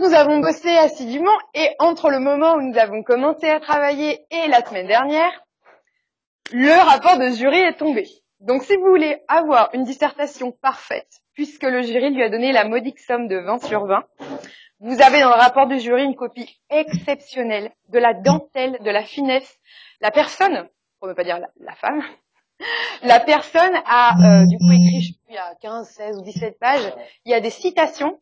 nous avons bossé assidûment et entre le moment où nous avons commencé à travailler et la semaine dernière, le rapport de jury est tombé. Donc si vous voulez avoir une dissertation parfaite, puisque le jury lui a donné la modique somme de 20 sur 20, vous avez dans le rapport du jury une copie exceptionnelle de la dentelle, de la finesse. La personne, pour ne pas dire la femme, la personne a du coup écrit, je sais plus, il y a 15, 16 ou 17 pages, il y a des citations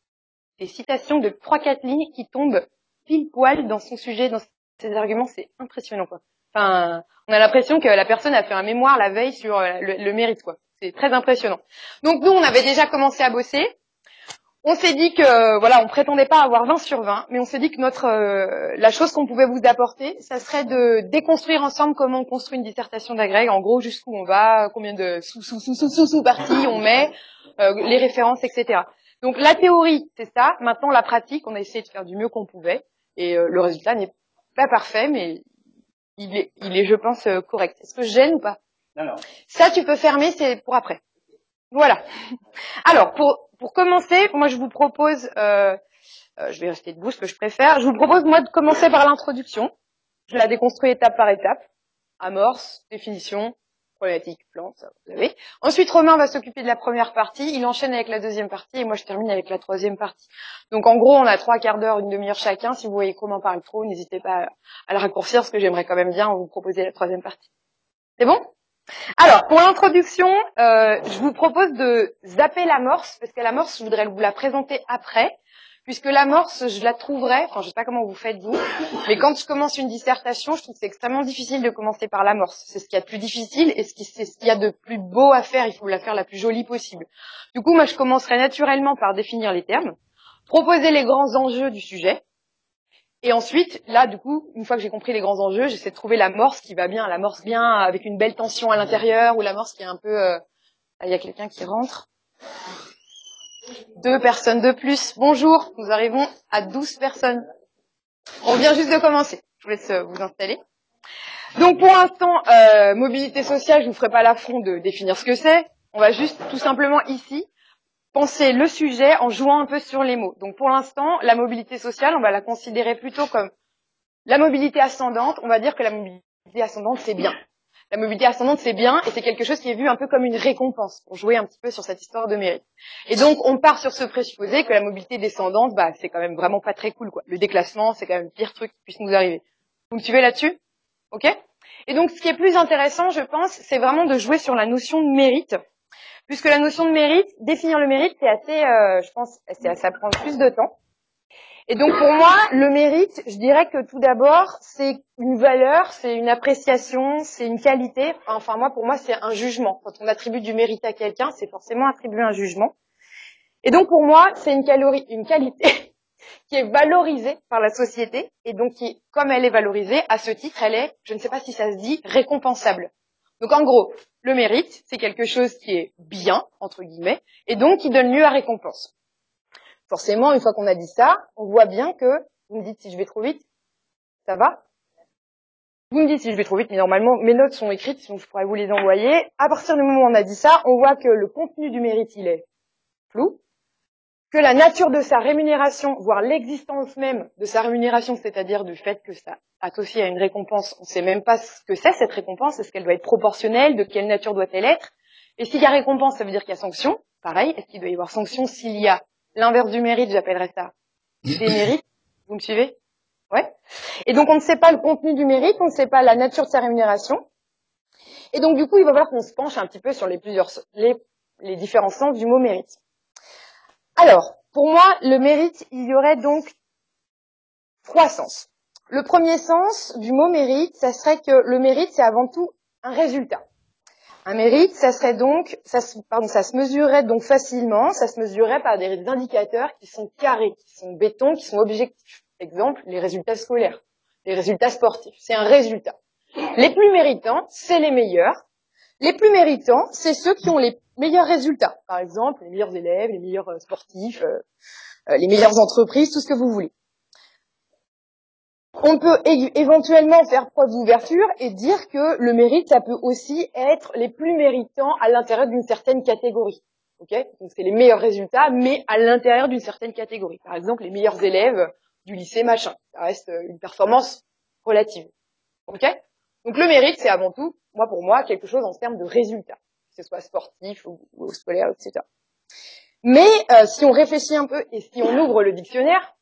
de 3-4 lignes qui tombent pile poil dans son sujet, dans ses arguments, c'est impressionnant quoi. Enfin, on a l'impression que la personne a fait un mémoire la veille sur le mérite quoi. C'est très impressionnant. Donc nous, on avait déjà commencé à bosser. On s'est dit que voilà, on prétendait pas avoir 20 sur 20, mais on s'est dit que la chose qu'on pouvait vous apporter, ça serait de déconstruire ensemble comment on construit une dissertation d'agrég, en gros jusqu'où on va, combien de sous-parties on met, les références, etc. Donc la théorie, c'est ça. Maintenant la pratique, on a essayé de faire du mieux qu'on pouvait, et le résultat n'est pas parfait, mais il est, je pense, correct. Est-ce que je gêne ou pas? Non. Ça, tu peux fermer, c'est pour après. Voilà. Alors, pour commencer, moi je vous propose, je vais rester debout, ce que je préfère, je vous propose moi de commencer par l'introduction. Je la déconstruis étape par étape. Amorce, définition, problématique, plan, ça vous savez. Ensuite, Romain va s'occuper de la première partie, il enchaîne avec la deuxième partie et moi je termine avec la troisième partie. Donc en gros, on a 3/4 d'heure, une demi-heure chacun. Si vous voyez que Romain parle trop, n'hésitez pas à le raccourcir parce que j'aimerais quand même bien vous proposer la troisième partie. C'est bon ? Alors, pour l'introduction, je vous propose de zapper l'amorce, parce que l'amorce, je voudrais vous la présenter après, puisque l'amorce, je la trouverai, enfin, je sais pas comment vous faites vous, mais quand je commence une dissertation, je trouve que c'est extrêmement difficile de commencer par l'amorce. C'est ce qu'il y a de plus difficile et c'est ce qu'il y a de plus beau à faire, il faut la faire la plus jolie possible. Du coup, moi, je commencerai naturellement par définir les termes, proposer les grands enjeux du sujet, et ensuite, là, du coup, une fois que j'ai compris les grands enjeux, j'essaie de trouver l'amorce qui va bien, l'amorce bien avec une belle tension à l'intérieur, ou l'amorce qui est un peu... il y a quelqu'un qui rentre. 2 personnes de plus. Bonjour, nous arrivons à 12 personnes. On vient juste de commencer. Je vous laisse vous installer. Donc pour l'instant, mobilité sociale, je ne vous ferai pas l'affront de définir ce que c'est. On va juste tout simplement ici penser le sujet en jouant un peu sur les mots. Donc pour l'instant, la mobilité sociale, on va la considérer plutôt comme la mobilité ascendante. On va dire que la mobilité ascendante, c'est bien. La mobilité ascendante, c'est bien et c'est quelque chose qui est vu un peu comme une récompense pour jouer un petit peu sur cette histoire de mérite. Et donc, on part sur ce présupposé que la mobilité descendante, bah, c'est quand même vraiment pas très cool, quoi. Le déclassement, c'est quand même le pire truc qui puisse nous arriver. Vous me suivez là-dessus? Ok? Et donc, ce qui est plus intéressant, je pense, c'est vraiment de jouer sur la notion de mérite. Puisque la notion de mérite, définir le mérite, c'est assez, je pense, ça prend plus de temps. Et donc pour moi, le mérite, je dirais que tout d'abord, c'est une valeur, c'est une appréciation, c'est une qualité. Enfin moi, pour moi, c'est un jugement. Quand on attribue du mérite à quelqu'un, c'est forcément attribuer un jugement. Et donc pour moi, c'est une qualité qui est valorisée par la société et donc qui, comme elle est valorisée, à ce titre, elle est, je ne sais pas si ça se dit, récompensable. Donc en gros, le mérite, c'est quelque chose qui est bien, entre guillemets, et donc qui donne lieu à récompense. Forcément, une fois qu'on a dit ça, on voit bien que, vous me dites si je vais trop vite, ça va? Vous me dites si je vais trop vite, mais normalement, mes notes sont écrites, donc je pourrais vous les envoyer. À partir du moment où on a dit ça, on voit que le contenu du mérite, il est flou, que la nature de sa rémunération, voire l'existence même de sa rémunération, c'est-à-dire du fait que ça associé à une récompense, on ne sait même pas ce que c'est cette récompense, est-ce qu'elle doit être proportionnelle, de quelle nature doit-elle être? Et s'il y a récompense, ça veut dire qu'il y a sanction. Pareil, est-ce qu'il doit y avoir sanction s'il y a l'inverse du mérite, j'appellerais ça des mérites. Vous me suivez? Ouais. Et donc, on ne sait pas le contenu du mérite, on ne sait pas la nature de sa rémunération. Et donc, du coup, il va falloir qu'on se penche un petit peu sur les différents sens du mot mérite. Alors, pour moi, le mérite, il y aurait donc 3 sens. Le premier sens du mot mérite, ça serait que le mérite, c'est avant tout un résultat. Un mérite, ça serait donc, ça se mesurerait donc facilement, ça se mesurerait par des indicateurs qui sont carrés, qui sont béton, qui sont objectifs. Exemple, les résultats scolaires, les résultats sportifs. C'est un résultat. Les plus méritants, c'est les meilleurs. Les plus méritants, c'est ceux qui ont les meilleurs résultats. Par exemple, les meilleurs élèves, les meilleurs sportifs, les meilleures entreprises, tout ce que vous voulez. On peut éventuellement faire preuve d'ouverture et dire que le mérite, ça peut aussi être les plus méritants à l'intérieur d'une certaine catégorie. ok? Donc c'est les meilleurs résultats, mais à l'intérieur d'une certaine catégorie. Par exemple, les meilleurs élèves du lycée machin. Ça reste une performance relative, ok? Donc le mérite, c'est avant tout, pour moi, quelque chose en termes de résultats, que ce soit sportif ou scolaire, etc. Mais si on réfléchit un peu et si on ouvre le dictionnaire,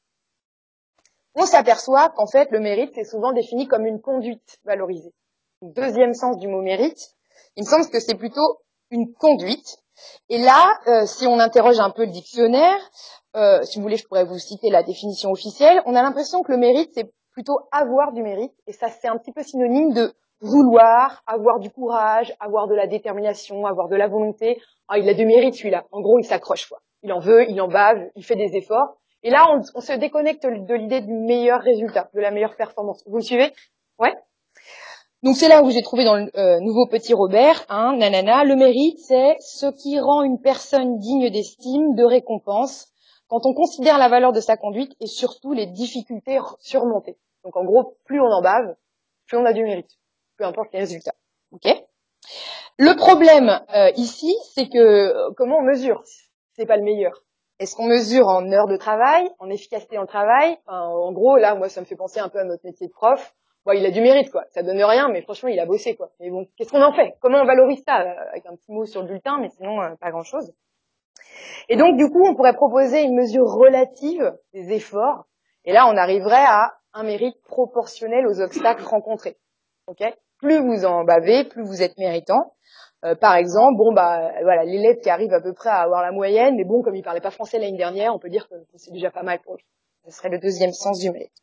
on s'aperçoit qu'en fait, le mérite, c'est souvent défini comme une conduite valorisée. Le deuxième sens du mot mérite, il me semble que c'est plutôt une conduite. Et là, si on interroge un peu le dictionnaire, si vous voulez, je pourrais vous citer la définition officielle, on a l'impression que le mérite, c'est plutôt avoir du mérite. Et ça, c'est un petit peu synonyme de vouloir, avoir du courage, avoir de la détermination, avoir de la volonté. Ah, il a du mérite, celui-là. En gros, il s'accroche, quoi. Il en veut, il en bave, il fait des efforts. Et là, on se déconnecte de l'idée du meilleur résultat, de la meilleure performance. Vous me suivez? Ouais. Donc c'est là où j'ai trouvé dans le nouveau petit Robert, nanana, le mérite, c'est ce qui rend une personne digne d'estime, de récompense, quand on considère la valeur de sa conduite et surtout les difficultés surmontées. Donc en gros, plus on en bave, plus on a du mérite, peu importe les résultats. Ok. Le problème ici, c'est que comment on mesure si c'est pas le meilleur? Est-ce qu'on mesure en heures de travail, en efficacité dans le travail? En gros, là, moi, ça me fait penser un peu à notre métier de prof. Bon, il a du mérite, quoi. Ça donne rien, mais franchement, il a bossé, quoi. Mais bon, qu'est-ce qu'on en fait? Comment on valorise ça? Avec un petit mot sur le bulletin, mais sinon, pas grand-chose. Et donc, du coup, on pourrait proposer une mesure relative des efforts. Et là, on arriverait à un mérite proportionnel aux obstacles rencontrés. Ok? Plus vous en bavez, plus vous êtes méritant. Par exemple, voilà, l'élève qui arrive à peu près à avoir la moyenne, mais bon, comme il parlait pas français l'année dernière, on peut dire que c'est déjà pas mal pour lui. Ce serait le deuxième sens du mérite.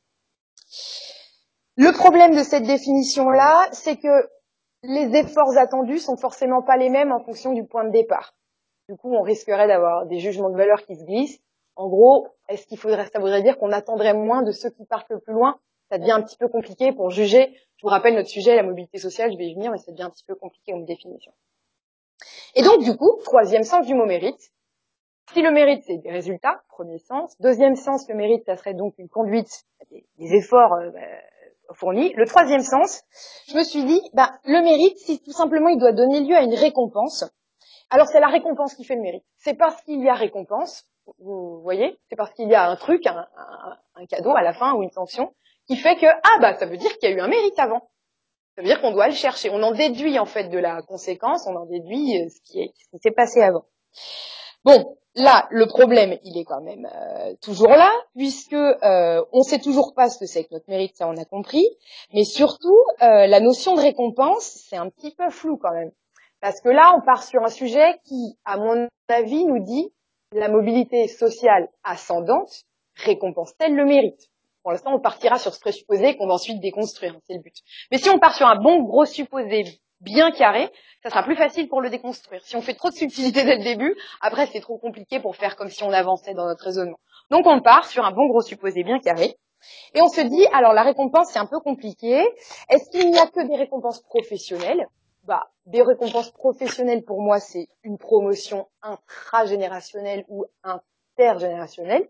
Le problème de cette définition-là, c'est que les efforts attendus sont forcément pas les mêmes en fonction du point de départ. Du coup, on risquerait d'avoir des jugements de valeur qui se glissent. En gros, ça voudrait dire qu'on attendrait moins de ceux qui partent le plus loin? Ça devient un petit peu compliqué pour juger. Je vous rappelle notre sujet, la mobilité sociale, je vais y venir, mais ça devient un petit peu compliqué comme définition. Et donc, du coup, troisième sens du mot mérite. Si le mérite, c'est des résultats, premier sens. Deuxième sens, le mérite, ça serait donc une conduite, des efforts fournis. Le troisième sens, je me suis dit, le mérite, si tout simplement il doit donner lieu à une récompense, alors c'est la récompense qui fait le mérite. C'est parce qu'il y a récompense, vous voyez, c'est parce qu'il y a un truc, un cadeau à la fin ou une sanction, qui fait que, ça veut dire qu'il y a eu un mérite avant. Ça veut dire qu'on doit le chercher. On en déduit en fait de la conséquence, on en déduit ce qui s'est passé avant. Bon, là, le problème, il est quand même toujours là, puisque on sait toujours pas ce que c'est que notre mérite, ça on a compris, mais surtout, la notion de récompense, c'est un petit peu flou quand même. Parce que là, on part sur un sujet qui, à mon avis, nous dit la mobilité sociale ascendante récompense-t-elle le mérite? Pour l'instant, on partira sur ce présupposé qu'on va ensuite déconstruire, c'est le but. Mais si on part sur un bon gros supposé bien carré, ça sera plus facile pour le déconstruire. Si on fait trop de subtilité dès le début, après c'est trop compliqué pour faire comme si on avançait dans notre raisonnement. Donc on part sur un bon gros supposé bien carré. Et on se dit, alors la récompense c'est un peu compliqué. Est-ce qu'il n'y a que des récompenses professionnelles? Des récompenses professionnelles pour moi c'est une promotion intragénérationnelle ou intergénérationnelle.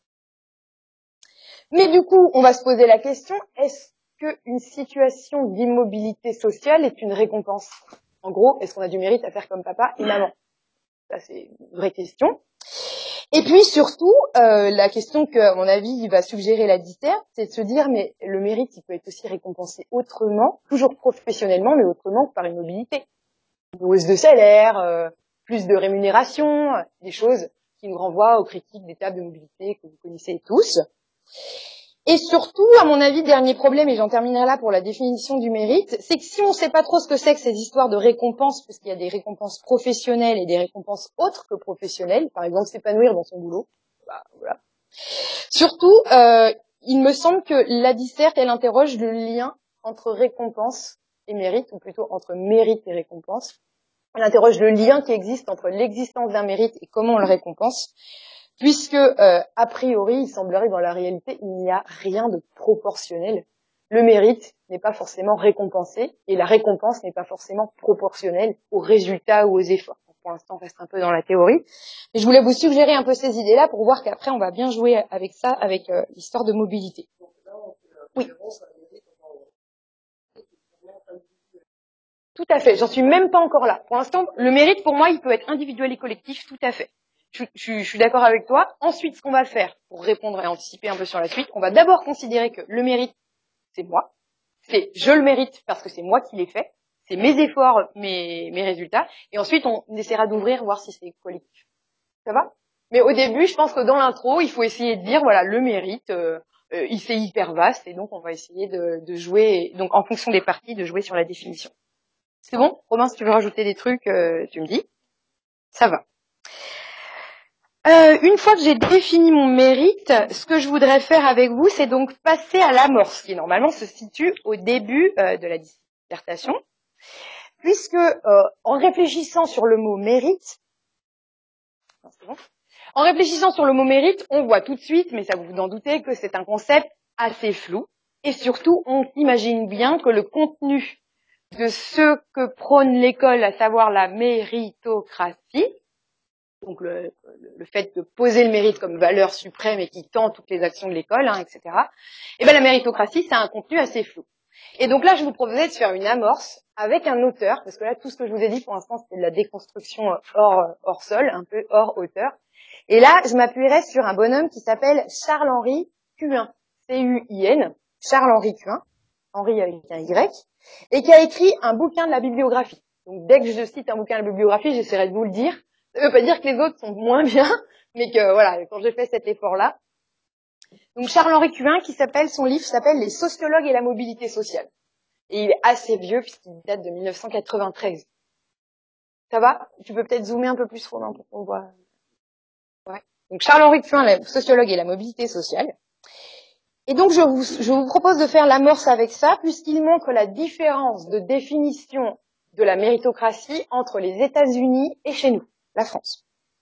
Mais du coup, on va se poser la question, est-ce qu'une situation d'immobilité sociale est une récompense? En gros, est-ce qu'on a du mérite à faire comme papa et maman? Ça, c'est une vraie question. Et puis surtout, la question que, à mon avis, il va suggérer la disserte, c'est de se dire, mais le mérite, il peut être aussi récompensé autrement, toujours professionnellement, mais autrement que par une mobilité. Une hausse de salaire, plus de rémunération, des choses qui nous renvoient aux critiques des tables de mobilité que vous connaissez tous. Et surtout, à mon avis, dernier problème, et j'en terminerai là pour la définition du mérite, c'est que si on ne sait pas trop ce que c'est que ces histoires de récompenses, parce qu'il y a des récompenses professionnelles et des récompenses autres que professionnelles, par exemple s'épanouir dans son boulot, voilà. Surtout, il me semble que la disserte, elle interroge le lien entre récompense et mérite, ou plutôt entre mérite et récompense. Elle interroge le lien qui existe entre l'existence d'un mérite et comment on le récompense. Puisque, a priori, il semblerait que dans la réalité, il n'y a rien de proportionnel. Le mérite n'est pas forcément récompensé, et la récompense n'est pas forcément proportionnelle aux résultats ou aux efforts. Pour l'instant, on reste un peu dans la théorie. Mais je voulais vous suggérer un peu ces idées-là pour voir qu'après, on va bien jouer avec ça, avec l'histoire de mobilité. Oui. Tout à fait. J'en suis même pas encore là. Pour l'instant, le mérite, pour moi, il peut être individuel et collectif, tout à fait. Je suis d'accord avec toi. Ensuite, ce qu'on va faire, pour répondre et anticiper un peu sur la suite, on va d'abord considérer que le mérite, c'est moi. C'est je le mérite parce que c'est moi qui l'ai fait. C'est mes efforts, mes résultats. Et ensuite, on essaiera d'ouvrir, voir si c'est collectif. Ça va? Mais au début, je pense que dans l'intro, il faut essayer de dire, voilà, le mérite, c'est hyper vaste, et donc on va essayer de jouer, donc en fonction des parties, de jouer sur la définition. C'est bon? Romain, si tu veux rajouter des trucs, tu me dis. Ça va. Une fois que j'ai défini mon mérite, ce que je voudrais faire avec vous, c'est donc passer à l'amorce, qui normalement se situe au début de la dissertation, puisque en réfléchissant sur le mot mérite, c'est bon. En réfléchissant sur le mot mérite, on voit tout de suite, mais ça vous en doutez, que c'est un concept assez flou, et surtout, on imagine bien que le contenu de ce que prône l'école, à savoir la méritocratie, donc le fait de poser le mérite comme valeur suprême et qui tend toutes les actions de l'école, etc. Et bien la méritocratie, c'est un contenu assez flou. Et donc là, je vous proposais de faire une amorce avec un auteur, parce que là, tout ce que je vous ai dit pour l'instant, c'était de la déconstruction hors sol, un peu hors auteur. Et là, je m'appuierai sur un bonhomme qui s'appelle Charles-Henri Cuin, C-U-I-N, Charles-Henri Cuin, Henri avec un Y, et qui a écrit un bouquin de la bibliographie. Donc dès que je cite un bouquin de la bibliographie, j'essaierai de vous le dire. Ça veut pas dire que les autres sont moins bien, mais que voilà, quand j'ai fait cet effort-là. Donc Charles-Henri Cuin, son livre s'appelle Les sociologues et la mobilité sociale. Et il est assez vieux puisqu'il date de 1993. Ça va? Tu peux peut-être zoomer un peu plus, Romain, pour qu'on voit. Ouais. Donc Charles-Henri Cuin, le sociologue et la mobilité sociale. Et donc je vous propose de faire l'amorce avec ça, puisqu'il montre la différence de définition de la méritocratie entre les États-Unis et chez nous, la France.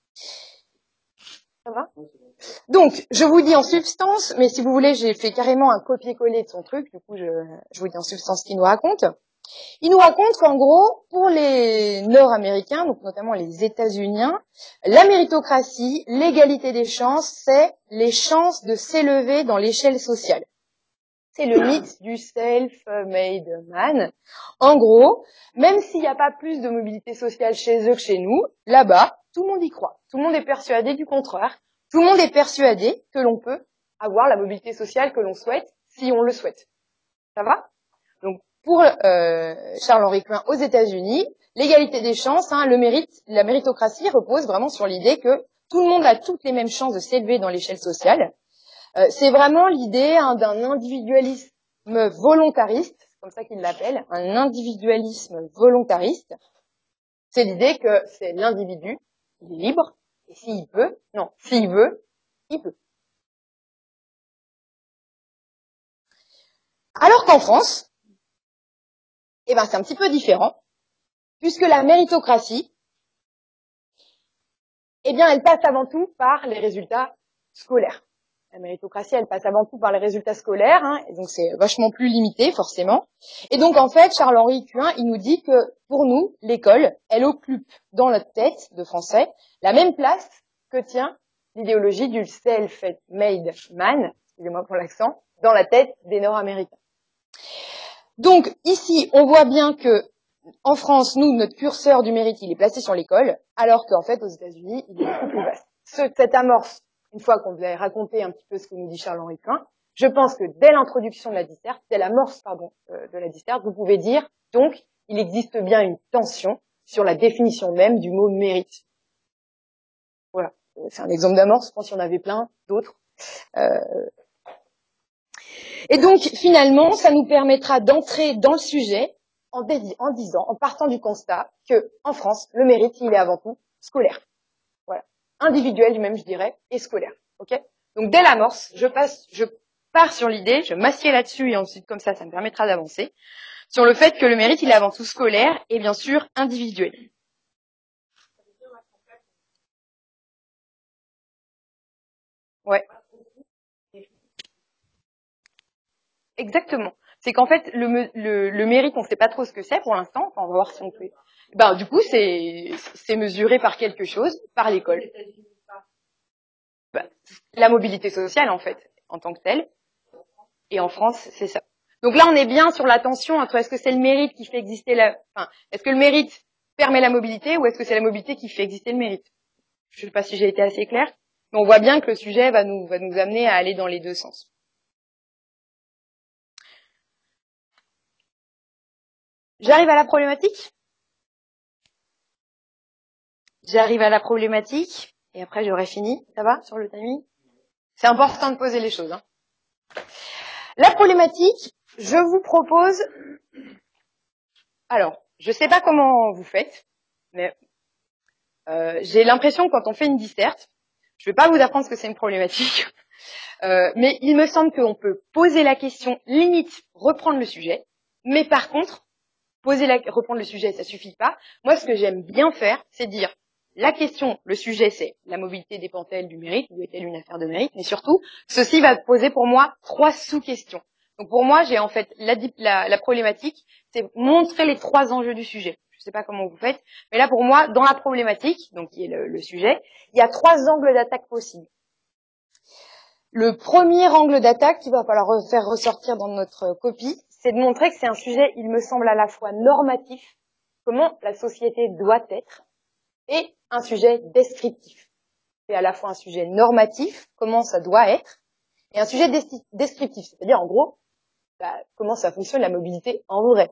Ça va? Donc, je vous dis en substance, mais si vous voulez, j'ai fait carrément un copier-coller de son truc, du coup, je vous dis en substance ce qu'il nous raconte. Il nous raconte qu'en gros, pour les Nord-Américains, donc notamment les États-Uniens, la méritocratie, l'égalité des chances, c'est les chances de s'élever dans l'échelle sociale. C'est le mythe du self-made man. En gros, même s'il n'y a pas plus de mobilité sociale chez eux que chez nous, là-bas, tout le monde y croit. Tout le monde est persuadé du contraire. Tout le monde est persuadé que l'on peut avoir la mobilité sociale que l'on souhaite, si on le souhaite. Ça va? Donc, pour Charles-Henri Cuin aux États-Unis, l'égalité des chances, le mérite, la méritocratie repose vraiment sur l'idée que tout le monde a toutes les mêmes chances de s'élever dans l'échelle sociale. C'est vraiment l'idée d'un individualisme volontariste, c'est comme ça qu'il l'appelle, un individualisme volontariste. C'est l'idée que c'est l'individu, il est libre, et s'il veut, il peut. Alors qu'en France, c'est un petit peu différent, puisque la méritocratie, elle passe avant tout par les résultats scolaires. La méritocratie, elle passe avant tout par les résultats scolaires, et donc c'est vachement plus limité, forcément. Et donc, en fait, Charles-Henri Cuin, il nous dit que, pour nous, l'école, elle occupe dans notre tête de français la même place que tient l'idéologie du self-made man, excusez-moi pour l'accent, dans la tête des Nord-Américains. Donc, ici, on voit bien que, en France, nous, notre curseur du mérite, il est placé sur l'école, alors qu'en fait, aux États-Unis, il est beaucoup plus vaste. Cette amorce, une fois qu'on vous a raconté un petit peu ce que nous dit Charles-Henri Cuin, je pense que dès l'introduction de la disserte, dès l'amorce, de la disserte, vous pouvez dire, donc, il existe bien une tension sur la définition même du mot mérite. Voilà. C'est un exemple d'amorce, je pense qu'il y en avait plein d'autres. Et donc, finalement, ça nous permettra d'entrer dans le sujet en partant du constat que, en France, le mérite, il est avant tout scolaire. Voilà. Individuel, même, je dirais, et scolaire. Ok? Donc, dès l'amorce, je pars sur l'idée, je m'assieds là-dessus, et ensuite, comme ça me permettra d'avancer, sur le fait que le mérite, il est avant tout scolaire, et bien sûr, individuel. Ouais. Exactement. C'est qu'en fait, le mérite, on ne sait pas trop ce que c'est pour l'instant. Enfin, on va voir si on peut. Du coup, c'est mesuré par quelque chose, par l'école. La mobilité sociale, en fait, en tant que telle. Et en France, c'est ça. Donc là, on est bien sur la tension entre est-ce que c'est le mérite qui fait exister est-ce que le mérite permet la mobilité ou est-ce que c'est la mobilité qui fait exister le mérite? Je ne sais pas si j'ai été assez claire, mais on voit bien que le sujet va nous amener à aller dans les deux sens. J'arrive à la problématique. Et après j'aurai fini. Ça va sur le timing? C'est important de poser les choses. Hein. La problématique, je vous propose... Alors, je ne sais pas comment vous faites, mais j'ai l'impression que quand on fait une disserte, je ne vais pas vous apprendre ce que c'est une problématique, mais il me semble qu'on peut poser la question, limite reprendre le sujet, mais par contre, reprendre le sujet, ça suffit pas. Moi, ce que j'aime bien faire, c'est dire la question, le sujet, c'est la mobilité dépend-elle du mérite ou est-elle une affaire de mérite, mais surtout, ceci va poser pour moi 3 sous-questions. Donc pour moi, j'ai en fait la problématique, c'est montrer les 3 enjeux du sujet. Je sais pas comment vous faites, mais là pour moi, dans la problématique, donc qui est le sujet, il y a 3 angles d'attaque possibles. Le premier angle d'attaque qu'il va falloir faire ressortir dans notre copie, c'est de montrer que c'est un sujet, il me semble, à la fois normatif, comment la société doit être, et un sujet descriptif. C'est à la fois un sujet normatif, comment ça doit être, et un sujet descriptif, c'est-à-dire en gros, comment ça fonctionne la mobilité en vrai.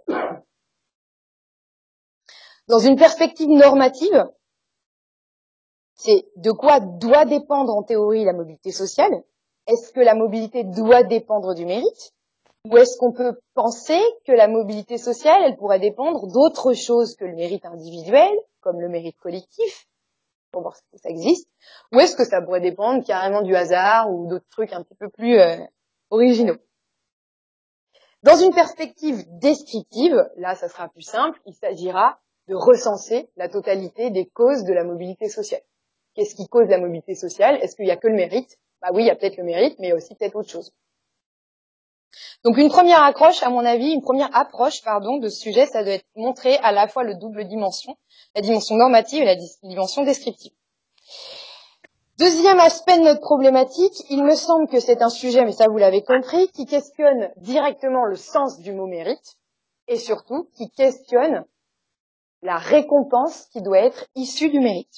Dans une perspective normative, c'est de quoi doit dépendre en théorie la mobilité sociale. Est-ce que la mobilité doit dépendre du mérite? Ou est-ce qu'on peut penser que la mobilité sociale, elle pourrait dépendre d'autre chose que le mérite individuel, comme le mérite collectif, pour voir si ça existe? Ou est-ce que ça pourrait dépendre carrément du hasard ou d'autres trucs un petit peu plus originaux? Dans une perspective descriptive, là ça sera plus simple, il s'agira de recenser la totalité des causes de la mobilité sociale. Qu'est-ce qui cause la mobilité sociale? Est-ce qu'il n'y a que le mérite? Bah oui, il y a peut-être le mérite, mais il y a aussi peut-être autre chose. Donc une première approche, à mon avis, de ce sujet, ça doit être montrer à la fois le double dimension, la dimension normative et la dimension descriptive. Deuxième aspect de notre problématique, il me semble que c'est un sujet, mais ça vous l'avez compris, qui questionne directement le sens du mot mérite et surtout qui questionne la récompense qui doit être issue du mérite.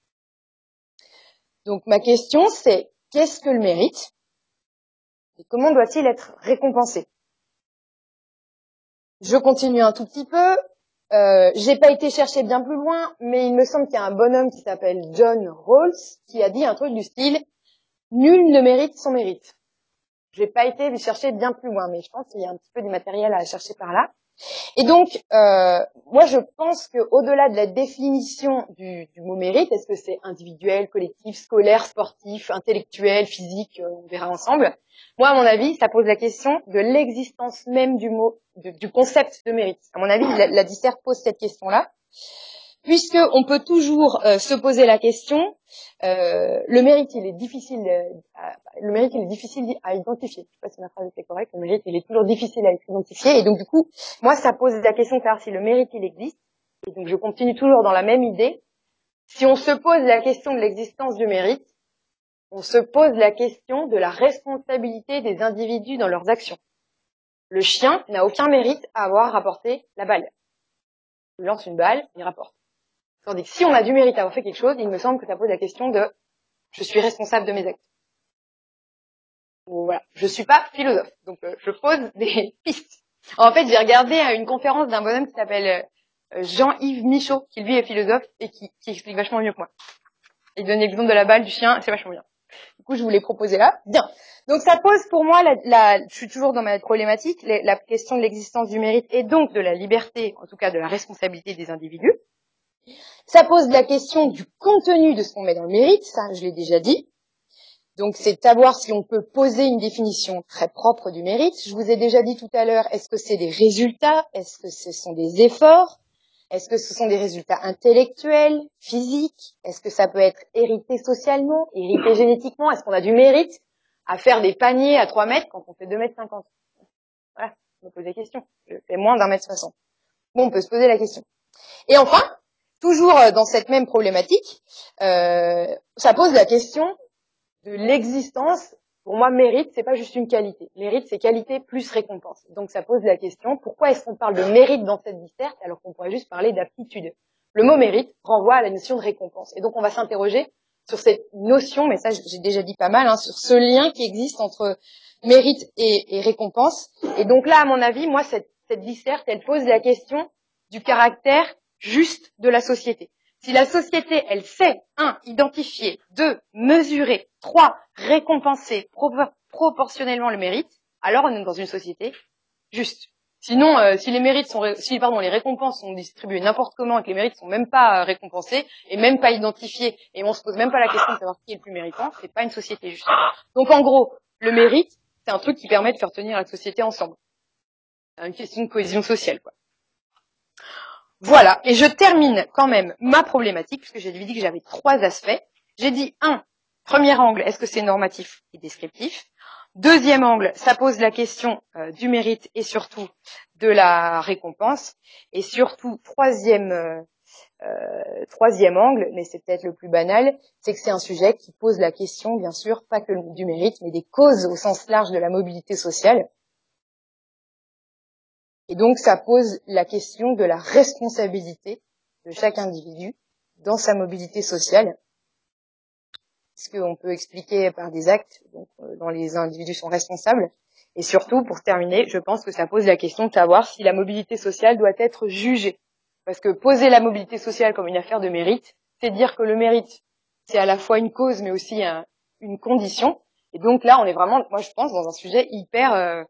Donc ma question c'est, qu'est-ce que le mérite et comment doit-il être récompensé? Je continue un tout petit peu. J'ai pas été chercher bien plus loin, mais il me semble qu'il y a un bonhomme qui s'appelle John Rawls qui a dit un truc du style « Nul ne mérite son mérite ». J'ai pas été lui chercher bien plus loin, mais je pense qu'il y a un petit peu du matériel à chercher par là. Et donc, moi je pense qu'au-delà de la définition du mot mérite, est-ce que c'est individuel, collectif, scolaire, sportif, intellectuel, physique, on verra ensemble. Moi, à mon avis, ça pose la question de l'existence même du mot, du concept de mérite. À mon avis, la disserte pose cette question-là, puisque on peut toujours se poser la question. Le mérite, il est difficile à identifier. Je sais pas si ma phrase était correcte. Le mérite, il est toujours difficile à identifier. Et donc, du coup, moi, ça pose la question de savoir si le mérite, il existe. Et donc, je continue toujours dans la même idée. Si on se pose la question de l'existence du mérite, on se pose la question de la responsabilité des individus dans leurs actions. Le chien n'a aucun mérite à avoir rapporté la balle. Il lance une balle, il rapporte. Tandis que si on a du mérite à avoir fait quelque chose, il me semble que ça pose la question de « je suis responsable de mes actes ». Voilà, je suis pas philosophe, donc je pose des pistes. En fait, j'ai regardé une conférence d'un bonhomme qui s'appelle Jean-Yves Michaud, qui lui est philosophe et qui explique vachement mieux que moi. Il donne l'exemple de la balle, du chien, c'est vachement bien. Du coup, je vous l'ai proposé là. Bien. Donc, ça pose pour moi, je suis toujours dans ma problématique, la question de l'existence du mérite et donc de la liberté, en tout cas de la responsabilité des individus. Ça pose la question du contenu de ce qu'on met dans le mérite, ça, je l'ai déjà dit. Donc, c'est de savoir si on peut poser une définition très propre du mérite. Je vous ai déjà dit tout à l'heure, est-ce que c'est des résultats? Est-ce que ce sont des efforts? Est-ce que ce sont des résultats intellectuels, physiques? Est-ce que ça peut être hérité socialement, hérité génétiquement? Est-ce qu'on a du mérite à faire des paniers à 3 mètres quand on fait 2,50 m? Voilà, on me pose des questions. Je fais moins d'1,60 m. Bon, on peut se poser la question. Et enfin, toujours dans cette même problématique, ça pose la question de l'existence Pour moi, mérite, c'est pas juste une qualité. Mérite, c'est qualité plus récompense. Donc ça pose la question, pourquoi est-ce qu'on parle de mérite dans cette disserte alors qu'on pourrait juste parler d'aptitude? Le mot mérite renvoie à la notion de récompense. Et donc on va s'interroger sur cette notion, mais ça j'ai déjà dit pas mal, sur ce lien qui existe entre mérite et récompense. Et donc là, à mon avis, moi, cette disserte, elle pose la question du caractère juste de la société. Si la société, elle sait, 1, identifier, 2, mesurer, 3, récompenser proportionnellement le mérite, alors on est dans une société juste. Sinon, si les récompenses sont distribuées n'importe comment et que les mérites sont même pas récompensés et même pas identifiés et on se pose même pas la question de savoir qui est le plus méritant, c'est pas une société juste. Donc en gros, le mérite, c'est un truc qui permet de faire tenir la société ensemble. C'est une question de cohésion sociale, quoi. Voilà, et je termine quand même ma problématique, puisque j'ai dit que j'avais 3 aspects. J'ai dit 1, premier angle, est-ce que c'est normatif et descriptif? Deuxième angle, ça pose la question du mérite et surtout de la récompense. Et surtout, troisième angle, mais c'est peut-être le plus banal, c'est que c'est un sujet qui pose la question, bien sûr, pas que du mérite, mais des causes au sens large de la mobilité sociale. Et donc, ça pose la question de la responsabilité de chaque individu dans sa mobilité sociale. Ce qu'on peut expliquer par des actes dont les individus sont responsables. Et surtout, pour terminer, je pense que ça pose la question de savoir si la mobilité sociale doit être jugée. Parce que poser la mobilité sociale comme une affaire de mérite, c'est dire que le mérite, c'est à la fois une cause, mais aussi une condition. Et donc là, on est vraiment, moi je pense, dans un sujet hyper...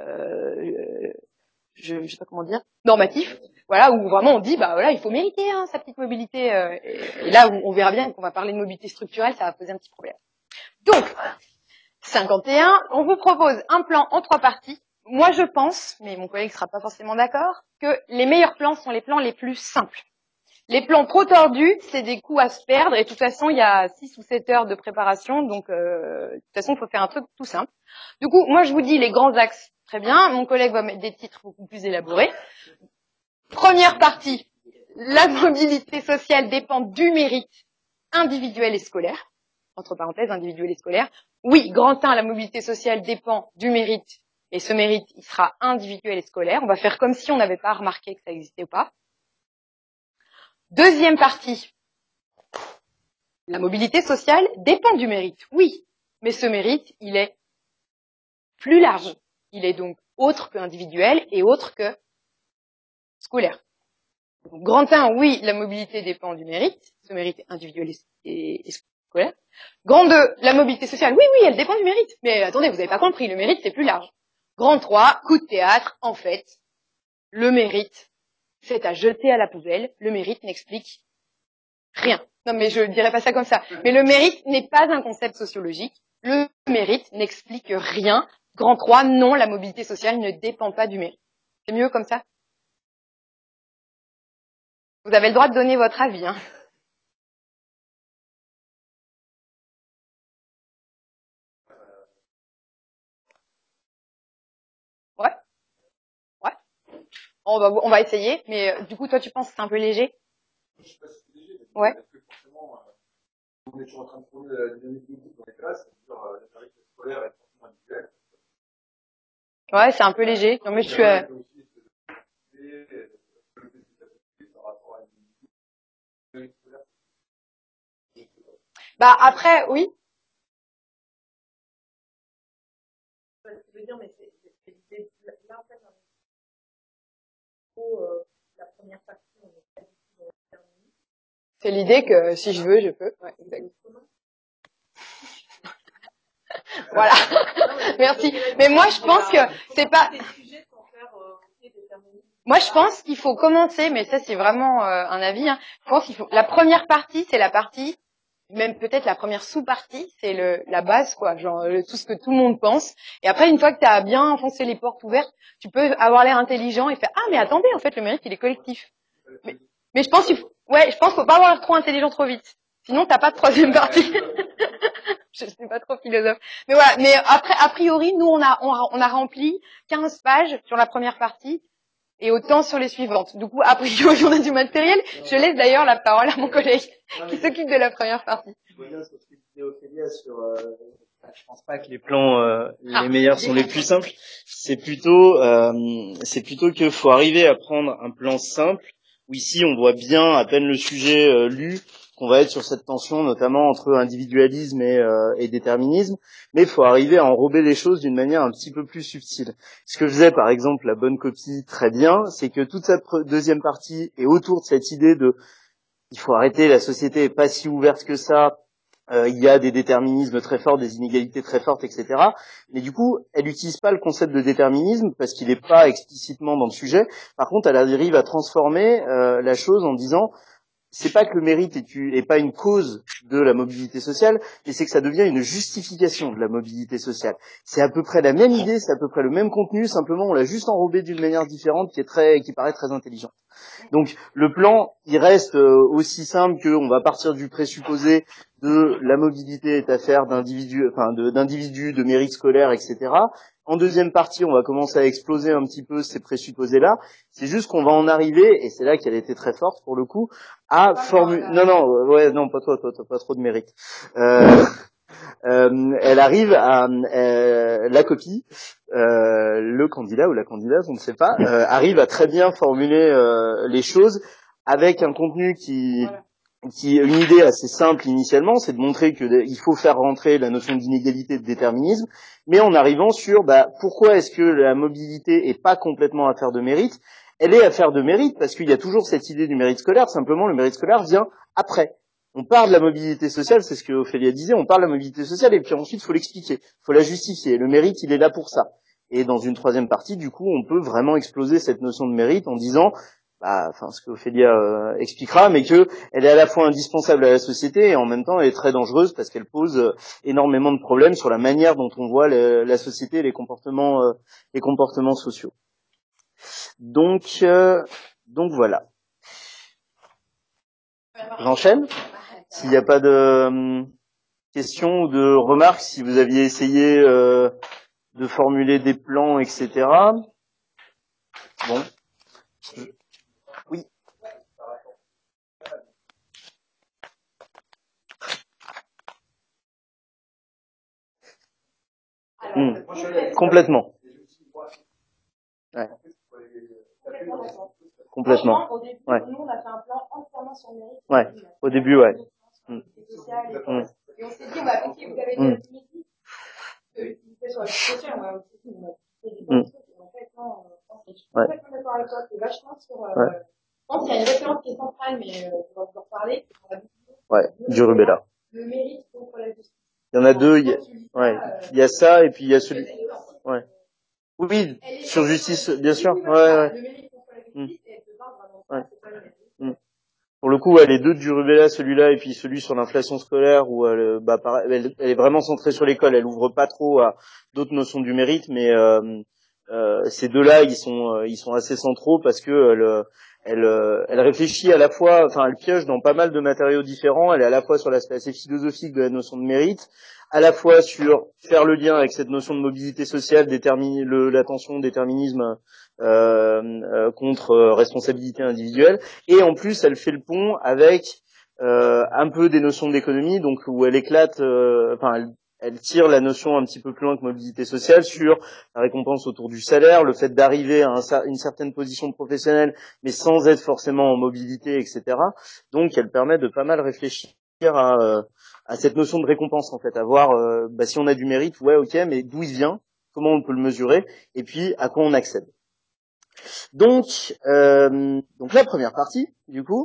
je sais pas comment dire, normatif, voilà, où vraiment on dit, bah voilà, il faut mériter sa petite mobilité. Et là, on verra bien qu'on va parler de mobilité structurelle, ça va poser un petit problème. Donc, 51, on vous propose un plan en 3 parties. Moi, je pense, mais mon collègue sera pas forcément d'accord, que les meilleurs plans sont les plans les plus simples. Les plans trop tordus, c'est des coups à se perdre, et de toute façon, il y a 6 ou 7 heures de préparation, donc de toute façon, il faut faire un truc tout simple. Du coup, moi, je vous dis les grands axes, très bien, mon collègue va mettre des titres beaucoup plus élaborés. Première partie, la mobilité sociale dépend du mérite individuel et scolaire, entre parenthèses, individuel et scolaire. Oui, grand 1, la mobilité sociale dépend du mérite, et ce mérite, il sera individuel et scolaire. On va faire comme si on n'avait pas remarqué que ça existait ou pas. Deuxième partie, la mobilité sociale dépend du mérite, oui, mais ce mérite, il est plus large. Il est donc autre que individuel et autre que scolaire. Donc, grand 1, oui, la mobilité dépend du mérite, ce mérite est individuel et scolaire. Grand 2, la mobilité sociale, oui, elle dépend du mérite. Mais attendez, vous n'avez pas compris, le mérite, c'est plus large. Grand 3, coup de théâtre, en fait, le mérite, c'est à jeter à la poubelle, le mérite n'explique rien. Non, mais je ne dirais pas ça comme ça. Mais le mérite n'est pas un concept sociologique. Le mérite n'explique rien. Grand 3, non, la mobilité sociale ne dépend pas du mérite. C'est mieux comme ça? Vous avez le droit de donner votre avis, hein. Ouais, ouais. On va essayer, mais du coup, toi, tu penses que c'est un peu léger? Je sais pas si c'est léger, ouais. Parce que forcément, on est toujours en train de trouver la dynamique de groupe dans les classes, c'est-à-dire la tarif scolaire est forcément individuelle. Ouais, c'est un peu léger. Non, mais je suis... Bah après, oui. Je veux dire, mais c'est l'idée. Là, en fait, la première partie, on est pas du tout dans le terminé. C'est l'idée que si je veux, je peux. Ouais, exactement. Voilà. Merci. Mais moi, je pense que c'est pas... Moi, je pense qu'il faut commencer, mais ça, c'est vraiment un avis. Hein. Je pense qu'il faut... La première partie, c'est la partie... Même peut-être la première sous-partie, c'est la base, quoi, genre tout ce que tout le monde pense. Et après, une fois que tu as bien enfoncé les portes ouvertes, tu peux avoir l'air intelligent et faire ah mais attendez, en fait le mérite il est collectif. Mais je pense je pense qu'il faut pas avoir l'air trop intelligent trop vite. Sinon t'as pas de troisième partie. Je suis pas trop philosophe. Mais voilà. Mais après, a priori, nous on a rempli 15 pages sur la première partie. Et autant sur les suivantes. Du coup, a priori, on a du matériel. Je laisse d'ailleurs la parole à mon collègue qui s'occupe de la première partie. Je reviens sur ce que disait Ophélia sur Je pense pas que les plans les meilleurs sont les plus simples. C'est plutôt que faut arriver à prendre un plan simple où ici on voit bien à peine le sujet lu qu'on va être sur cette tension notamment entre individualisme et déterminisme, mais il faut arriver à enrober les choses d'une manière un petit peu plus subtile. Ce que faisait par exemple la bonne copie très bien, c'est que toute cette deuxième partie est autour de cette idée de il faut arrêter, la société est pas si ouverte que ça, il y a des déterminismes très forts, des inégalités très fortes, etc. Mais du coup, elle n'utilise pas le concept de déterminisme parce qu'il n'est pas explicitement dans le sujet. Par contre, elle arrive à transformer la chose en disant c'est pas que le mérite est pas une cause de la mobilité sociale, mais c'est que ça devient une justification de la mobilité sociale. C'est à peu près la même idée, c'est à peu près le même contenu, simplement on l'a juste enrobé d'une manière différente qui paraît très intelligente. Donc le plan, il reste aussi simple qu'on va partir du présupposé de la mobilité est affaire d'individus, de mérite scolaire, etc. En deuxième partie, on va commencer à exploser un petit peu ces présupposés-là. C'est juste qu'on va en arriver, et c'est là qu'elle était très forte pour le coup, à formuler. Non, pas toi, t'as pas trop de mérite. Elle arrive à la copie, le candidat ou la candidate, on ne sait pas, arrive à très bien formuler les choses avec un contenu qui une idée assez simple initialement, c'est de montrer que il faut faire rentrer la notion d'inégalité et de déterminisme, mais en arrivant sur pourquoi est-ce que la mobilité est pas complètement affaire de mérite. Elle est affaire de mérite parce qu'il y a toujours cette idée du mérite scolaire, simplement le mérite scolaire vient après. On parle de la mobilité sociale, c'est ce que Ophélia disait, on parle de la mobilité sociale et puis ensuite il faut l'expliquer, il faut la justifier. Le mérite, il est là pour ça. Et dans une troisième partie, du coup, on peut vraiment exploser cette notion de mérite en disant ce que Ophélia expliquera, mais que elle est à la fois indispensable à la société et en même temps elle est très dangereuse parce qu'elle pose énormément de problèmes sur la manière dont on voit la société et les comportements sociaux. Donc voilà. J'enchaîne. S'il n'y a pas de questions ou de remarques, si vous aviez essayé de formuler des plans, etc. Bon. Oui. Complètement. Ouais. Complètement. Au début, nous, on a fait un plan entièrement sur le mérite. Ouais. Au début, ouais. Et on s'est dit, on va appliquer, vous avez des optimités de l'utilité sur la société, on va aussi appliquer des politiques. Et en fait, non, je suis complètement d'accord avec toi, c'est vachement sur, je pense qu'il y a une référence qui est centrale, mais on va pouvoir parler. Du Rubella. Le mérite contre la justice. Il y en a deux, il y a ça, et puis il y a celui, Oui, sur justice, bien sûr, Le mérite contre la justice, et elle te parle vraiment ça, c'est pas le mérite. Pour le coup, les deux du Rubella, celui-là et puis celui sur l'inflation scolaire, où elle est vraiment centrée sur l'école. Elle ouvre pas trop à d'autres notions du mérite, mais ces deux-là, ils sont assez centraux parce que elle réfléchit à la fois, elle pioche dans pas mal de matériaux différents. Elle est à la fois sur l'aspect assez philosophique de la notion de mérite, à la fois sur faire le lien avec cette notion de mobilité sociale, la tension déterminisme contre responsabilité individuelle. Et en plus, elle fait le pont avec un peu des notions d'économie, donc où elle éclate, elle tire la notion un petit peu plus loin que mobilité sociale sur la récompense autour du salaire, le fait d'arriver à une certaine position professionnelle, mais sans être forcément en mobilité, etc. Donc, elle permet de pas mal réfléchir à cette notion de récompense, en fait, à voir si on a du mérite, ouais, ok, mais d'où il vient, comment on peut le mesurer, et puis à quoi on accède. Donc la première partie, du coup,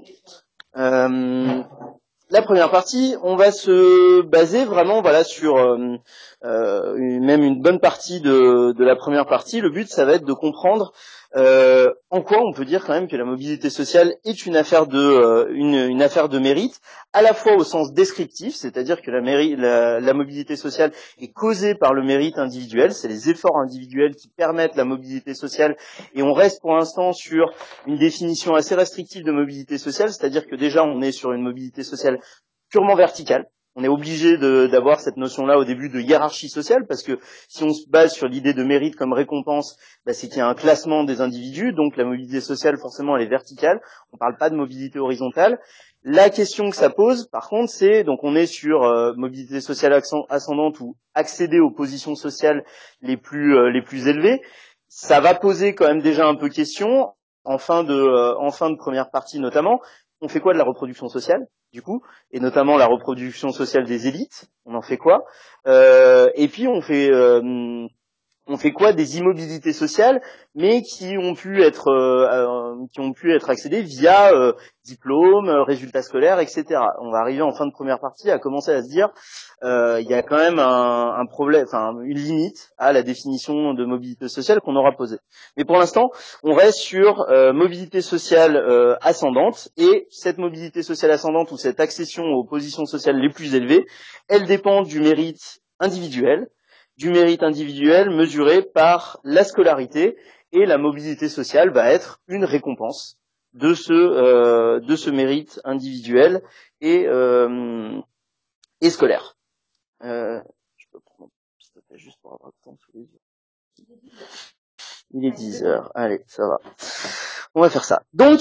on va se baser vraiment, sur même une bonne partie de la première partie. Le but, ça va être de comprendre en quoi on peut dire quand même que la mobilité sociale est une affaire de mérite, à la fois au sens descriptif, c'est-à-dire que la mobilité sociale est causée par le mérite individuel, c'est les efforts individuels qui permettent la mobilité sociale, et on reste pour l'instant sur une définition assez restrictive de mobilité sociale, c'est-à-dire que déjà on est sur une mobilité sociale purement verticale. On est obligé d'avoir cette notion-là au début de hiérarchie sociale, parce que si on se base sur l'idée de mérite comme récompense, c'est qu'il y a un classement des individus, donc la mobilité sociale, forcément, elle est verticale. On ne parle pas de mobilité horizontale. La question que ça pose, par contre, c'est, donc on est sur mobilité sociale ascendante ou accéder aux positions sociales les plus élevées. Ça va poser quand même déjà un peu question, en fin de première partie notamment. On fait quoi de la reproduction sociale, du coup, et notamment la reproduction sociale des élites? On en fait quoi? Et puis on fait quoi des immobilités sociales, mais qui ont pu être accédées via diplôme, résultats scolaires, etc. On va arriver en fin de première partie à commencer à se dire il y a quand même un problème, enfin une limite à la définition de mobilité sociale qu'on aura posée. Mais pour l'instant, on reste sur mobilité sociale ascendante, et cette mobilité sociale ascendante ou cette accession aux positions sociales les plus élevées, elle dépend du mérite individuel mesuré par la scolarité, et la mobilité sociale va être une récompense de ce mérite individuel et scolaire. Je peux prendre s'il te plaît, juste pour avoir le temps sous les yeux. Il est 10 heures. Allez, ça va. On va faire ça. Donc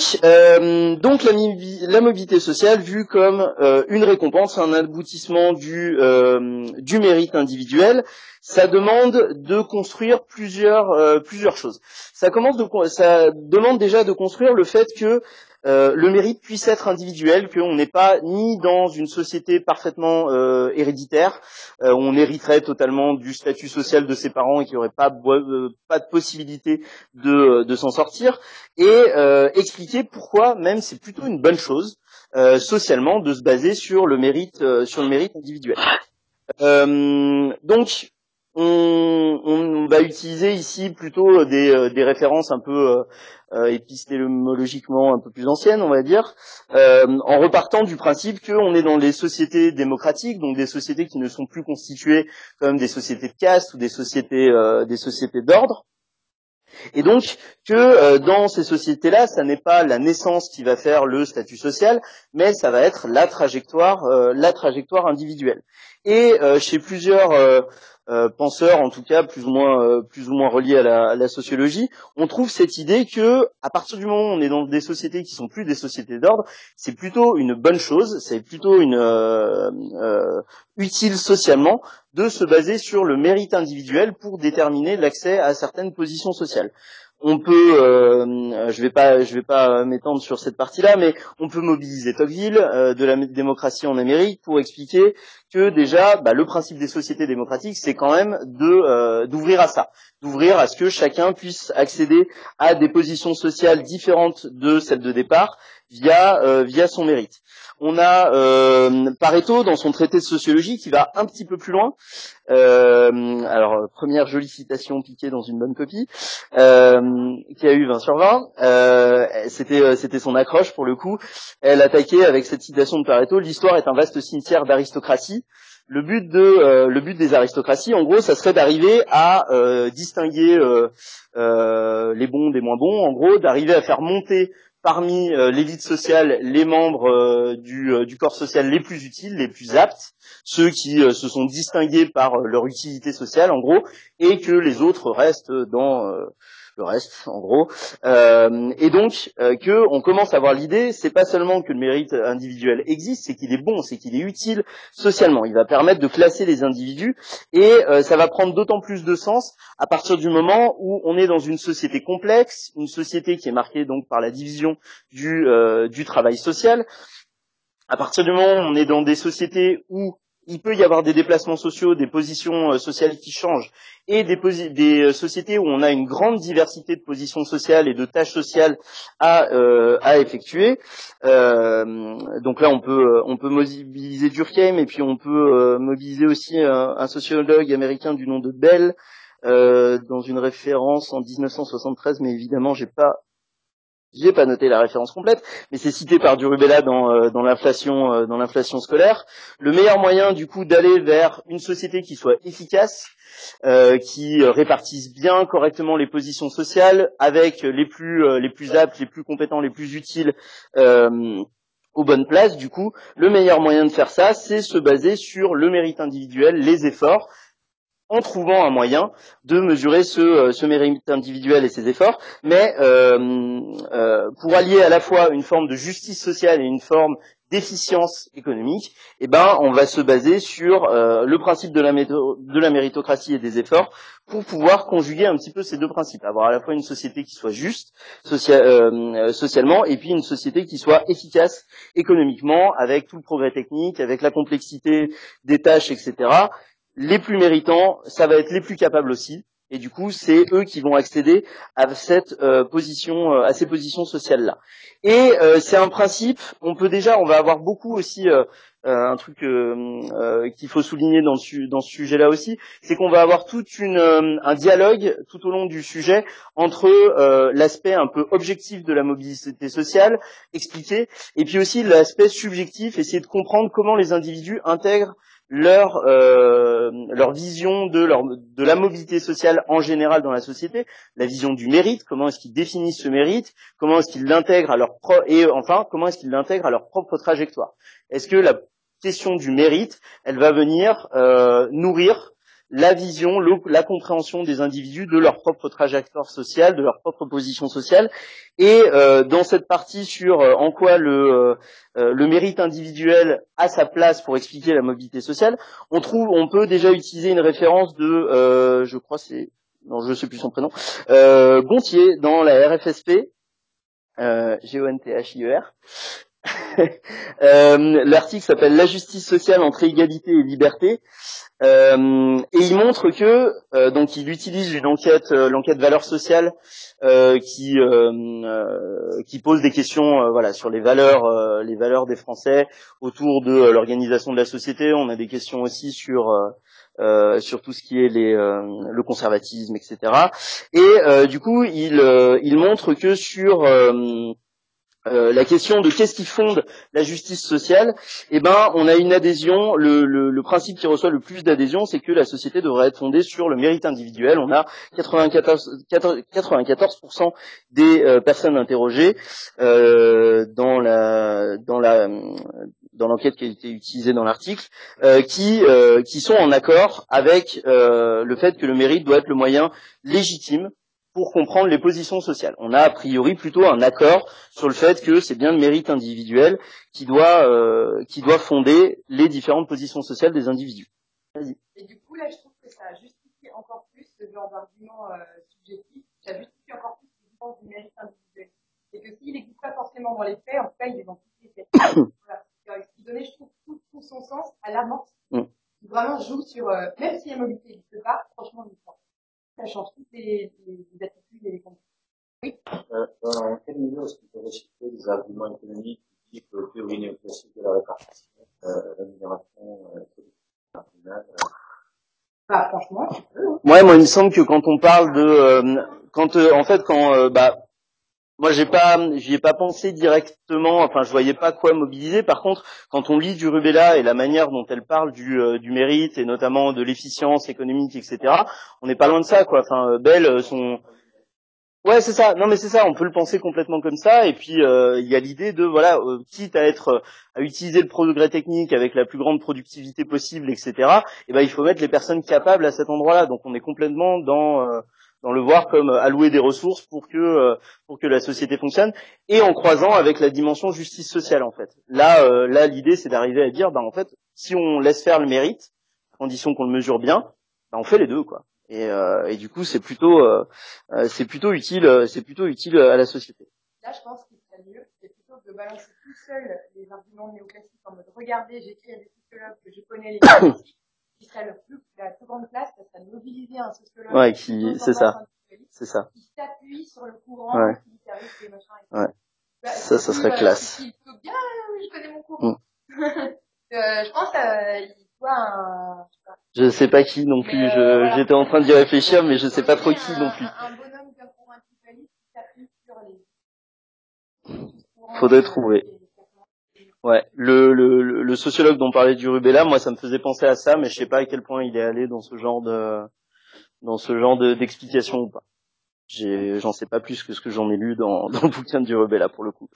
la mobilité sociale vue comme une récompense, un aboutissement du mérite individuel, ça demande de construire plusieurs choses. Ça demande déjà de construire le fait que le mérite puisse être individuel, qu'on n'est pas ni dans une société parfaitement héréditaire, où on hériterait totalement du statut social de ses parents et qu'il n'y aurait pas de possibilité de s'en sortir, et expliquer pourquoi même c'est plutôt une bonne chose socialement de se baser sur le mérite individuel. Donc on va utiliser ici plutôt des références un peu épistémologiquement un peu plus anciennes, on va dire, en repartant du principe qu'on est dans les sociétés démocratiques, donc des sociétés qui ne sont plus constituées comme des sociétés de caste ou des sociétés d'ordre. Et donc que dans ces sociétés-là, ça n'est pas la naissance qui va faire le statut social, mais ça va être la trajectoire individuelle. Et chez plusieurs penseurs, en tout cas plus ou moins reliés à la sociologie, on trouve cette idée que à partir du moment où on est dans des sociétés qui sont plus des sociétés d'ordre, c'est plutôt une bonne chose, c'est plutôt utile socialement de se baser sur le mérite individuel pour déterminer l'accès à certaines positions sociales. On peut, je vais pas m'étendre sur cette partie-là, mais on peut mobiliser Tocqueville de la démocratie en Amérique pour expliquer que déjà, le principe des sociétés démocratiques, c'est quand même d'ouvrir à ça, d'ouvrir à ce que chacun puisse accéder à des positions sociales différentes de celles de départ via son mérite. On a Pareto dans son traité de sociologie qui va un petit peu plus loin. Alors première jolie citation piquée dans une bonne copie, qui a eu 20 sur 20. C'était son accroche pour le coup. Elle attaquait avec cette citation de Pareto: l'histoire est un vaste cimetière d'aristocratie. Le but des aristocraties, en gros, ça serait d'arriver à distinguer les bons des moins bons, en gros, d'arriver à faire monter parmi l'élite sociale les membres du corps social les plus utiles, les plus aptes, ceux qui se sont distingués par leur utilité sociale, en gros, et que les autres restent dans le reste, en gros. Et donc, que on commence à avoir l'idée, c'est pas seulement que le mérite individuel existe, c'est qu'il est bon, c'est qu'il est utile socialement. Il va permettre de classer les individus, et ça va prendre d'autant plus de sens à partir du moment où on est dans une société complexe, une société qui est marquée donc par la division du travail social. À partir du moment où on est dans des sociétés où il peut y avoir des déplacements sociaux, des positions sociales qui changent, et des sociétés où on a une grande diversité de positions sociales et de tâches sociales à effectuer. Donc là, on peut mobiliser Durkheim, et puis on peut mobiliser aussi un sociologue américain du nom de Bell, dans une référence en 1973, mais évidemment, j'ai pas noté la référence complète, mais c'est cité par Durubella dans l'inflation scolaire. Le meilleur moyen du coup d'aller vers une société qui soit efficace, qui répartisse bien correctement les positions sociales, avec les plus aptes, les plus compétents, les plus utiles aux bonnes places, du coup, le meilleur moyen de faire ça, c'est se baser sur le mérite individuel, les efforts, en trouvant un moyen de mesurer ce mérite individuel et ses efforts, mais pour allier à la fois une forme de justice sociale et une forme d'efficience économique, eh ben on va se baser sur le principe de la méritocratie et des efforts pour pouvoir conjuguer un petit peu ces deux principes, avoir à la fois une société qui soit juste socialement et puis une société qui soit efficace économiquement, avec tout le progrès technique, avec la complexité des tâches, etc. Les plus méritants, ça va être les plus capables aussi, et du coup c'est eux qui vont accéder à cette à ces positions sociales là. Et c'est un principe, on va avoir beaucoup aussi un truc qu'il faut souligner dans ce sujet-là aussi, c'est qu'on va avoir un dialogue tout au long du sujet entre l'aspect un peu objectif de la mobilité sociale, expliqué, et puis aussi l'aspect subjectif, essayer de comprendre comment les individus intègrent leur vision de la mobilité sociale en général dans la société, la vision du mérite, comment est-ce qu'ils définissent ce mérite, comment est-ce qu'ils l'intègrent à leur comment est-ce qu'ils l'intègrent à leur propre trajectoire. Est-ce que la question du mérite, elle va venir nourrir la vision, la compréhension des individus de leur propre trajectoire sociale, de leur propre position sociale, et dans cette partie sur en quoi le mérite individuel a sa place pour expliquer la mobilité sociale, on peut déjà utiliser une référence de, je crois non, je sais plus son prénom, Gontier dans la RFSP, G-O-N-T-H-I-E-R. L'article s'appelle La justice sociale entre égalité et liberté, et il montre que donc il utilise une l'enquête valeurs sociales qui pose des questions voilà sur les valeurs des Français autour de l'organisation de la société. On a des questions aussi sur tout ce qui est le conservatisme, etc. Et du coup il montre que sur la question de qu'est-ce qui fonde la justice sociale, eh ben, on a une adhésion. Le principe qui reçoit le plus d'adhésion, c'est que la société devrait être fondée sur le mérite individuel. On a 94% des personnes interrogées dans l'enquête qui a été utilisée dans l'article, qui sont en accord avec le fait que le mérite doit être le moyen légitime pour comprendre les positions sociales. On a a priori plutôt un accord sur le fait que c'est bien le mérite individuel qui doit fonder les différentes positions sociales des individus. Vas-y. Et du coup, là, je trouve que ça justifie encore plus ce genre d'argument subjectif, ça justifie encore plus l'existence du mérite individuel. C'est que s'il n'existe pas forcément dans les faits, en tout cas, il est dans toutes les faits. Voilà. Ce qui donnait, je trouve, tout son sens à l'amorce, qui vraiment joue sur, même si la mobilité n'existe pas, franchement, ça change toutes les attitudes et les conduites. Oui. Dans quelle mesure est-ce qu'on peut recycler des arguments économiques qui disent que le théorie néoclassique de la répartition, l'amélioration marginale Franchement, tu peux. Ouais, moi, il me semble que quand on parle de, moi, j'y ai pas pensé directement. Enfin, je voyais pas quoi mobiliser. Par contre, quand on lit du Rubella et la manière dont elle parle du mérite et notamment de l'efficience économique, etc., on n'est pas loin de ça, quoi. Enfin, Bell, ouais, c'est ça. Non, mais c'est ça. On peut le penser complètement comme ça. Et puis, il y a l'idée de, voilà, quitte à utiliser le progrès technique avec la plus grande productivité possible, etc. Et ben, il faut mettre les personnes capables à cet endroit-là. Donc, on est complètement dans le voir comme allouer des ressources pour que la société fonctionne, et en croisant avec la dimension justice sociale, en fait. Là, l'idée, c'est d'arriver à dire, en fait, si on laisse faire le mérite, à condition qu'on le mesure bien, on fait les deux, quoi. Et du coup, c'est plutôt utile à la société. Là, je pense qu'il serait mieux, c'est plutôt de balancer tout seul les arguments néoclassiques en mode regardez, j'écris à des sociologues que je connais les classiques, qui serait la plus grande place, ça serait de mobiliser un sociologue. Ouais, c'est ça. Qui s'appuie sur le courant, utilitariste et machin. Et ouais. Ça serait classe. Il peut bien, je connais mon courant. Je pense qu'il doit je sais pas qui non plus, j'étais en train d'y réfléchir, mais je sais pas trop qui non plus. Un bonhomme d'un courant antifaliste qui s'appuie sur les... Faudrait trouver. Ouais, le sociologue dont parlait du Rubella, moi ça me faisait penser à ça, mais je sais pas à quel point il est allé dans ce genre d'explication ou pas. J'en sais pas plus que ce que j'en ai lu dans le bouquin du Rubella pour le coup.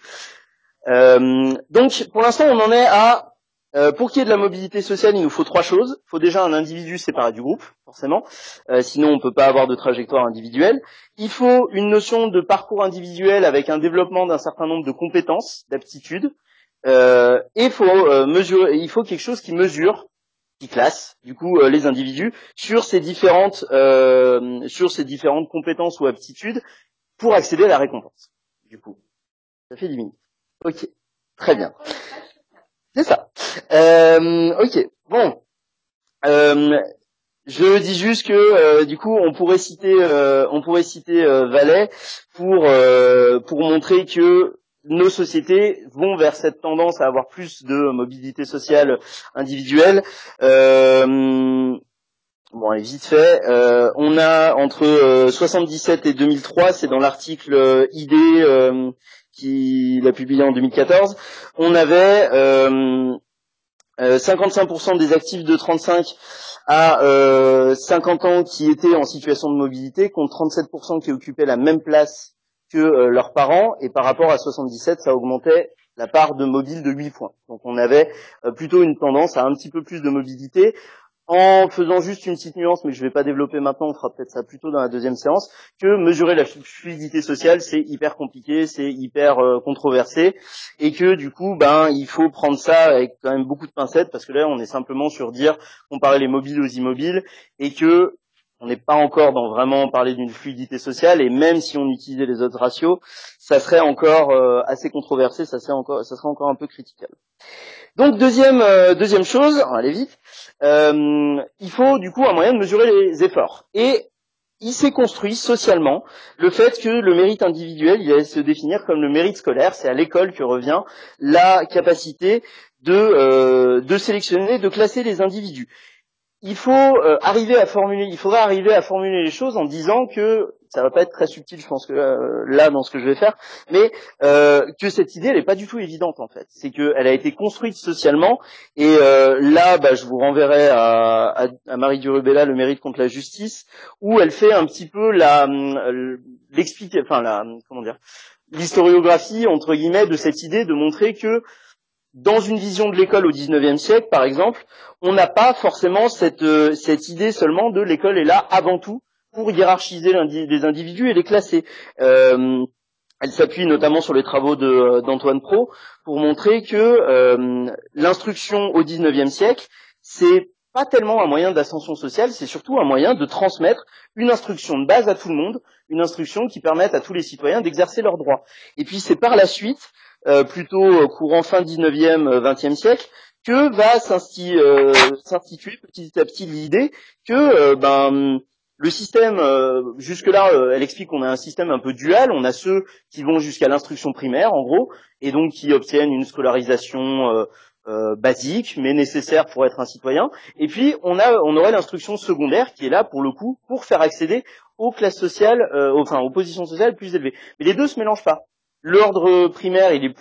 Donc pour l'instant on en est à pour qu'il y ait de la mobilité sociale, il nous faut trois choses. Il faut déjà un individu séparé du groupe, forcément. Sinon, on peut pas avoir de trajectoire individuelle. Il faut une notion de parcours individuel avec un développement d'un certain nombre de compétences, d'aptitudes. il faut quelque chose qui mesure, qui classe du coup les individus sur ces différentes compétences ou aptitudes pour accéder à la récompense. Du coup, ça fait 10 minutes. Ok, très bien. C'est ça. Ok, bon. Je dis juste que du coup on pourrait citer Vallet pour montrer que nos sociétés vont vers cette tendance à avoir plus de mobilité sociale individuelle. Bon, et vite fait, on a entre 77 et 2003, c'est dans l'article ID qu'il a publié en 2014, on avait 55% des actifs de 35 à 50 ans qui étaient en situation de mobilité, contre 37% qui occupaient la même place que leurs parents, et par rapport à 77, ça augmentait la part de mobiles de 8 points. Donc on avait plutôt une tendance à un petit peu plus de mobilité. En faisant juste une petite nuance, mais que je vais pas développer maintenant, on fera peut-être ça plutôt dans la deuxième séance, que mesurer la fluidité sociale, c'est hyper compliqué, c'est hyper controversé, et que du coup, il faut prendre ça avec quand même beaucoup de pincettes, parce que là, on est simplement sur comparer les mobiles aux immobiles, et que on n'est pas encore dans vraiment parler d'une fluidité sociale, et même si on utilisait les autres ratios, ça serait encore assez controversé, ça serait encore un peu critiquable. Donc deuxième chose, on va aller vite, il faut du coup un moyen de mesurer les efforts. Et il s'est construit socialement le fait que le mérite individuel, il allait se définir comme le mérite scolaire. C'est à l'école que revient la capacité de sélectionner, de classer les individus. Il faudra arriver à formuler les choses en disant que ça va pas être très subtil, je pense que là dans ce que je vais faire, mais que cette idée elle est pas du tout évidente en fait. C'est qu'elle a été construite socialement et là je vous renverrai à Marie Durubella, Le mérite contre la justice, où elle fait un petit peu l'historiographie entre guillemets de cette idée de montrer que dans une vision de l'école au XIXe siècle, par exemple, on n'a pas forcément cette idée seulement de l'école est là avant tout pour hiérarchiser les individus et les classer. Elle s'appuie notamment sur les travaux d'Antoine Pro pour montrer que l'instruction au XIXe siècle, c'est pas tellement un moyen d'ascension sociale, c'est surtout un moyen de transmettre une instruction de base à tout le monde, une instruction qui permette à tous les citoyens d'exercer leurs droits. Et puis c'est par la suite, plutôt courant fin 19e, 20e siècle, que va s'instituer petit à petit l'idée que le système, jusque-là, elle explique qu'on a un système un peu dual. On a ceux qui vont jusqu'à l'instruction primaire, en gros, et donc qui obtiennent une scolarisation basique, mais nécessaire pour être un citoyen. Et puis, on aurait l'instruction secondaire qui est là, pour le coup, pour faire accéder aux classes sociales, aux positions sociales plus élevées. Mais les deux se mélangent pas. L'ordre primaire, il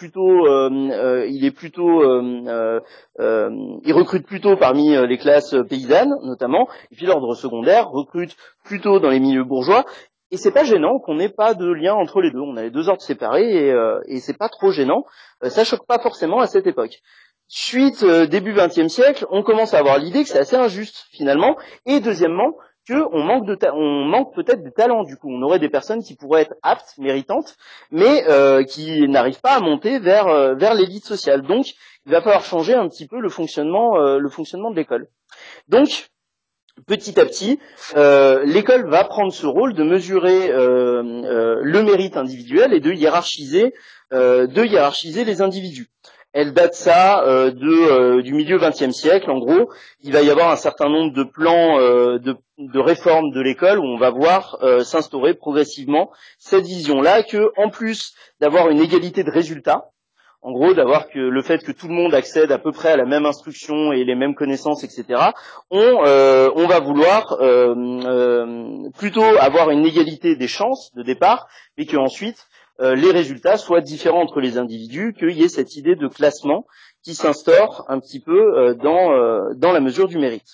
recrute plutôt parmi les classes paysannes, notamment, et puis l'ordre secondaire recrute plutôt dans les milieux bourgeois, et c'est pas gênant qu'on n'ait pas de lien entre les deux. On a les deux ordres séparés, et c'est pas trop gênant. Ça choque pas forcément à cette époque. Suite, début XXe siècle, on commence à avoir l'idée que c'est assez injuste, finalement, et deuxièmement, qu'on manque peut-être de talent. Du coup, on aurait des personnes qui pourraient être aptes, méritantes, mais qui n'arrivent pas à monter vers l'élite sociale. Donc, il va falloir changer un petit peu le fonctionnement de l'école. Donc, petit à petit, l'école va prendre ce rôle de mesurer le mérite individuel et de hiérarchiser les individus. Elle date ça du milieu XXe siècle. En gros, il va y avoir un certain nombre de plans de réforme de l'école où on va voir s'instaurer progressivement cette vision-là que, en plus d'avoir une égalité de résultats, en gros d'avoir que le fait que tout le monde accède à peu près à la même instruction et les mêmes connaissances, etc., on va vouloir plutôt avoir une égalité des chances de départ, mais qu'ensuite les résultats soient différents entre les individus, qu'il y ait cette idée de classement qui s'instaure un petit peu dans la mesure du mérite.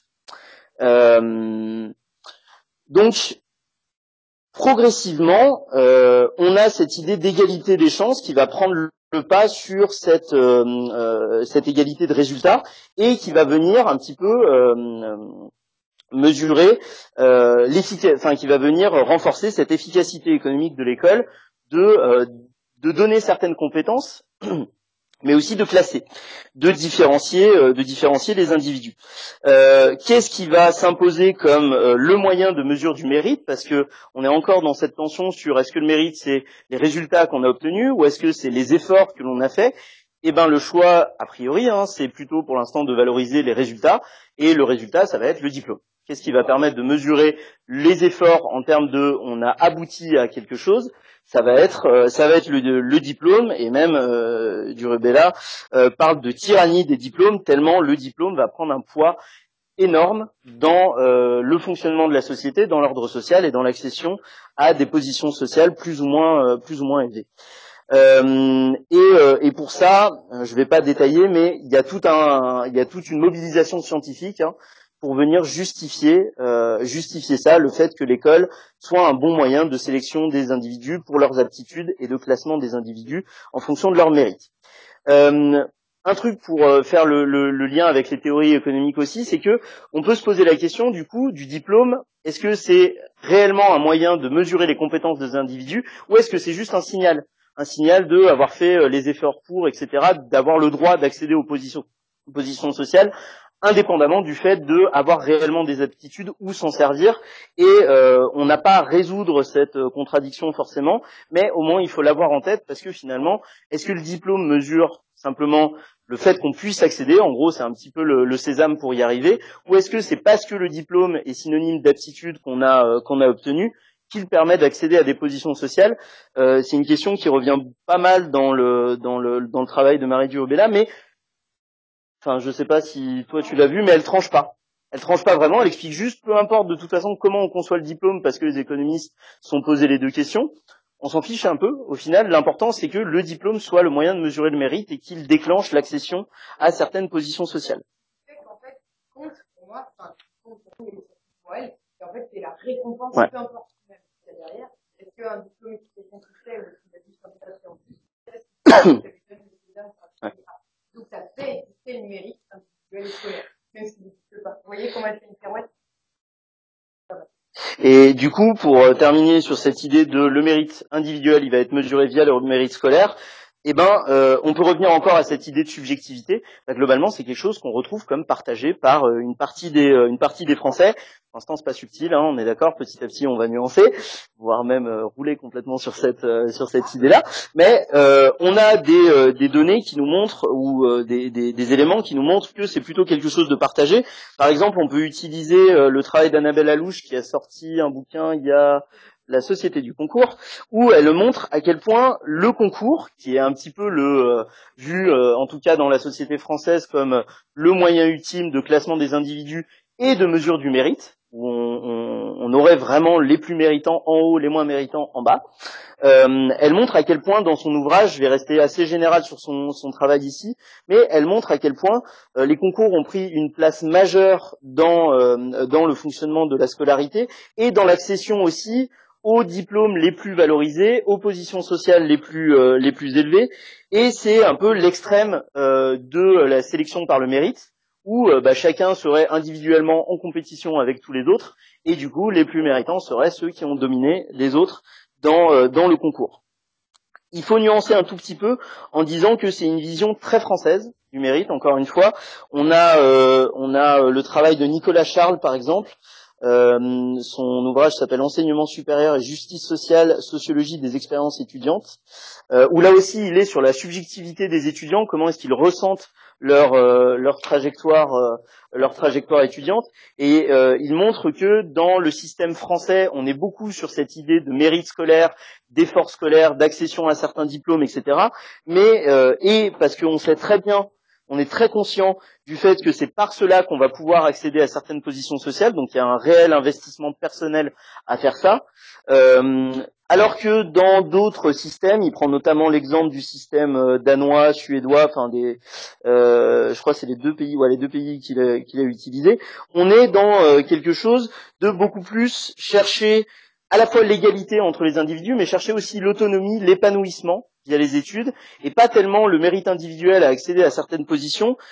Donc, progressivement, on a cette idée d'égalité des chances qui va prendre le pas sur cette égalité de résultats et qui va venir un petit peu mesurer qui va venir renforcer cette efficacité économique de l'école de donner certaines compétences mais aussi de classer, de différencier les individus. Qu'est-ce qui va s'imposer comme le moyen de mesure du mérite? Parce que on est encore dans cette tension sur est-ce que le mérite c'est les résultats qu'on a obtenus ou est-ce que c'est les efforts que l'on a faits? Eh ben le choix a priori, c'est plutôt pour l'instant de valoriser les résultats et le résultat ça va être le diplôme. Qu'est-ce qui va permettre de mesurer les efforts en termes de on a abouti à quelque chose? Ça va être le diplôme, et même Durubella parle de tyrannie des diplômes, tellement le diplôme va prendre un poids énorme dans le fonctionnement de la société, dans l'ordre social et dans l'accession à des positions sociales plus ou moins élevées. Et pour ça, je vais pas détailler, mais il y a toute une mobilisation scientifique pour venir justifier ça, le fait que l'école soit un bon moyen de sélection des individus pour leurs aptitudes et de classement des individus en fonction de leur mérite. Un truc pour faire le lien avec les théories économiques aussi, c'est que on peut se poser la question du coup du diplôme. Est-ce que c'est réellement un moyen de mesurer les compétences des individus ou est-ce que c'est juste un signal de avoir fait les efforts pour, etc., d'avoir le droit d'accéder aux positions sociales, indépendamment du fait de avoir réellement des aptitudes ou s'en servir. Et on n'a pas à résoudre cette contradiction forcément, mais au moins il faut l'avoir en tête parce que finalement, est-ce que le diplôme mesure simplement le fait qu'on puisse accéder, en gros c'est un petit peu le sésame pour y arriver, ou est-ce que c'est parce que le diplôme est synonyme d'aptitude qu'on a obtenu qu'il permet d'accéder à des positions sociales? C'est une question qui revient pas mal dans le travail de Marie Durubella, mais enfin je sais pas si toi tu l'as vu, mais elle tranche pas. Elle tranche pas vraiment, elle explique juste, peu importe de toute façon comment on conçoit le diplôme, parce que les économistes sont posés les deux questions, on s'en fiche un peu. Au final, l'important c'est que le diplôme soit le moyen de mesurer le mérite et qu'il déclenche l'accession à certaines positions sociales. En fait, compte pour moi, compte pour nous pour elle, et en fait c'est la récompense, peu importe même ce qu'il y a derrière. Est-ce qu'un diplôme qui est constructé ou qui a juste un peu en plus, donc ça fait exister le mérite individuel et scolaire, même s'il n'existe pas. Vous voyez comment elle fait une pirouette? Et du coup, pour terminer sur cette idée de le mérite individuel, il va être mesuré via le mérite scolaire, on peut revenir encore à cette idée de subjectivité. Globalement, c'est quelque chose qu'on retrouve comme partagé par une partie des Français. Pour l'instant, c'est pas subtil, on est d'accord. Petit à petit, on va nuancer, voire même rouler complètement sur cette idée-là. Mais on a des données qui nous montrent ou des éléments qui nous montrent que c'est plutôt quelque chose de partagé. Par exemple, on peut utiliser le travail d'Annabelle Allouche qui a sorti un bouquin il y a La Société du concours, où elle montre à quel point le concours, qui est un petit peu vu en tout cas dans la société française comme le moyen ultime de classement des individus et de mesure du mérite, où on aurait vraiment les plus méritants en haut, les moins méritants en bas. Elle montre à quel point dans son ouvrage, je vais rester assez général sur son travail ici, mais elle montre à quel point les concours ont pris une place majeure dans le fonctionnement de la scolarité et dans l'accession aussi aux diplômes les plus valorisés, aux positions sociales les plus élevées, et c'est un peu l'extrême de la sélection par le mérite, où chacun serait individuellement en compétition avec tous les autres, et du coup les plus méritants seraient ceux qui ont dominé les autres dans le concours. Il faut nuancer un tout petit peu en disant que c'est une vision très française du mérite. Encore une fois, on a le travail de Nicolas Charles par exemple. Son ouvrage s'appelle Enseignement supérieur et justice sociale, sociologie des expériences étudiantes, où là aussi il est sur la subjectivité des étudiants, comment est-ce qu'ils ressentent leur trajectoire étudiante, et il montre que dans le système français, on est beaucoup sur cette idée de mérite scolaire, d'effort scolaire, d'accession à certains diplômes, etc. Mais et parce qu'on sait très bien, on est très conscient du fait que c'est par cela qu'on va pouvoir accéder à certaines positions sociales, donc il y a un réel investissement personnel à faire ça. Alors que dans d'autres systèmes, il prend notamment l'exemple du système danois, suédois, enfin je crois que c'est les deux pays qu'il a utilisé. On est dans quelque chose de beaucoup plus chercher à la fois l'égalité entre les individus, mais chercher aussi l'autonomie, l'épanouissement via les études, et pas tellement le mérite individuel à accéder à certaines positions,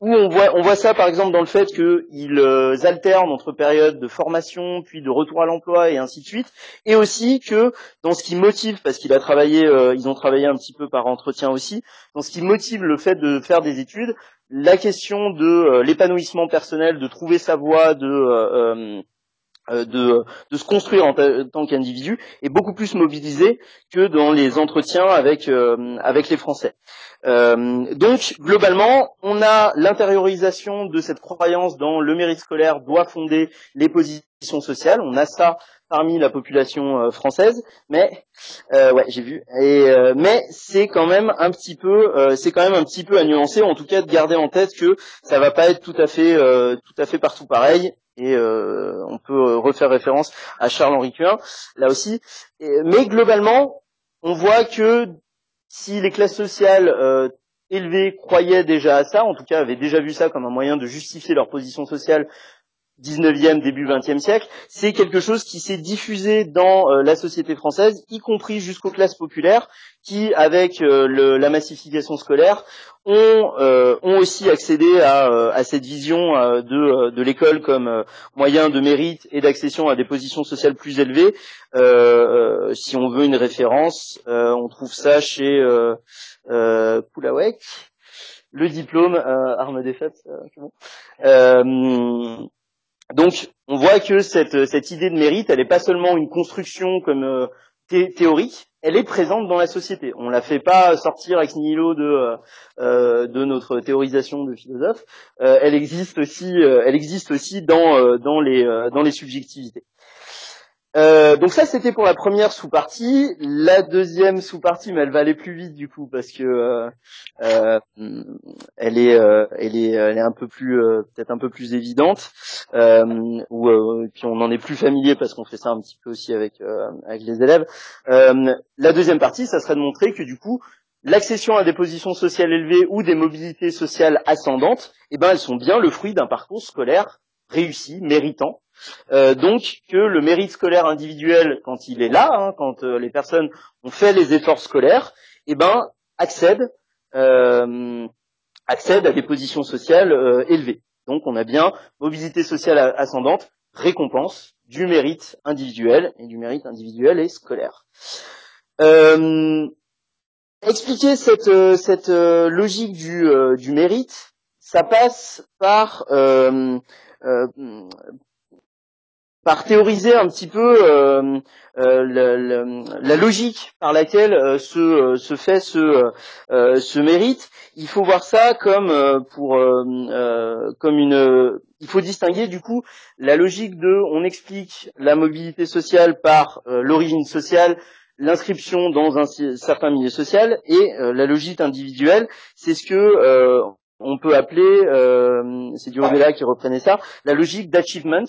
où on voit ça par exemple dans le fait qu'ils alternent entre périodes de formation puis de retour à l'emploi et ainsi de suite, et aussi que dans ce qui motive, parce qu'ils ont travaillé un petit peu par entretien aussi, dans ce qui motive le fait de faire des études, la question de l'épanouissement personnel, de trouver sa voie, de se construire en tant qu'individu est beaucoup plus mobilisé que dans les entretiens avec les Français. Donc globalement, on a l'intériorisation de cette croyance dans le mérite scolaire doit fonder les positions sociales. On a ça parmi la population française, mais ouais, j'ai vu. Mais c'est quand même un petit peu à nuancer, en tout cas de garder en tête que ça va pas être tout à fait partout pareil. Et on peut refaire référence à Charles-Henri Cuin là aussi. Mais globalement, on voit que si les classes sociales élevées croyaient déjà à ça, en tout cas avaient déjà vu ça comme un moyen de justifier leur position sociale 19e, début 20e siècle, c'est quelque chose qui s'est diffusé dans la société française, y compris jusqu'aux classes populaires, qui, avec la massification scolaire, ont aussi accédé à cette vision de l'école comme moyen de mérite et d'accession à des positions sociales plus élevées. Si on veut une référence, on trouve ça chez Koulawek, le diplôme armes défaites, c'est bon. Donc, on voit que cette idée de mérite, elle n'est pas seulement une construction comme théorique, elle est présente dans la société. On la fait pas sortir ex nihilo de notre théorisation de philosophe. Elle existe aussi dans les subjectivités. Donc ça c'était pour la première sous-partie. La deuxième sous-partie, mais elle va aller plus vite du coup parce que elle est un peu plus peut-être un peu plus évidente, puis on en est plus familier parce qu'on fait ça un petit peu aussi avec les élèves. La deuxième partie, ça serait de montrer que du coup l'accession à des positions sociales élevées ou des mobilités sociales ascendantes, elles sont bien le fruit d'un parcours scolaire réussi, méritant. Donc que le mérite scolaire individuel, quand il est là, quand les personnes ont fait les efforts scolaires, accèdent à des positions sociales élevées. Donc on a bien mobilité sociale ascendante, récompense du mérite individuel, et du mérite individuel et scolaire. Expliquer cette logique du mérite, ça passe par théoriser un petit peu la logique par laquelle se fait ce mérite. Il faut voir ça comme il faut distinguer du coup la logique on explique la mobilité sociale par l'origine sociale, l'inscription dans un certain milieu social, et la logique individuelle, c'est ce que on peut appeler, c'est Durobella qui reprenait ça, la logique d'achievement.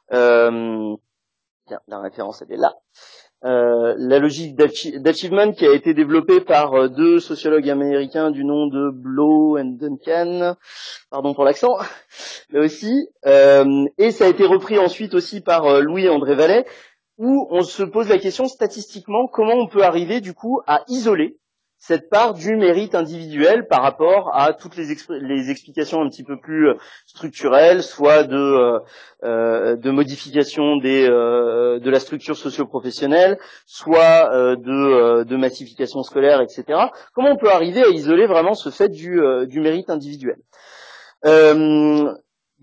Tiens, la référence elle est là. La logique d'achievement qui a été développée par deux sociologues américains du nom de Blow and Duncan, pardon pour l'accent, là aussi, et ça a été repris ensuite aussi par Louis-André Vallet, où on se pose la question statistiquement comment on peut arriver du coup à isoler cette part du mérite individuel par rapport à toutes les explications un petit peu plus structurelles, soit de modification de la structure socio-professionnelle, soit de massification scolaire, etc. Comment on peut arriver à isoler vraiment ce fait du mérite individuel? Ouais,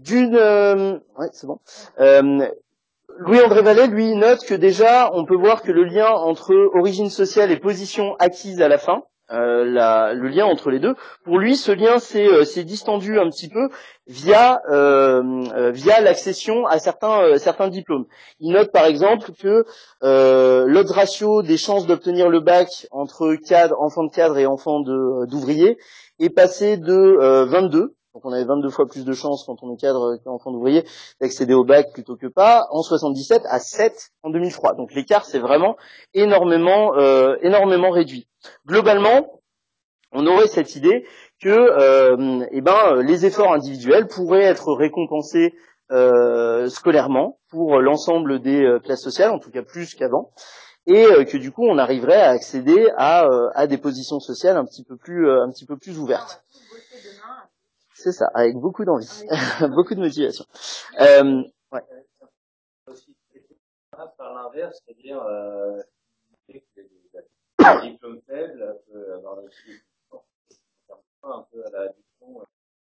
c'est bon. Louis-André Vallet, lui, note que déjà, on peut voir que le lien entre origine sociale et position acquise à la fin, le lien entre les deux, pour lui, ce lien s'est distendu un petit peu via l'accession à certains diplômes. Il note par exemple que l'odds ratio des chances d'obtenir le bac entre enfants de cadre et enfants d'ouvriers est passé de 22. Donc on avait 22 fois plus de chances quand on est cadre qu'enfant d'ouvrier d'accéder au bac plutôt que pas, en 77 à 7 en 2003. Donc l'écart c'est vraiment énormément réduit. Globalement, on aurait cette idée que les efforts individuels pourraient être récompensés scolairement pour l'ensemble des classes sociales, en tout cas plus qu'avant, et que du coup on arriverait à accéder à des positions sociales un petit peu plus ouvertes. C'est ça, avec beaucoup d'envie, beaucoup de motivation. Ouais. Aussi, par l'inverse, c'est-à-dire les diplômes faibles peut avoir aussi un peu à la addiction.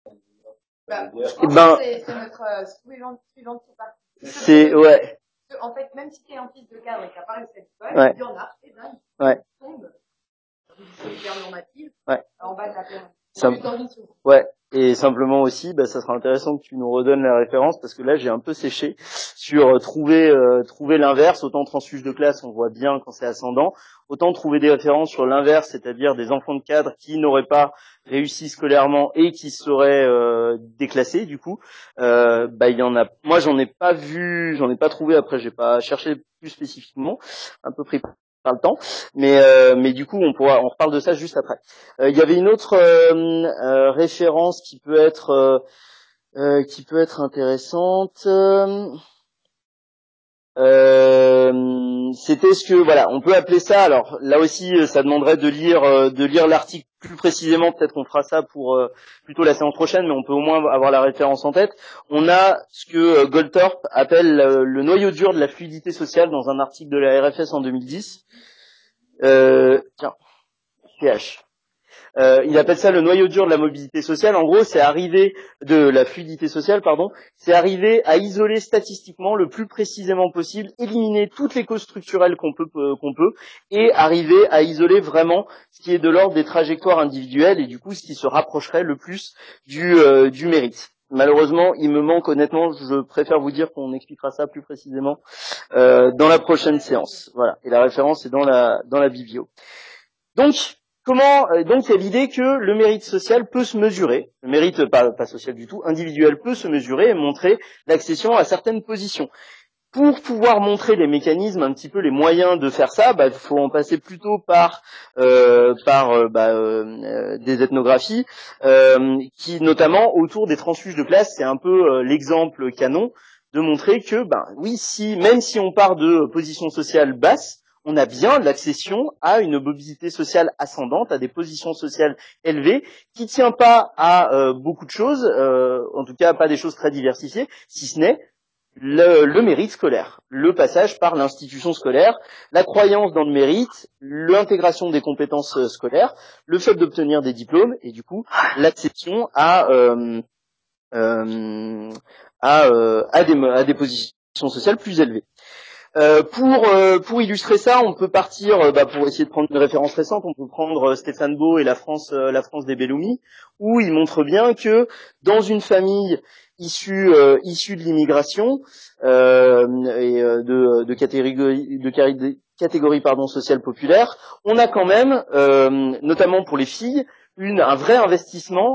C'est notre suivante partie. C'est ouais. En fait, même si tu es en piste de cadre et que tu n'as pas réussi à l'école, Ouais. il y en a, et ben, ouais. ils tombent sur une filière normative, ouais. en bas de la pyramide. Ouais. Et simplement aussi, ça sera intéressant que tu nous redonnes la référence parce que là j'ai un peu séché sur trouver l'inverse. Autant transfuge de classe, on voit bien quand c'est ascendant. Autant trouver des références sur l'inverse, c'est-à-dire des enfants de cadre qui n'auraient pas réussi scolairement et qui seraient déclassés. Du coup, il y en a. Moi, j'en ai pas trouvé. Après, j'ai pas cherché plus spécifiquement. Un peu pris par le temps, mais du coup on reparle de ça juste après. Il y avait une autre référence qui peut être intéressante. C'était ce que on peut appeler ça. Alors là aussi, ça demanderait de lire l'article plus précisément. Peut-être qu'on fera ça pour plutôt la séance prochaine, mais on peut au moins avoir la référence en tête. On a ce que Goldthorpe appelle le noyau dur de la fluidité sociale dans un article de la RFS en 2010. Tiens, PH. Il appelle ça le noyau dur de la mobilité sociale. En gros, c'est arriver de la fluidité sociale, c'est arriver à isoler statistiquement le plus précisément possible, éliminer toutes les causes structurelles qu'on peut, et arriver à isoler vraiment ce qui est de l'ordre des trajectoires individuelles et du coup ce qui se rapprocherait le plus du mérite. Malheureusement, il me manque honnêtement, je préfère vous dire qu'on expliquera ça plus précisément dans la prochaine séance. Voilà. Et la référence est dans la biblio. Donc il y a l'idée que le mérite social peut se mesurer, le mérite pas social du tout, individuel peut se mesurer et montrer l'accession à certaines positions. Pour pouvoir montrer les mécanismes, un petit peu les moyens de faire ça, il faut en passer plutôt par des ethnographies qui, notamment autour des transfuges de classe, c'est un peu l'exemple canon de montrer que, même si on part de positions sociales basses, on a bien l'accession à une mobilité sociale ascendante, à des positions sociales élevées, qui tient pas à beaucoup de choses, en tout cas pas des choses très diversifiées, si ce n'est le mérite scolaire, le passage par l'institution scolaire, la croyance dans le mérite, l'intégration des compétences scolaires, le fait d'obtenir des diplômes et du coup l'accession à des positions sociales plus élevées. Pour illustrer ça, on peut partir, pour essayer de prendre une référence récente, on peut prendre Stéphane Beau et la France des Belloumi, où il montre bien que dans une famille issue de l'immigration de catégorie sociale populaire, on a quand même, notamment pour les filles, un vrai investissement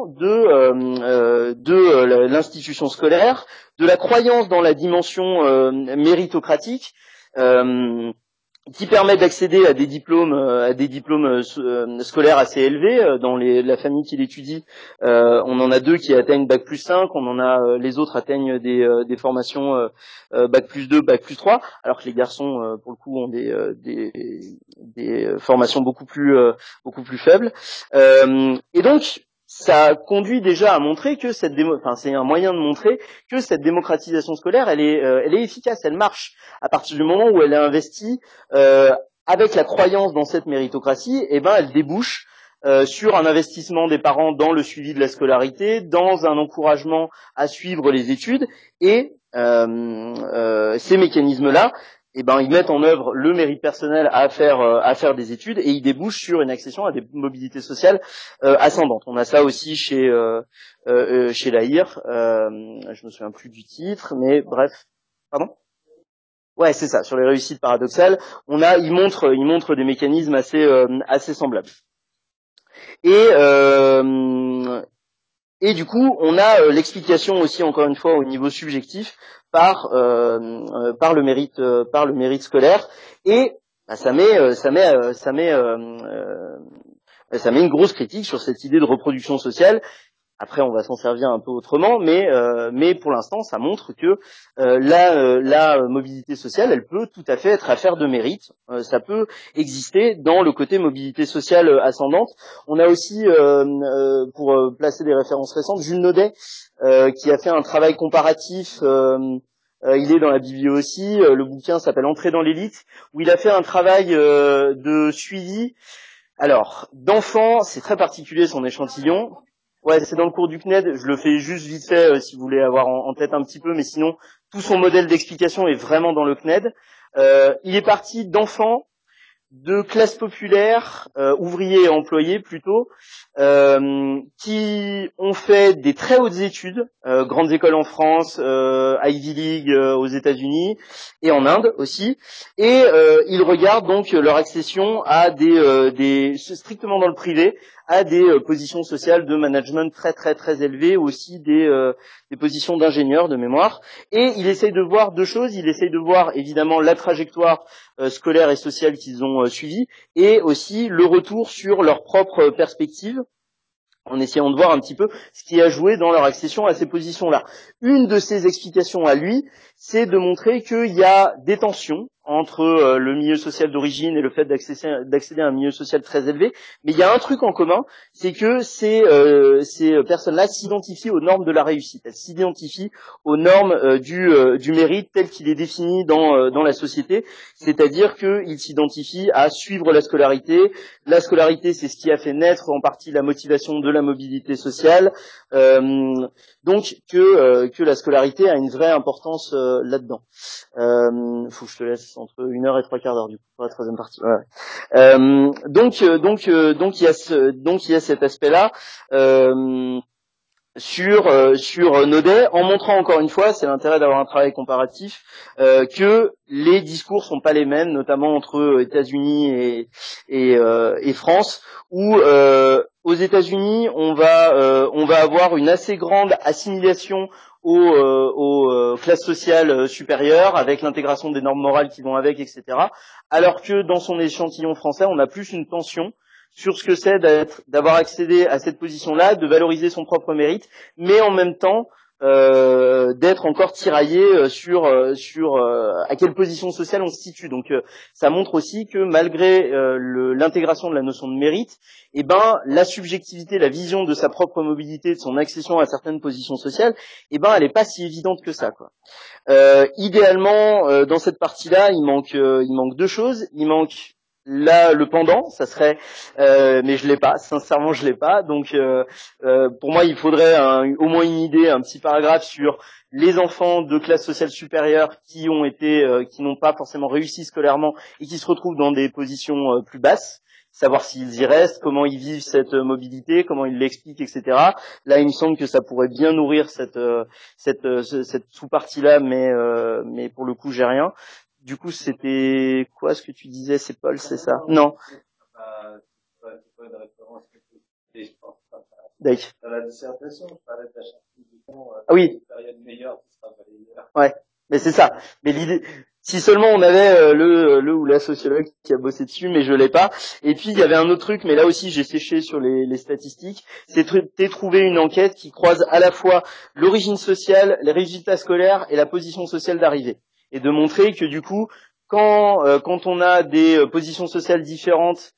de l'institution scolaire, de la croyance dans la dimension méritocratique, qui permet d'accéder à des diplômes scolaires assez élevés. Dans la famille qui l'étudie, on en a 2 qui atteignent bac plus 5, on en a les autres atteignent des formations bac plus 2, bac plus 3, alors que les garçons pour le coup ont des formations beaucoup plus faibles. Et donc ça conduit déjà à montrer que c'est un moyen de montrer que cette démocratisation scolaire, elle est efficace, elle marche à partir du moment où elle est investie avec la croyance dans cette méritocratie. Elle débouche sur un investissement des parents dans le suivi de la scolarité, dans un encouragement à suivre les études, et ces mécanismes-là, ils mettent en œuvre le mérite personnel à faire des études, et ils débouchent sur une accession à des mobilités sociales ascendantes. On a ça aussi chez Lahire, je me souviens plus du titre, mais bref. Pardon ? Ouais, c'est ça. Sur les réussites paradoxales, il montre des mécanismes assez semblables. Et du coup, on a l'explication aussi, encore une fois, au niveau subjectif par le mérite scolaire, et ça met une grosse critique sur cette idée de reproduction sociale Après, on va s'en servir un peu autrement, mais pour l'instant, ça montre que la mobilité sociale, elle peut tout à fait être affaire de mérite. Ça peut exister dans le côté mobilité sociale ascendante. On a aussi, pour placer des références récentes, Jules Naudet, qui a fait un travail comparatif. Il est dans la biblio aussi. Le bouquin s'appelle Entrer dans l'élite, où il a fait un travail de suivi. Alors, d'enfants, c'est très particulier son échantillon. Ouais, c'est dans le cours du CNED, je le fais juste vite fait si vous voulez avoir en tête un petit peu, mais sinon, tout son modèle d'explication est vraiment dans le CNED. Il est parti d'enfants de classes populaires, ouvriers et employés plutôt, qui ont fait des très hautes études, grandes écoles en France, Ivy League aux États-Unis et en Inde aussi, et ils regardent donc leur accession à des strictement dans le privé, à des positions sociales de management très très très élevées, aussi des positions d'ingénieurs de mémoire. Et il essaye de voir deux choses. Il essaye de voir évidemment la trajectoire scolaire et sociale qu'ils ont suivie, et aussi le retour sur leur propre perspective, en essayant de voir un petit peu ce qui a joué dans leur accession à ces positions-là. Une de ses explications à lui, c'est de montrer qu'il y a des tensions entre le milieu social d'origine et le fait d'accéder à un milieu social très élevé, mais il y a un truc en commun, c'est que ces personnes-là s'identifient aux normes de la réussite, elles s'identifient aux normes du mérite tel qu'il est défini dans la société, c'est-à-dire qu'ils s'identifient à suivre la scolarité. La scolarité, c'est ce qui a fait naître en partie la motivation de la mobilité sociale, donc que la scolarité a une vraie importance là-dedans. Faut que je te laisse entre 1 heure et 3/4 du coup pour la troisième partie. Ouais. Donc il y a cet aspect-là. Sur Naudet, en montrant encore une fois, c'est l'intérêt d'avoir un travail comparatif, que les discours sont pas les mêmes, notamment entre États-Unis et France, où aux États-Unis on va avoir une assez grande assimilation aux classes sociales supérieures, avec l'intégration des normes morales qui vont avec, etc. Alors que dans son échantillon français, on a plus une tension sur ce que c'est d'avoir accédé à cette position-là, de valoriser son propre mérite, mais en même temps d'être encore tiraillé sur à quelle position sociale on se situe. Donc ça montre aussi que malgré l'intégration de la notion de mérite, eh ben la subjectivité, la vision de sa propre mobilité, de son accession à certaines positions sociales, eh ben elle est pas si évidente que ça, quoi. Idéalement, dans cette partie-là, il manque deux choses. Il manque là le pendant, ça serait, mais je l'ai pas. Sincèrement, je l'ai pas. Donc, pour moi, il faudrait au moins une idée, un petit paragraphe sur les enfants de classe sociale supérieure qui n'ont pas forcément réussi scolairement et qui se retrouvent dans des positions plus basses. Savoir s'ils y restent, comment ils vivent cette mobilité, comment ils l'expliquent, etc. Là, il me semble que ça pourrait bien nourrir cette sous-partie-là, mais pour le coup, j'ai rien. Du coup, c'était quoi ce que tu disais? C'est Paul, c'est ça? Non. C'est pas une référence que je pense pas. D'accord. Dans la dissertation, je parlais de la charte du temps. Ah oui. Une période meilleure qui sera validée. Ouais. Mais c'est ça. Mais l'idée, si seulement on avait le ou la sociologue qui a bossé dessus, mais je l'ai pas. Et puis il y avait un autre truc, mais là aussi j'ai séché sur les statistiques. C'était trouver une enquête qui croise à la fois l'origine sociale, les résultats scolaires et la position sociale d'arrivée, et de montrer que du coup, quand on a des positions sociales différentes,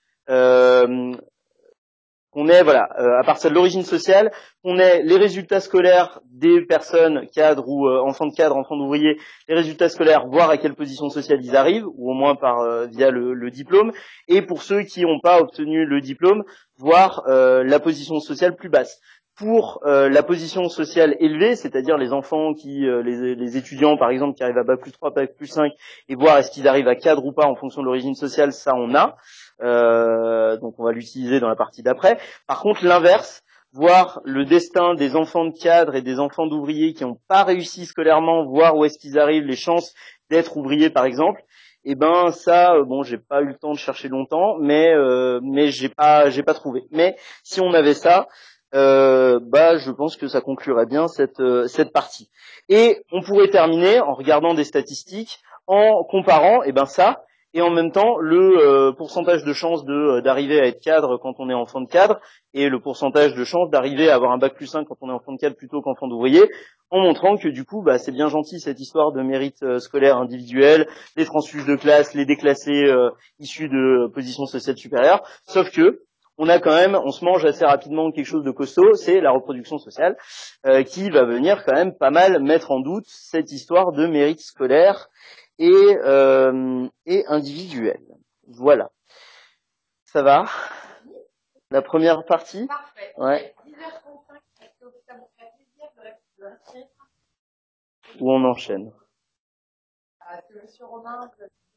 qu'on ait à partir de l'origine sociale, qu'on ait les résultats scolaires des personnes cadres ou enfants de cadres, enfants d'ouvriers, les résultats scolaires, voir à quelle position sociale ils arrivent, ou au moins via le diplôme, et pour ceux qui n'ont pas obtenu le diplôme, voir la position sociale plus basse. Pour la position sociale élevée, c'est-à-dire les enfants les étudiants par exemple qui arrivent à Bac+3, Bac+5, et voir est-ce qu'ils arrivent à cadre ou pas en fonction de l'origine sociale, ça on a. Donc on va l'utiliser dans la partie d'après. Par contre, l'inverse, voir le destin des enfants de cadres et des enfants d'ouvriers qui n'ont pas réussi scolairement, voir où est-ce qu'ils arrivent, les chances d'être ouvriers par exemple, et ben ça, j'ai pas eu le temps de chercher longtemps, mais j'ai pas trouvé. Mais si on avait ça, je pense que ça conclurait bien cette partie. Et on pourrait terminer en regardant des statistiques, en comparant, et en même temps le pourcentage de chance d'arriver à être cadre quand on est enfant de cadre, et le pourcentage de chance d'arriver à avoir un bac plus 5 quand on est enfant de cadre plutôt qu'enfant d'ouvrier, en montrant que du coup c'est bien gentil cette histoire de mérite scolaire individuel, les transfuges de classe, les déclassés issus de positions sociales supérieures, sauf que on se mange assez rapidement quelque chose de costaud, c'est la reproduction sociale, qui va venir quand même pas mal mettre en doute cette histoire de mérite scolaire et individuel. Voilà. Ça va? La première partie? Parfait. Ouais. 10h35, est-ce que ça vous ferait plaisir de rester? Ou on enchaîne? Est-ce que monsieur Romain,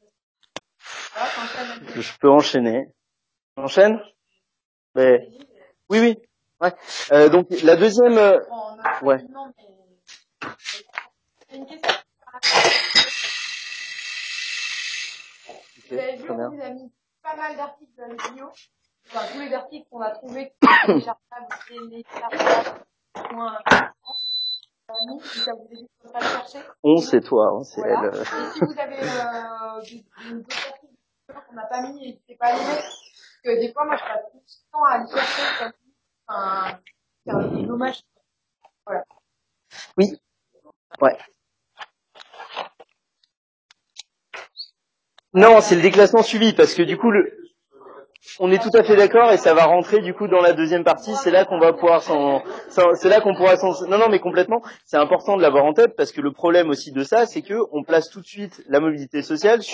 je peux enchaîner. On enchaîne? Mais... Oui, oui. Ouais. Donc la deuxième. Ouais. C'est une question. Vous avez vu, on vous a mis pas mal d'articles dans les vidéos. Enfin, tous les articles qu'on a trouvés, on, c'est toi, c'est voilà. elle. Et si vous avez d'autres articles qu'on n'a pas mis, n'hésitez pas à les mettre. Parce que des fois, moi, je passe tout le temps à les chercher. C'est un dommage. Voilà. Oui. Ouais. Non, c'est le déclassement suivi, parce que du coup, on est tout à fait d'accord, et ça va rentrer du coup dans la deuxième partie. C'est là qu'on va pouvoir non, mais complètement. C'est important de l'avoir en tête, parce que le problème aussi de ça, c'est que on place tout de suite la mobilité sociale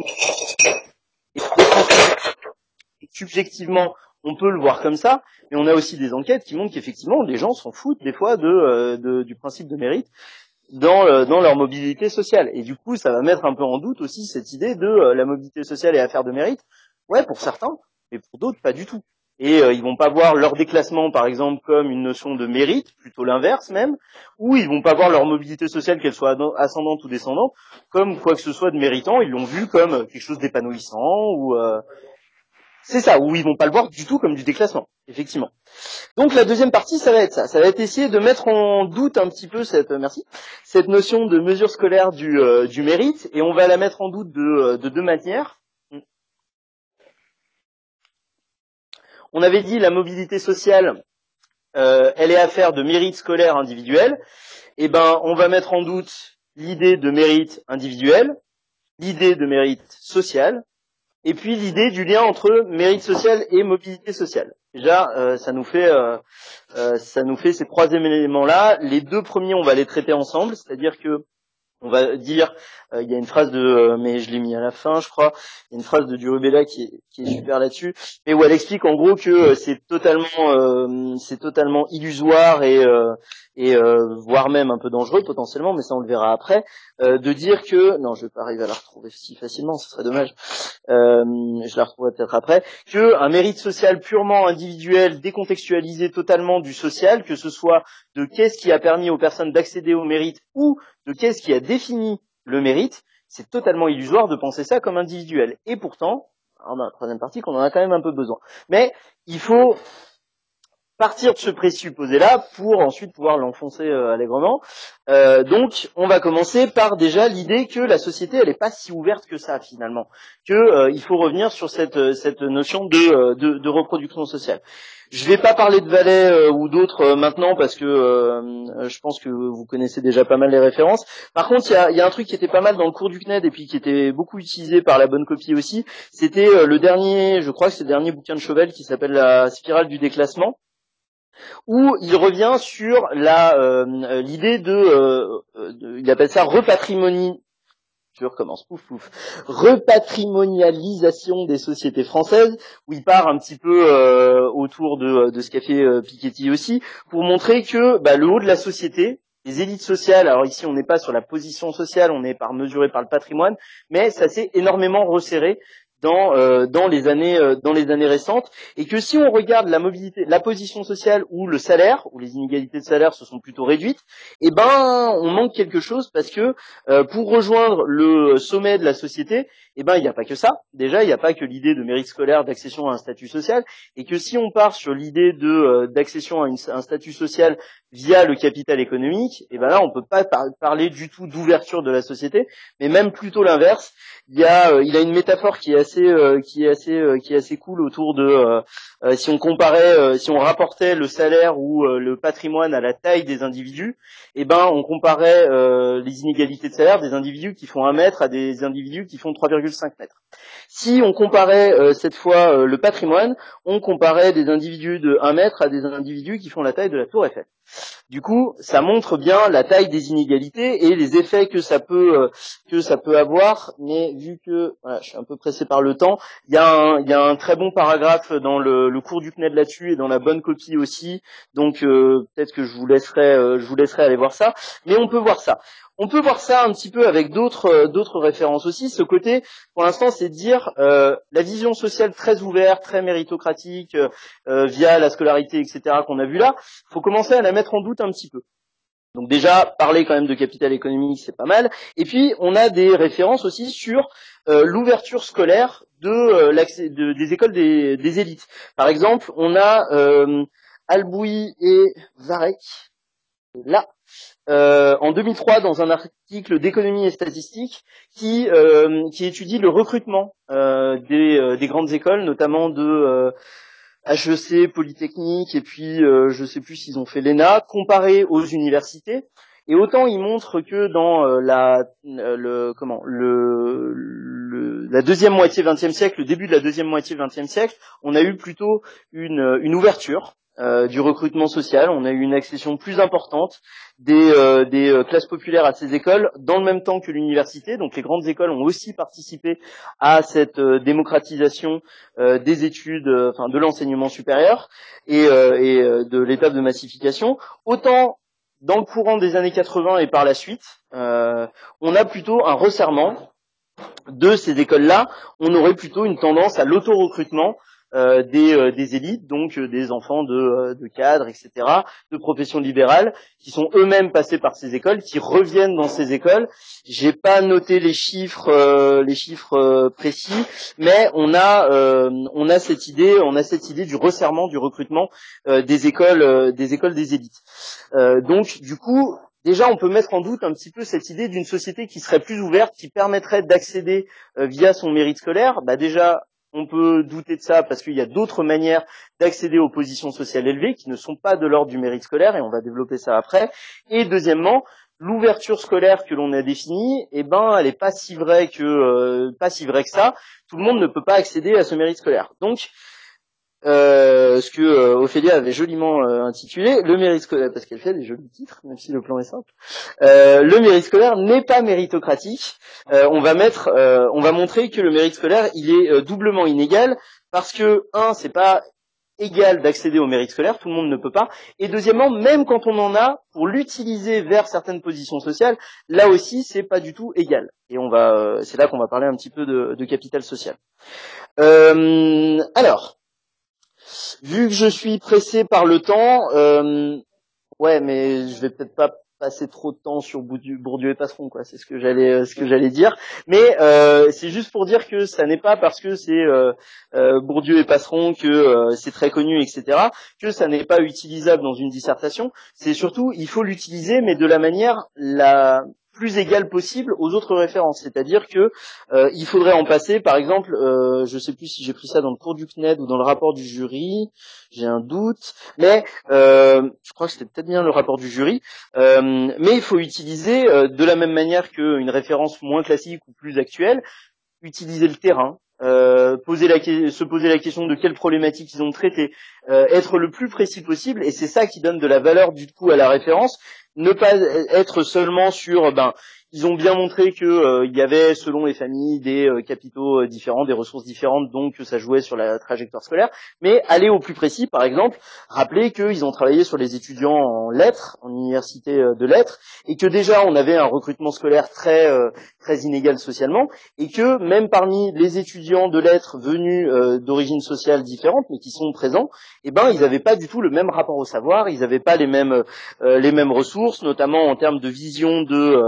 subjectivement, on peut le voir comme ça, mais on a aussi des enquêtes qui montrent qu'effectivement, les gens s'en foutent des fois du principe de mérite dans leur mobilité sociale. Et du coup, ça va mettre un peu en doute aussi cette idée de la mobilité sociale et affaire de mérite. Ouais, pour certains, mais pour d'autres, pas du tout. Et ils vont pas voir leur déclassement, par exemple, comme une notion de mérite, plutôt l'inverse même, ou ils vont pas voir leur mobilité sociale, qu'elle soit ascendante ou descendante, comme quoi que ce soit de méritant. Ils l'ont vu comme quelque chose d'épanouissant, ou c'est ça, ou ils vont pas le voir du tout comme du déclassement, effectivement. Donc la deuxième partie, ça va être ça. Ça va être essayer de mettre en doute un petit peu cette notion de mesure scolaire du mérite, et on va la mettre en doute de deux manières. On avait dit la mobilité sociale, elle est affaire de mérite scolaire individuel. Et on va mettre en doute l'idée de mérite individuel, l'idée de mérite social, et puis l'idée du lien entre mérite social et mobilité sociale. Déjà, ça nous fait ces trois éléments-là. Les deux premiers, on va les traiter ensemble, c'est-à-dire que on va dire, il y a une phrase mais je l'ai mis à la fin, je crois, il y a une phrase de Durubella qui est super là-dessus, mais où elle explique en gros que c'est totalement illusoire et voire même un peu dangereux potentiellement, mais ça on le verra après, de dire que, non, je vais pas arriver à la retrouver si facilement, ce serait dommage, je la retrouverai peut-être après, que un mérite social purement individuel, décontextualisé totalement du social, que ce soit de qu'est-ce qui a permis aux personnes d'accéder au mérite ou de qu'est-ce qui a défini le mérite, c'est totalement illusoire de penser ça comme individuel. Et pourtant, dans la troisième partie, qu'on en a quand même un peu besoin. Mais il faut partir de ce présupposé-là pour ensuite pouvoir l'enfoncer allègrement. Donc, on va commencer par déjà l'idée que la société, elle n'est pas si ouverte que ça finalement, que il faut revenir sur cette notion de reproduction sociale. Je vais pas parler de Vallet ou d'autres maintenant parce que je pense que vous connaissez déjà pas mal les références. Par contre, il y a un truc qui était pas mal dans le cours du CNED et puis qui était beaucoup utilisé par la bonne copie aussi. C'était je crois que c'est le dernier bouquin de Chauvel qui s'appelle La spirale du déclassement, où il revient sur l'idée il appelle ça repatrimonialisation des sociétés françaises, où il part un petit peu autour de ce qu'a fait Piketty aussi, pour montrer que le haut de la société, les élites sociales, alors ici on n'est pas sur la position sociale, on est mesuré par le patrimoine, mais ça s'est énormément resserré dans les années récentes, et que si on regarde la mobilité, la position sociale ou le salaire, où les inégalités de salaire se sont plutôt réduites, eh ben on manque quelque chose, parce que pour rejoindre le sommet de la société, eh ben il n'y a pas que ça. Déjà, il n'y a pas que l'idée de mérite scolaire, d'accession à un statut social, et que si on part sur l'idée d'accession à un statut social via le capital économique, eh ben là on peut pas parler du tout d'ouverture de la société, mais même plutôt l'inverse. Il a une métaphore qui est assez cool autour de si on rapportait le salaire ou le patrimoine à la taille des individus, eh ben on comparait les inégalités de salaire des individus qui font 1 mètre à des individus qui font 3,5 mètres. Si on comparait cette fois le patrimoine, on comparait des individus de 1 mètre à des individus qui font la taille de la Tour Eiffel. Du coup, ça montre bien la taille des inégalités et les effets que ça peut avoir. Mais vu que voilà, je suis un peu pressé par le temps, il y a un très bon paragraphe dans le cours du CNED là-dessus et dans la bonne copie aussi. Donc peut-être que je vous laisserai aller voir ça. Mais on peut voir ça. On peut voir ça un petit peu avec d'autres références aussi. Ce côté, pour l'instant, c'est de dire la vision sociale très ouverte, très méritocratique, via la scolarité, etc. qu'on a vu là. Il faut commencer à la mettre en doute un petit peu. Donc déjà, parler quand même de capital économique, c'est pas mal. Et puis, on a des références aussi sur l'ouverture scolaire des écoles des élites. Par exemple, on a Albouy et Varek, là, en 2003 dans un article d'économie et statistique qui étudie le recrutement des grandes écoles, notamment de HEC, Polytechnique, et puis je sais plus s'ils ont fait l'ENA, comparé aux universités. Et autant il montre que dans la deuxième moitié 20e siècle, le début de la deuxième moitié 20e siècle, on a eu plutôt une ouverture du recrutement social. On a eu une accession plus importante des classes populaires à ces écoles, dans le même temps que l'université. Donc les grandes écoles ont aussi participé à cette démocratisation des études, de l'enseignement supérieur et de l'étape de massification. Autant dans le courant des années 80 et par la suite, on a plutôt un resserrement de ces écoles-là. On aurait plutôt une tendance à l'auto-recrutement des élites, donc des enfants de cadres, etc., de professions libérales, qui sont eux-mêmes passés par ces écoles, qui reviennent dans ces écoles. J'ai pas noté les chiffres précis, mais on a cette idée du resserrement, du recrutement des écoles des élites. Donc du coup, déjà, on peut mettre en doute un petit peu cette idée d'une société qui serait plus ouverte, qui permettrait d'accéder via son mérite scolaire. Déjà, on peut douter de ça parce qu'il y a d'autres manières d'accéder aux positions sociales élevées qui ne sont pas de l'ordre du mérite scolaire, et on va développer ça après. Et deuxièmement, l'ouverture scolaire que l'on a définie, elle est pas si vraie que ça. Tout le monde ne peut pas accéder à ce mérite scolaire. Donc ce que Ophélia avait joliment intitulé le mérite scolaire, parce qu'elle fait des jolis titres, même si le plan est simple. Le mérite scolaire n'est pas méritocratique. On va montrer que le mérite scolaire, il est doublement inégal, parce que c'est pas égal d'accéder au mérite scolaire, tout le monde ne peut pas. Et deuxièmement, même quand on en a, pour l'utiliser vers certaines positions sociales, là aussi, c'est pas du tout égal. Et c'est là qu'on va parler un petit peu de capital social. Alors. Vu que je suis pressé par le temps, mais je vais peut-être pas passer trop de temps sur Bourdieu et Passeron, quoi. C'est ce que j'allais dire. Mais c'est juste pour dire que ça n'est pas parce que c'est Bourdieu et Passeron que c'est très connu, etc., que ça n'est pas utilisable dans une dissertation. C'est surtout, il faut l'utiliser, mais de la manière la plus égale possible aux autres références. C'est-à-dire que il faudrait en passer, par exemple, je sais plus si j'ai pris ça dans le cours du CNED ou dans le rapport du jury, j'ai un doute, mais je crois que c'était peut-être bien le rapport du jury, mais il faut utiliser de la même manière qu'une référence moins classique ou plus actuelle, utiliser le terrain, se poser la question de quelles problématiques ils ont traité, être le plus précis possible, et c'est ça qui donne de la valeur du coup à la référence. Ne pas être seulement sur Ils ont bien montré que il y avait, selon les familles, des capitaux différents, des ressources différentes, donc que ça jouait sur la trajectoire scolaire. Mais aller au plus précis, par exemple, rappeler qu'ils ont travaillé sur les étudiants en lettres, en université de lettres, et que déjà on avait un recrutement scolaire très inégal socialement, et que même parmi les étudiants de lettres venus d'origines sociales différentes, mais qui sont présents, eh ben ils n'avaient pas du tout le même rapport au savoir, ils n'avaient pas les mêmes ressources, notamment en termes de vision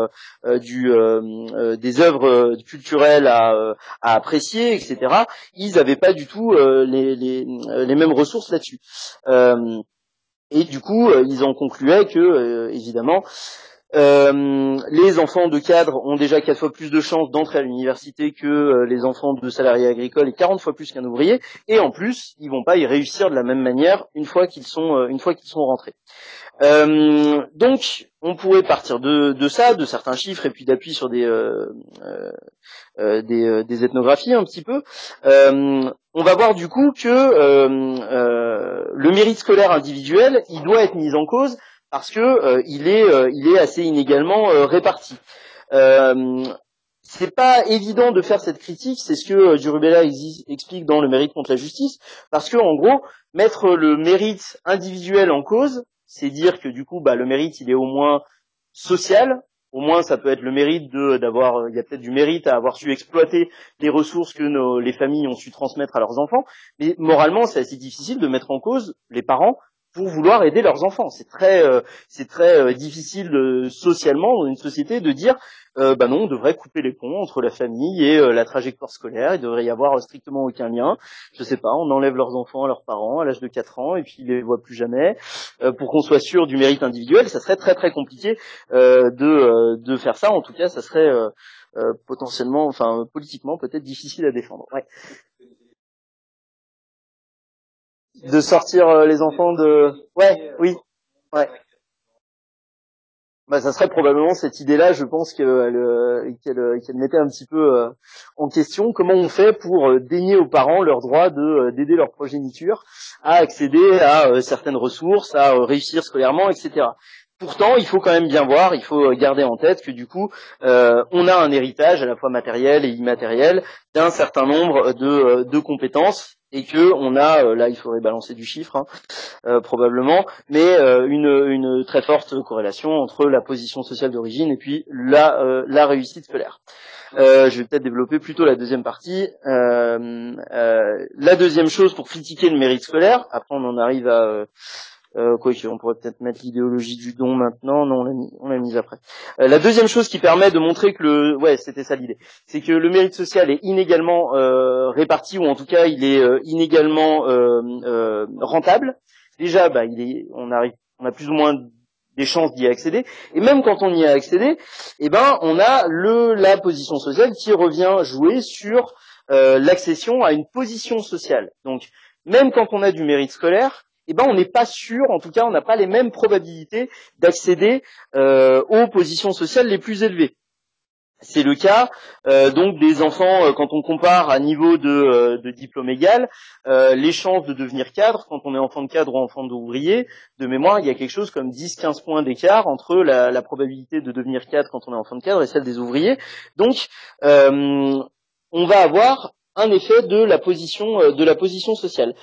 des œuvres culturelles à apprécier, etc. Ils n'avaient pas du tout les mêmes ressources là-dessus. Et du coup, ils en concluaient que, évidemment, les enfants de cadres ont déjà 4 fois plus de chances d'entrer à l'université que les enfants de salariés agricoles et 40 fois plus qu'un ouvrier, et en plus, ils vont pas y réussir de la même manière une fois qu'ils sont rentrés. Donc, on pourrait partir de ça, de certains chiffres, et puis d'appui sur des ethnographies un petit peu. On va voir du coup que le mérite scolaire individuel, il doit être mis en cause parce que il est assez inégalement réparti. C'est pas évident de faire cette critique, c'est ce que Durubella explique dans Le mérite contre la justice, parce que en gros, mettre le mérite individuel en cause, c'est dire que du coup, le mérite, il est au moins social. Au moins, ça peut être le mérite d'avoir, il y a peut-être du mérite à avoir su exploiter les ressources que les familles ont su transmettre à leurs enfants. Mais moralement, c'est assez difficile de mettre en cause les parents pour vouloir aider leurs enfants. C'est très difficile socialement dans une société de dire non, on devrait couper les ponts entre la famille et la trajectoire scolaire. Il devrait y avoir strictement aucun lien. Je sais pas, on enlève leurs enfants à leurs parents à l'âge de 4 ans et puis ils les voient plus jamais. Pour qu'on soit sûr du mérite individuel, ça serait très très compliqué de faire ça. En tout cas, ça serait potentiellement, enfin politiquement peut-être difficile à défendre. Ouais. De sortir les enfants de... Ouais, oui, ouais. Ça serait probablement cette idée-là, je pense qu'elle mettait un petit peu en question. Comment on fait pour dénier aux parents leur droit d'aider leur progéniture à accéder à certaines ressources, à réussir scolairement, etc. Pourtant, il faut quand même bien voir, il faut garder en tête que du coup, on a un héritage à la fois matériel et immatériel d'un certain nombre de compétences et que on a, là il faudrait balancer du chiffre, probablement, mais une très forte corrélation entre la position sociale d'origine et puis la réussite scolaire. Je vais peut-être développer plutôt la deuxième partie. La deuxième chose pour critiquer le mérite scolaire, après on en arrive à... on pourrait peut-être mettre l'idéologie du don maintenant. Non, on l'a mise après. La deuxième chose qui permet de montrer que c'était ça l'idée, c'est que le mérite social est inégalement réparti, ou en tout cas il est inégalement rentable. Déjà, on a plus ou moins des chances d'y accéder, et même quand on y a accédé, on a la position sociale qui revient jouer sur l'accession à une position sociale. Donc, même quand on a du mérite scolaire, on n'est pas sûr, en tout cas, on n'a pas les mêmes probabilités d'accéder aux positions sociales les plus élevées. C'est le cas donc des enfants quand on compare à niveau de diplôme égal, les chances de devenir cadre quand on est enfant de cadre ou enfant d'ouvrier, de mémoire, il y a quelque chose comme 10-15 points d'écart entre la probabilité de devenir cadre quand on est enfant de cadre et celle des ouvriers. Donc on va avoir un effet de la position sociale.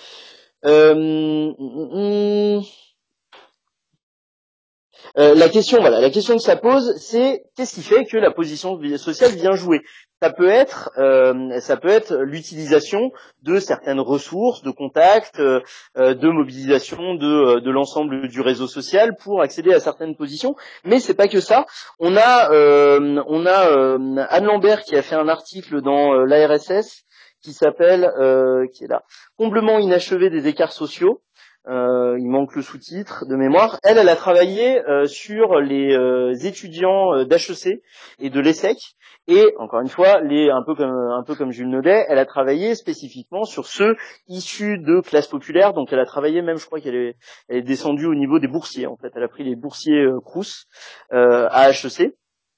La question que ça pose, c'est qu'est-ce qui fait que la position sociale vient jouer. Ça peut être l'utilisation de certaines ressources, de contacts, de mobilisation de l'ensemble du réseau social pour accéder à certaines positions. Mais c'est pas que ça. On a Anne Lambert qui a fait un article dans l'ARSS qui s'appelle, qui est là, Comblement inachevé des écarts sociaux. Il manque le sous-titre de mémoire. Elle a travaillé sur les étudiants d'HEC et de l'ESSEC, et encore une fois, un peu comme Jules Naudet, elle a travaillé spécifiquement sur ceux issus de classes populaires. Donc elle a travaillé même, je crois qu'elle est descendue au niveau des boursiers. En fait, elle a pris les boursiers Crous à HEC.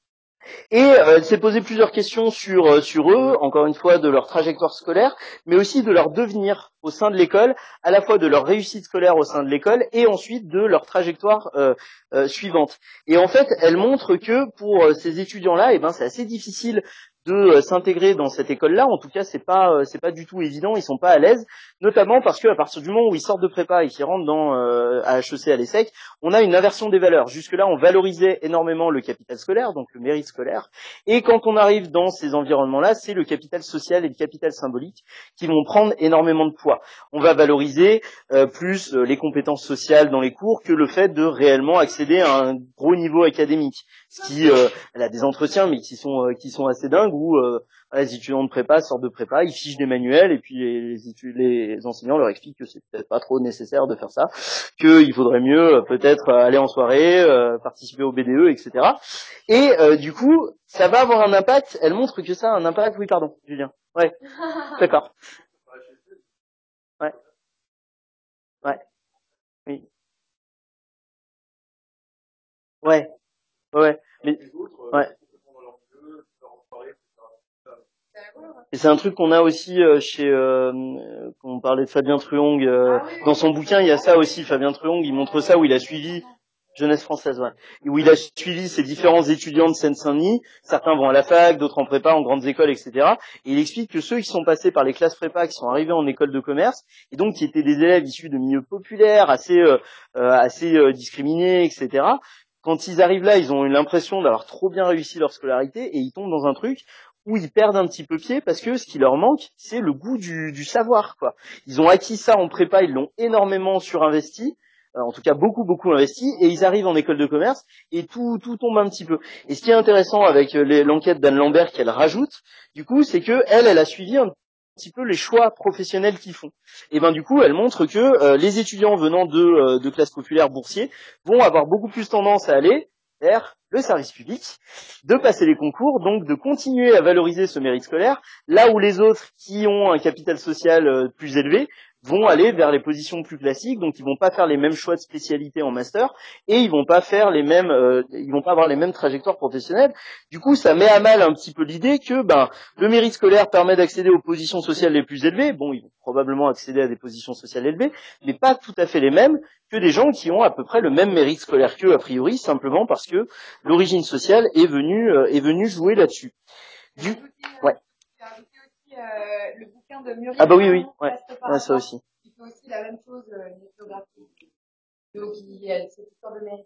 Et elle s'est posé plusieurs questions sur eux, encore une fois de leur trajectoire scolaire, mais aussi de leur devenir au sein de l'école, à la fois de leur réussite scolaire au sein de l'école et ensuite de leur trajectoire suivante. Et en fait, elle montre que pour ces étudiants-là, c'est assez difficile de s'intégrer dans cette école-là. En tout cas, c'est pas du tout évident. Ils sont pas à l'aise, notamment parce que à partir du moment où ils sortent de prépa et qu'ils rentrent dans à HEC, à l'ESSEC, on a une inversion des valeurs. Jusque-là, on valorisait énormément le capital scolaire, donc le mérite scolaire. Et quand on arrive dans ces environnements-là, c'est le capital social et le capital symbolique qui vont prendre énormément de poids. On va valoriser plus les compétences sociales dans les cours que le fait de réellement accéder à un gros niveau académique. Ce qui, elle a des entretiens, mais qui sont assez dingues, où les étudiants de prépa sortent de prépa, ils fichent des manuels, et puis les enseignants leur expliquent que c'est peut-être pas trop nécessaire de faire ça, qu'il faudrait mieux peut-être aller en soirée, participer au BDE, etc. Et du coup, ça va avoir un impact. Elle montre que ça a un impact. Oui, pardon, Julien. Ouais, d'accord. Ouais, ouais, oui, ouais, ouais, mais ouais. Et c'est un truc qu'on a aussi chez, quand on parlait de Fabien Truong, dans son bouquin, il y a ça aussi. Fabien Truong, il montre ça où il a suivi Jeunesse française, ouais, où il a suivi ces différents étudiants de Seine-Saint-Denis. Certains vont à la fac, d'autres en prépa, en grandes écoles, etc. Et il explique que ceux qui sont passés par les classes prépa, qui sont arrivés en école de commerce, et donc qui étaient des élèves issus de milieux populaires, assez discriminés, etc. Quand ils arrivent là, ils ont eu l'impression d'avoir trop bien réussi leur scolarité, et ils tombent dans un truc où ils perdent un petit peu pied parce que ce qui leur manque, c'est le goût du savoir, quoi. Ils ont acquis ça en prépa, ils l'ont énormément surinvesti, en tout cas beaucoup investi, et ils arrivent en école de commerce et tout tombe un petit peu. Et ce qui est intéressant avec l'enquête d'Anne Lambert qu'elle rajoute, du coup, c'est que elle a suivi un petit peu les choix professionnels qu'ils font. Et du coup, elle montre que les étudiants venant de classes populaires boursiers vont avoir beaucoup plus tendance à aller vers le service public, de passer les concours, donc de continuer à valoriser ce mérite scolaire, là où les autres qui ont un capital social plus élevé vont aller vers les positions plus classiques, donc ils vont pas faire les mêmes choix de spécialité en master et ils vont pas faire ils vont pas avoir les mêmes trajectoires professionnelles. Du coup, ça met à mal un petit peu l'idée que le mérite scolaire permet d'accéder aux positions sociales les plus élevées. Bon, ils vont probablement accéder à des positions sociales élevées, mais pas tout à fait les mêmes que des gens qui ont à peu près le même mérite scolaire qu'eux a priori, simplement parce que l'origine sociale est venue jouer là-dessus. Ouais. Le bouquin de Muriel. Ah bah oui, ouais, ça aussi. Il fait aussi la même chose, l'ethnographie. Donc, c'est cette histoire de mérite.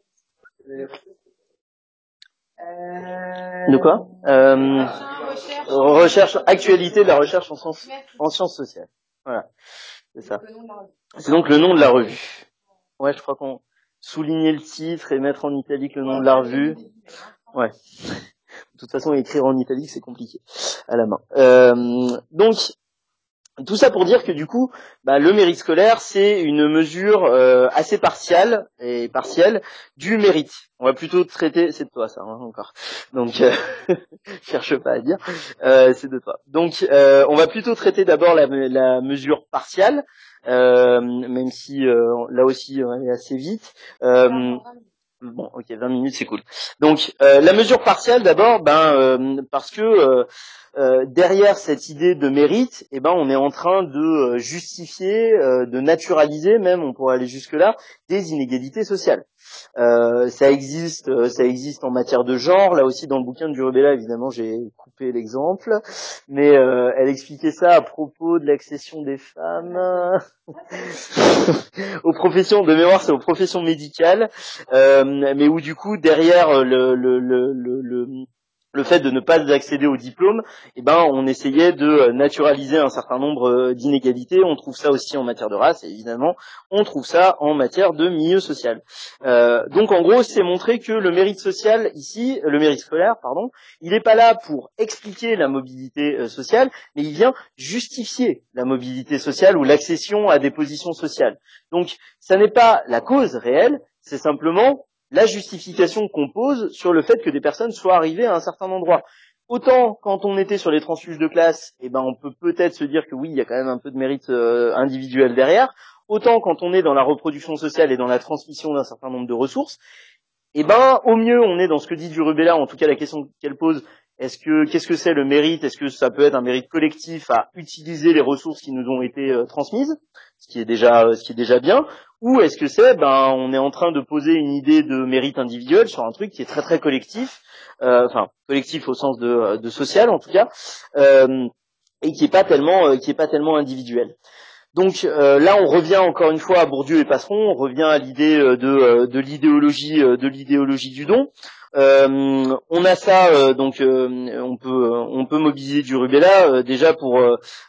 De quoi Recherche, actualité de la recherche en sciences sociales. Voilà, c'est ça. C'est donc le nom de la revue. Ouais, je crois qu'on souligner le titre et mettre en italique le nom de la revue. Ouais. De toute façon, écrire en italique, c'est compliqué à la main. Donc, tout ça pour dire que du coup, le mérite scolaire, c'est une mesure assez partielle du mérite. On va plutôt traiter, c'est de toi ça, encore. Donc, cherche pas à dire, c'est de toi. Donc, on va plutôt traiter d'abord la mesure partielle, même si là aussi, elle est assez vite. Bon, ok, 20 minutes, c'est cool. Donc, la mesure partielle, d'abord, parce que derrière cette idée de mérite, on est en train de justifier, de naturaliser, même, on pourrait aller jusque-là, des inégalités sociales. Ça existe en matière de genre. Là aussi, dans le bouquin de Durubella, évidemment, j'ai coupé l'exemple, mais elle expliquait ça à propos de l'accession des femmes aux professions de mémoire, c'est aux professions médicales, mais où du coup derrière le fait de ne pas accéder au diplôme, on essayait de naturaliser un certain nombre d'inégalités. On trouve ça aussi en matière de race, et évidemment, on trouve ça en matière de milieu social. Donc en gros, c'est montrer que le mérite social ici, le mérite scolaire, pardon, il n'est pas là pour expliquer la mobilité sociale, mais il vient justifier la mobilité sociale ou l'accession à des positions sociales. Donc, ça n'est pas la cause réelle, c'est simplement la justification qu'on pose sur le fait que des personnes soient arrivées à un certain endroit. Autant quand on était sur les transfuges de classe, on peut peut-être se dire que oui, il y a quand même un peu de mérite individuel derrière. Autant quand on est dans la reproduction sociale et dans la transmission d'un certain nombre de ressources, Et ben, au mieux, on est dans ce que dit Durubella, en tout cas la question qu'elle pose, qu'est-ce que c'est le mérite? Est-ce que ça peut être un mérite collectif à utiliser les ressources qui nous ont été transmises, ce qui est déjà bien, ou est-ce que c'est, on est en train de poser une idée de mérite individuel sur un truc qui est très très collectif, collectif au sens de social en tout cas, et qui est pas tellement individuel. Donc là, on revient encore une fois à Bourdieu et Passeron, on revient à l'idée de l'idéologie du don. On a ça, donc on peut mobiliser Durubella déjà pour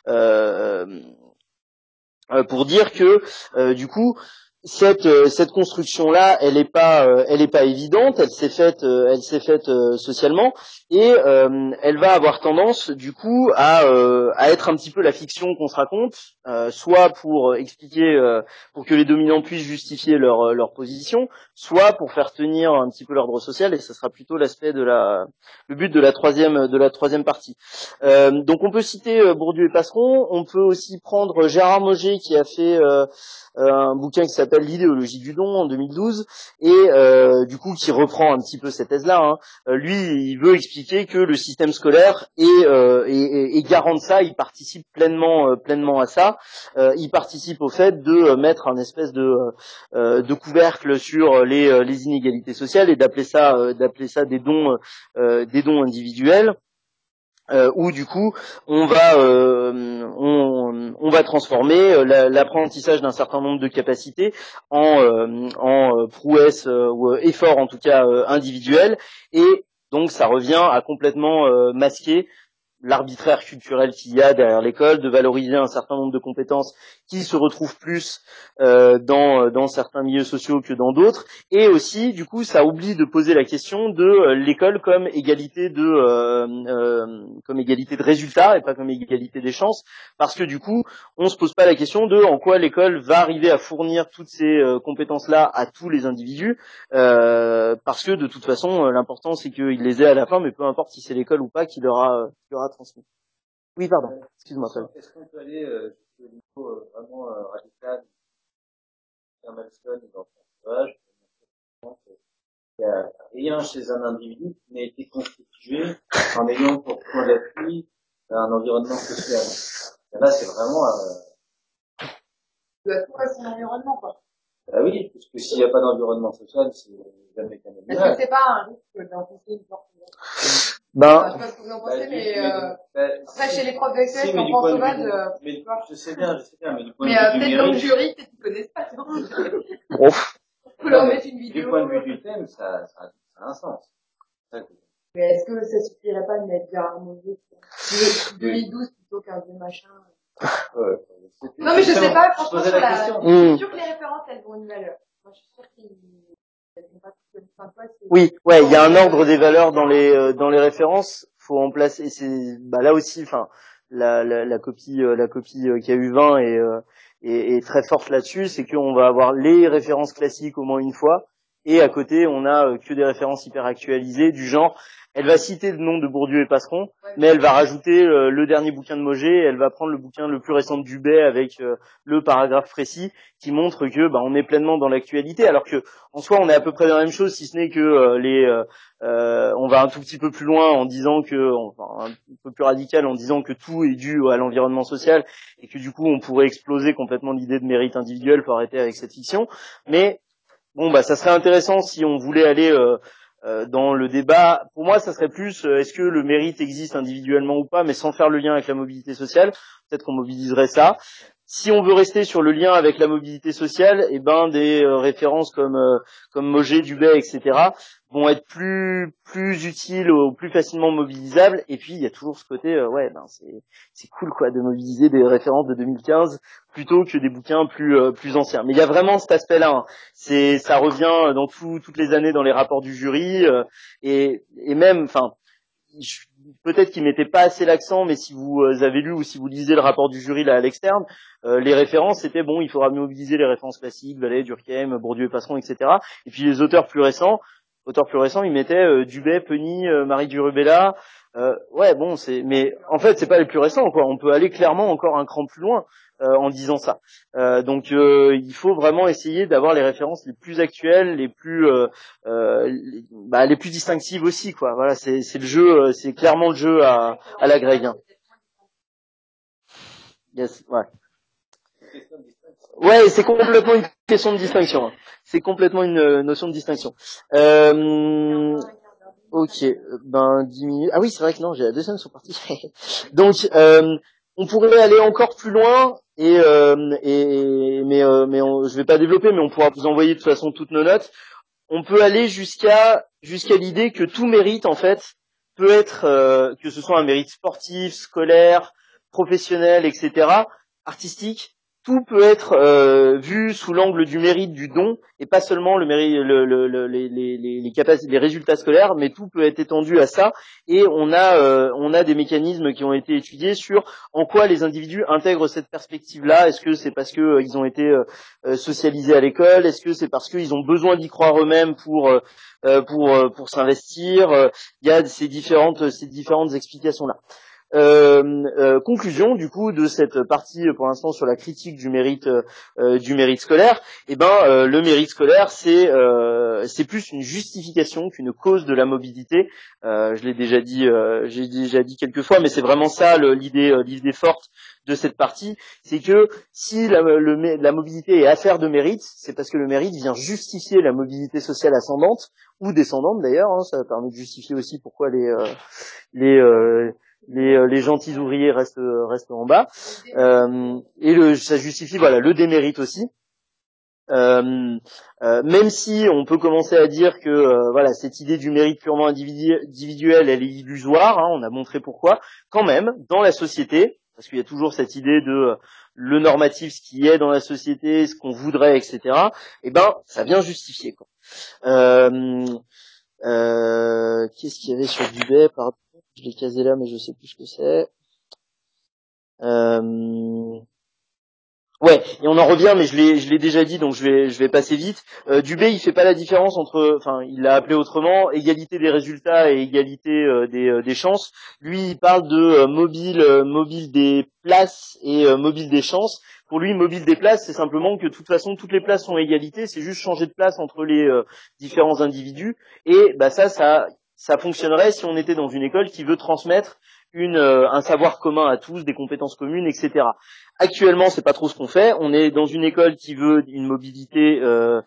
dire que du coup cette construction là elle est pas évidente, elle s'est faite socialement, et elle va avoir tendance du coup à être un petit peu la fiction qu'on se raconte, soit pour expliquer, pour que les dominants puissent justifier leur position, soit pour faire tenir un petit peu l'ordre social, et ce sera plutôt le but de la troisième partie. Donc on peut citer Bourdieu et Passeron, on peut aussi prendre Gérard Mauger qui a fait un bouquin qui s'appelle L'idéologie du don en 2012, et du coup qui reprend un petit peu cette thèse-là. Lui, il veut expliquer que le système scolaire est garant de ça, il participe pleinement à ça, il participe au fait de mettre un espèce de couvercle sur les inégalités sociales et d'appeler ça des dons individuels. Où du coup on va transformer l'apprentissage d'un certain nombre de capacités en prouesse ou effort en tout cas individuel, et donc ça revient à complètement masquer l'arbitraire culturel qu'il y a derrière l'école, de valoriser un certain nombre de compétences qui se retrouvent plus dans certains milieux sociaux que dans d'autres, et aussi du coup ça oublie de poser la question de l'école comme égalité de résultats et pas comme égalité des chances, parce que du coup on se pose pas la question de en quoi l'école va arriver à fournir toutes ces compétences là à tous les individus, parce que de toute façon l'important c'est qu'ils les aient à la fin, mais peu importe si c'est l'école ou pas qui leur a transmis. Oui, pardon, excuse-moi. Est-ce qu'on peut aller au niveau vraiment radical, Malstone dans son ouvrage, il n'y a rien chez un individu qui n'a été constitué en ayant pour point d'appui un environnement social. Et là, c'est vraiment... Il doit trouver son environnement, quoi. Ah oui, parce que s'il n'y a pas d'environnement social, c'est jamais qu'un animal. Est-ce que c'est pas un risque d'imposer une porte? Je sais pas ce que vous en pensez, mais après, chez les profs de SES, en France sauvage, je sais bien, mais du point de vue peut-être numérique... dans le jury, peut-être qu'ils connaissent pas, non? On peut leur mettre une vidéo. Du point de vue du thème, ça a un sens. Mais est-ce que ça suffirait pas de mettre Gérard Mauger 2012 plutôt qu'un vieux machin? Non, mais je sais pas, franchement, je suis sûre que les références, elles ont une valeur. Moi, je suis sûre qu'ils n'ont pas toutes les 5 fois. Oui, ouais, il y a un ordre des valeurs dans les références. Faut en placer, et c'est, là aussi, enfin, la copie qui a eu 20 est très forte là-dessus, c'est qu'on va avoir les références classiques au moins une fois, et à côté, on a que des références hyper actualisées du genre, elle va citer le nom de Bourdieu et Passeron, mais elle va rajouter le dernier bouquin de Mauger, et elle va prendre le bouquin le plus récent de Dubay avec le paragraphe précis qui montre que on est pleinement dans l'actualité, alors que en soi on est à peu près dans la même chose, si ce n'est que on va un tout petit peu plus loin en disant un peu plus radical en disant que tout est dû à l'environnement social, et que du coup on pourrait exploser complètement l'idée de mérite individuel. Faut arrêter avec cette fiction. Mais bon, ça serait intéressant si on voulait aller dans le débat. Pour moi, ça serait plus est-ce que le mérite existe individuellement ou pas, mais sans faire le lien avec la mobilité sociale. Peut-être qu'on mobiliserait ça. Si on veut rester sur le lien avec la mobilité sociale, des références comme Mauger, Dubay, etc. vont être plus utiles ou plus facilement mobilisables. Et puis il y a toujours ce côté c'est cool quoi de mobiliser des références de 2015 plutôt que des bouquins plus anciens. Mais il y a vraiment cet aspect-là. Ça revient dans toutes les années dans les rapports du jury, et même peut-être qu'ils mettaient pas assez l'accent, mais si vous avez lu ou si vous lisez le rapport du jury là à l'externe, les références c'était il faudra mobiliser les références classiques, Vallée, Durkheim, Bourdieu et Passeron, etc. Et puis les auteurs plus récents, auteur plus récent, il mettait Dubay, Penny, Marie Durubella. Ouais, bon, mais en fait, c'est pas les plus récents, quoi. On peut aller clairement encore un cran plus loin en disant ça. Donc, il faut vraiment essayer d'avoir les références les plus actuelles, les plus distinctives aussi, quoi. Voilà, c'est le jeu, c'est clairement le jeu à la Greg. Hein. Yes, ouais. Ouais, c'est complètement une question de distinction. Hein. C'est complètement une notion de distinction. Ok, ben 10 minutes. Ah oui, c'est vrai que non, j'ai la deuxième sont partis. Donc, on pourrait aller encore plus loin je vais pas développer, mais on pourra vous envoyer de toute façon toutes nos notes. On peut aller jusqu'à l'idée que tout mérite en fait peut être que ce soit un mérite sportif, scolaire, professionnel, etc., artistique. Tout peut être vu sous l'angle du mérite, du don, et pas seulement le mérite, les capacités, les résultats scolaires, mais tout peut être étendu à ça. Et on a des mécanismes qui ont été étudiés sur en quoi les individus intègrent cette perspective-là. Est-ce que c'est parce que ils ont été socialisés à l'école? Est-ce que c'est parce qu'ils ont besoin d'y croire eux-mêmes pour s'investir? Il y a ces différentes explications-là. Conclusion du coup de cette partie pour l'instant sur la critique du mérite scolaire. Le mérite scolaire c'est plus une justification qu'une cause de la mobilité. Je l'ai déjà dit, j'ai déjà dit quelques fois, mais c'est vraiment ça l'idée forte de cette partie, c'est que si la mobilité est affaire de mérite, c'est parce que le mérite vient justifier la mobilité sociale ascendante ou descendante d'ailleurs. Hein, ça permet de justifier aussi pourquoi les gentils ouvriers restent en bas, ça justifie le démérite aussi. Même si on peut commencer à dire que cette idée du mérite purement individuel, elle est illusoire, hein, on a montré pourquoi. Quand même, dans la société, parce qu'il y a toujours cette idée de le normatif, ce qui est dans la société, ce qu'on voudrait, etc. Ça vient justifier, quoi. Qu'est-ce qu'il y avait sur Dubay? Pardon, je l'ai casé là, mais je sais plus ce que c'est. Ouais, et on en revient, mais je l'ai déjà dit, donc je vais passer vite. Dubé, il fait pas la différence entre, il l'a appelé autrement, égalité des résultats et égalité des chances. Lui, il parle de mobile des places et mobile des chances. Pour lui, mobile des places, c'est simplement que de toute façon, toutes les places sont égalité, c'est juste changer de place entre les différents individus. Et ça fonctionnerait si on était dans une école qui veut transmettre un savoir commun à tous, des compétences communes, etc. Actuellement, c'est pas trop ce qu'on fait. On est dans une école qui veut une mobilité,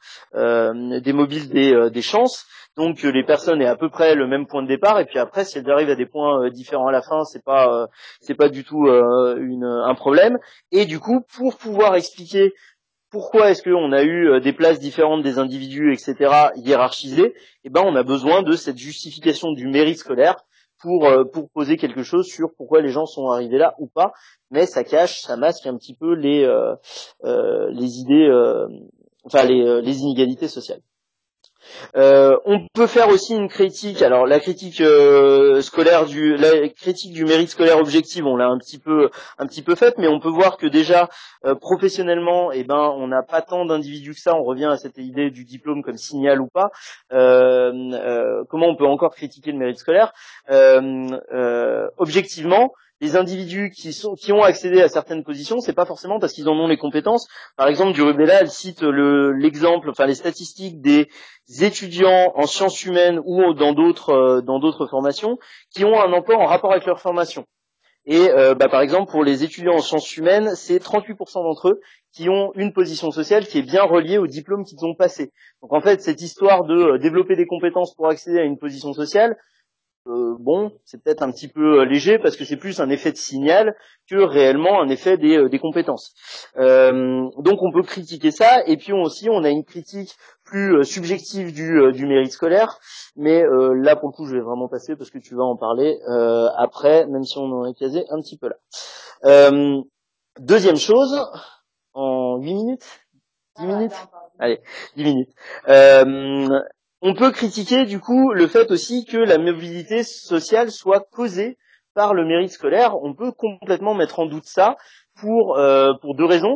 des chances. Donc les personnes aient à peu près le même point de départ. Et puis après, si elles arrivent à des points différents à la fin, c'est pas du tout un problème. Et du coup, pour pouvoir expliquer pourquoi est-ce qu'on a eu des places différentes des individus, etc., hiérarchisées, on a besoin de cette justification du mérite scolaire pour poser quelque chose sur pourquoi les gens sont arrivés là ou pas. Mais ça masque un petit peu les idées, les inégalités sociales. On peut faire aussi une critique. Alors la critique scolaire la critique du mérite scolaire objectif, on l'a un petit peu faite, mais on peut voir que déjà professionnellement, on n'a pas tant d'individus que ça. On revient à cette idée du diplôme comme signal ou pas. Comment on peut encore critiquer le mérite scolaire objectivement? Les individus qui ont accédé à certaines positions, c'est pas forcément parce qu'ils en ont les compétences. Par exemple, Durubella, elle cite l'exemple, les statistiques des étudiants en sciences humaines ou dans d'autres formations qui ont un emploi en rapport avec leur formation. Et par exemple, pour les étudiants en sciences humaines, c'est 38% d'entre eux qui ont une position sociale qui est bien reliée au diplôme qu'ils ont passé. Donc en fait, cette histoire de développer des compétences pour accéder à une position sociale, c'est peut-être un petit peu léger parce que c'est plus un effet de signal que réellement un effet des compétences. Donc on peut critiquer ça, et puis on a une critique plus subjective du mérite scolaire, mais là pour le coup je vais vraiment passer parce que tu vas en parler après, même si on en est casé un petit peu là. Deuxième chose, en 8 minutes 10 minutes Allez, 10 minutes. On peut critiquer du coup le fait aussi que la mobilité sociale soit causée par le mérite scolaire. On peut complètement mettre en doute ça pour deux raisons.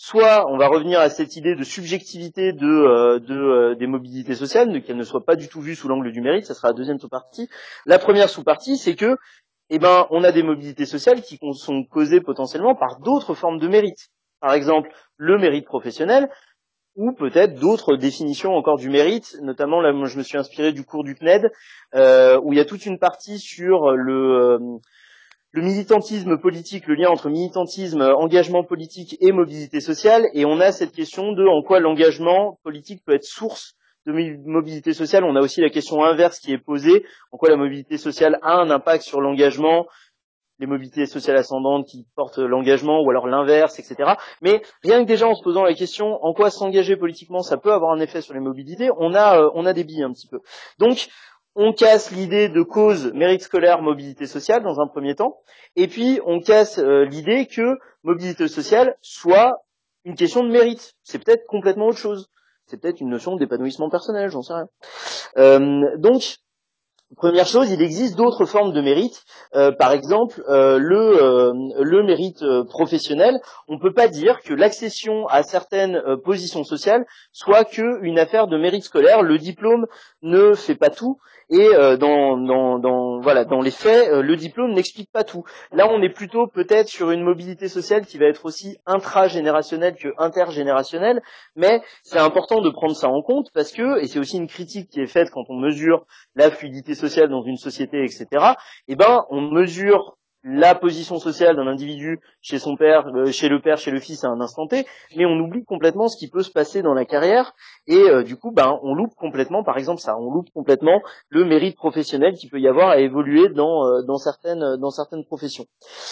soit on va revenir à cette idée de subjectivité des mobilités sociales, qu'elles ne soient pas du tout vues sous l'angle du mérite. Ça sera la deuxième sous-partie. La première sous-partie, c'est que on a des mobilités sociales qui sont causées potentiellement par d'autres formes de mérite. Par exemple, le mérite professionnel, ou peut-être d'autres définitions encore du mérite. Notamment, là, moi, je me suis inspiré du cours du CNED, où il y a toute une partie sur le militantisme politique, le lien entre militantisme, engagement politique et mobilité sociale. Et on a cette question de en quoi l'engagement politique peut être source de mobilité sociale. On a aussi la question inverse qui est posée, en quoi la mobilité sociale a un impact sur l'engagement, les mobilités sociales ascendantes qui portent l'engagement, ou alors l'inverse, etc. Mais rien que déjà en se posant la question en quoi s'engager politiquement, ça peut avoir un effet sur les mobilités, on a des billes un petit peu. Donc, on casse l'idée de cause mérite scolaire, mobilité sociale dans un premier temps, et puis on casse l'idée que mobilité sociale soit une question de mérite. C'est peut-être complètement autre chose. C'est peut-être une notion d'épanouissement personnel, j'en sais rien. Donc, première chose, il existe d'autres formes de mérite. Par exemple, le mérite professionnel. On ne peut pas dire que l'accession à certaines positions sociales soit qu'une affaire de mérite scolaire. Le diplôme ne fait pas tout. Et dans les faits, le diplôme n'explique pas tout. Là, on est plutôt peut-être sur une mobilité sociale qui va être aussi intragénérationnelle que intergénérationnelle, mais c'est important de prendre ça en compte parce que, et c'est aussi une critique qui est faite quand on mesure la fluidité sociale dans une société, etc., on mesure la position sociale d'un individu chez son père, chez le père, chez le fils à un instant T, mais on oublie complètement ce qui peut se passer dans la carrière, et du coup, on loupe complètement, par exemple on loupe complètement le mérite professionnel qu'il peut y avoir à évoluer dans certaines professions.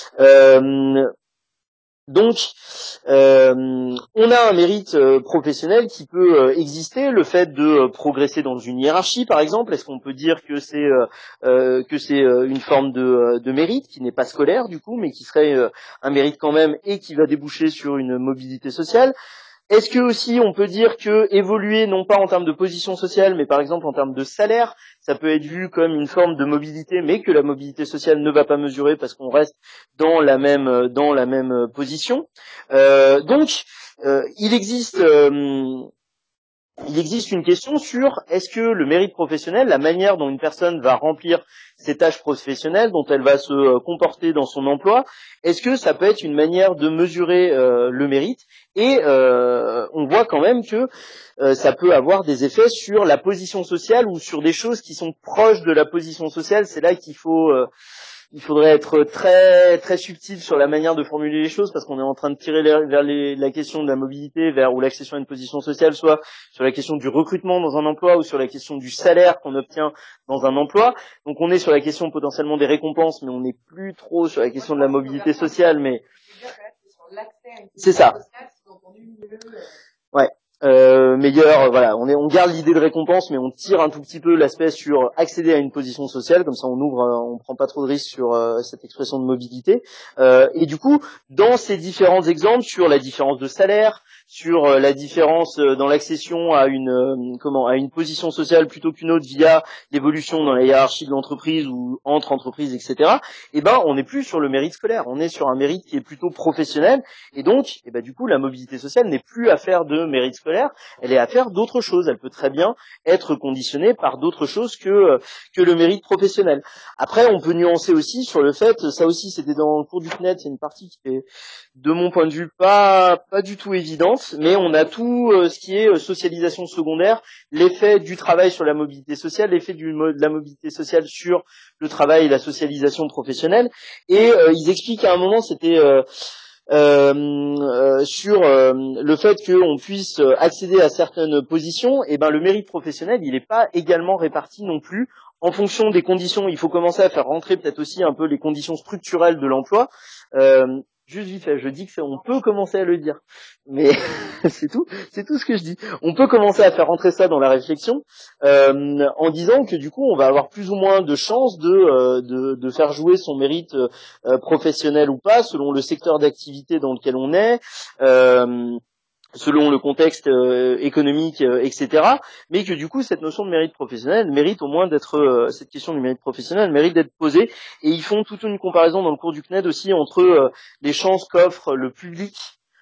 Donc, on a un mérite professionnel qui peut exister, le fait de progresser dans une hiérarchie, par exemple. Est-ce qu'on peut dire que c'est une forme de mérite qui n'est pas scolaire du coup, mais qui serait un mérite quand même et qui va déboucher sur une mobilité sociale? Est-ce que aussi on peut dire que évoluer non pas en termes de position sociale, mais par exemple en termes de salaire, ça peut être vu comme une forme de mobilité, mais que la mobilité sociale ne va pas mesurer parce qu'on reste dans la même position. Donc, il existe une question sur est-ce que le mérite professionnel, la manière dont une personne va remplir ses tâches professionnelles, dont elle va se comporter dans son emploi, est-ce que ça peut être une manière de mesurer le mérite? Et on voit quand même que ça peut avoir des effets sur la position sociale ou sur des choses qui sont proches de la position sociale. C'est là qu'il faudrait être très très subtil sur la manière de formuler les choses, parce qu'on est en train de tirer vers la question de la mobilité ou l'accession à une position sociale, soit sur la question du recrutement dans un emploi ou sur la question du salaire qu'on obtient dans un emploi. Donc on est sur la question potentiellement des récompenses, mais on n'est plus trop sur la question de la mobilité sociale. Mais c'est ça. Ouais. Meilleur, voilà, on garde l'idée de récompense, mais on tire un tout petit peu l'aspect sur accéder à une position sociale, comme ça on prend pas trop de risques sur cette expression de mobilité. Et du coup, dans ces différents exemples sur la différence de salaire, sur la différence dans l'accession à une position sociale plutôt qu'une autre via l'évolution dans la hiérarchie de l'entreprise ou entre entreprises, etc. On n'est plus sur le mérite scolaire, on est sur un mérite qui est plutôt professionnel, et donc, du coup, la mobilité sociale n'est plus affaire de mérite scolaire, elle est affaire d'autre chose. Elle peut très bien être conditionnée par d'autres choses que le mérite professionnel. Après, on peut nuancer aussi sur le fait, ça aussi c'était dans le cours du CNED, c'est une partie qui est, de mon point de vue, pas du tout évidente, mais on a tout ce qui est socialisation secondaire, l'effet du travail sur la mobilité sociale, l'effet de la mobilité sociale sur le travail et la socialisation professionnelle, et ils expliquent à un moment, c'était sur le fait qu'on puisse accéder à certaines positions, le mérite professionnel, il n'est pas également réparti non plus en fonction des conditions. Il faut commencer à faire rentrer peut-être aussi un peu les conditions structurelles de l'emploi. Juste vite fait, je dis que on peut commencer à le dire, mais c'est tout ce que je dis. On peut commencer à faire rentrer ça dans la réflexion en disant que du coup on va avoir plus ou moins de chances de faire jouer son mérite professionnel ou pas, selon le secteur d'activité dans lequel on est, selon le contexte économique, etc. Mais que du coup cette notion de mérite professionnel mérite au moins d'être cette question du mérite professionnel mérite d'être posée, et ils font toute une comparaison dans le cours du CNED aussi entre les chances qu'offre le public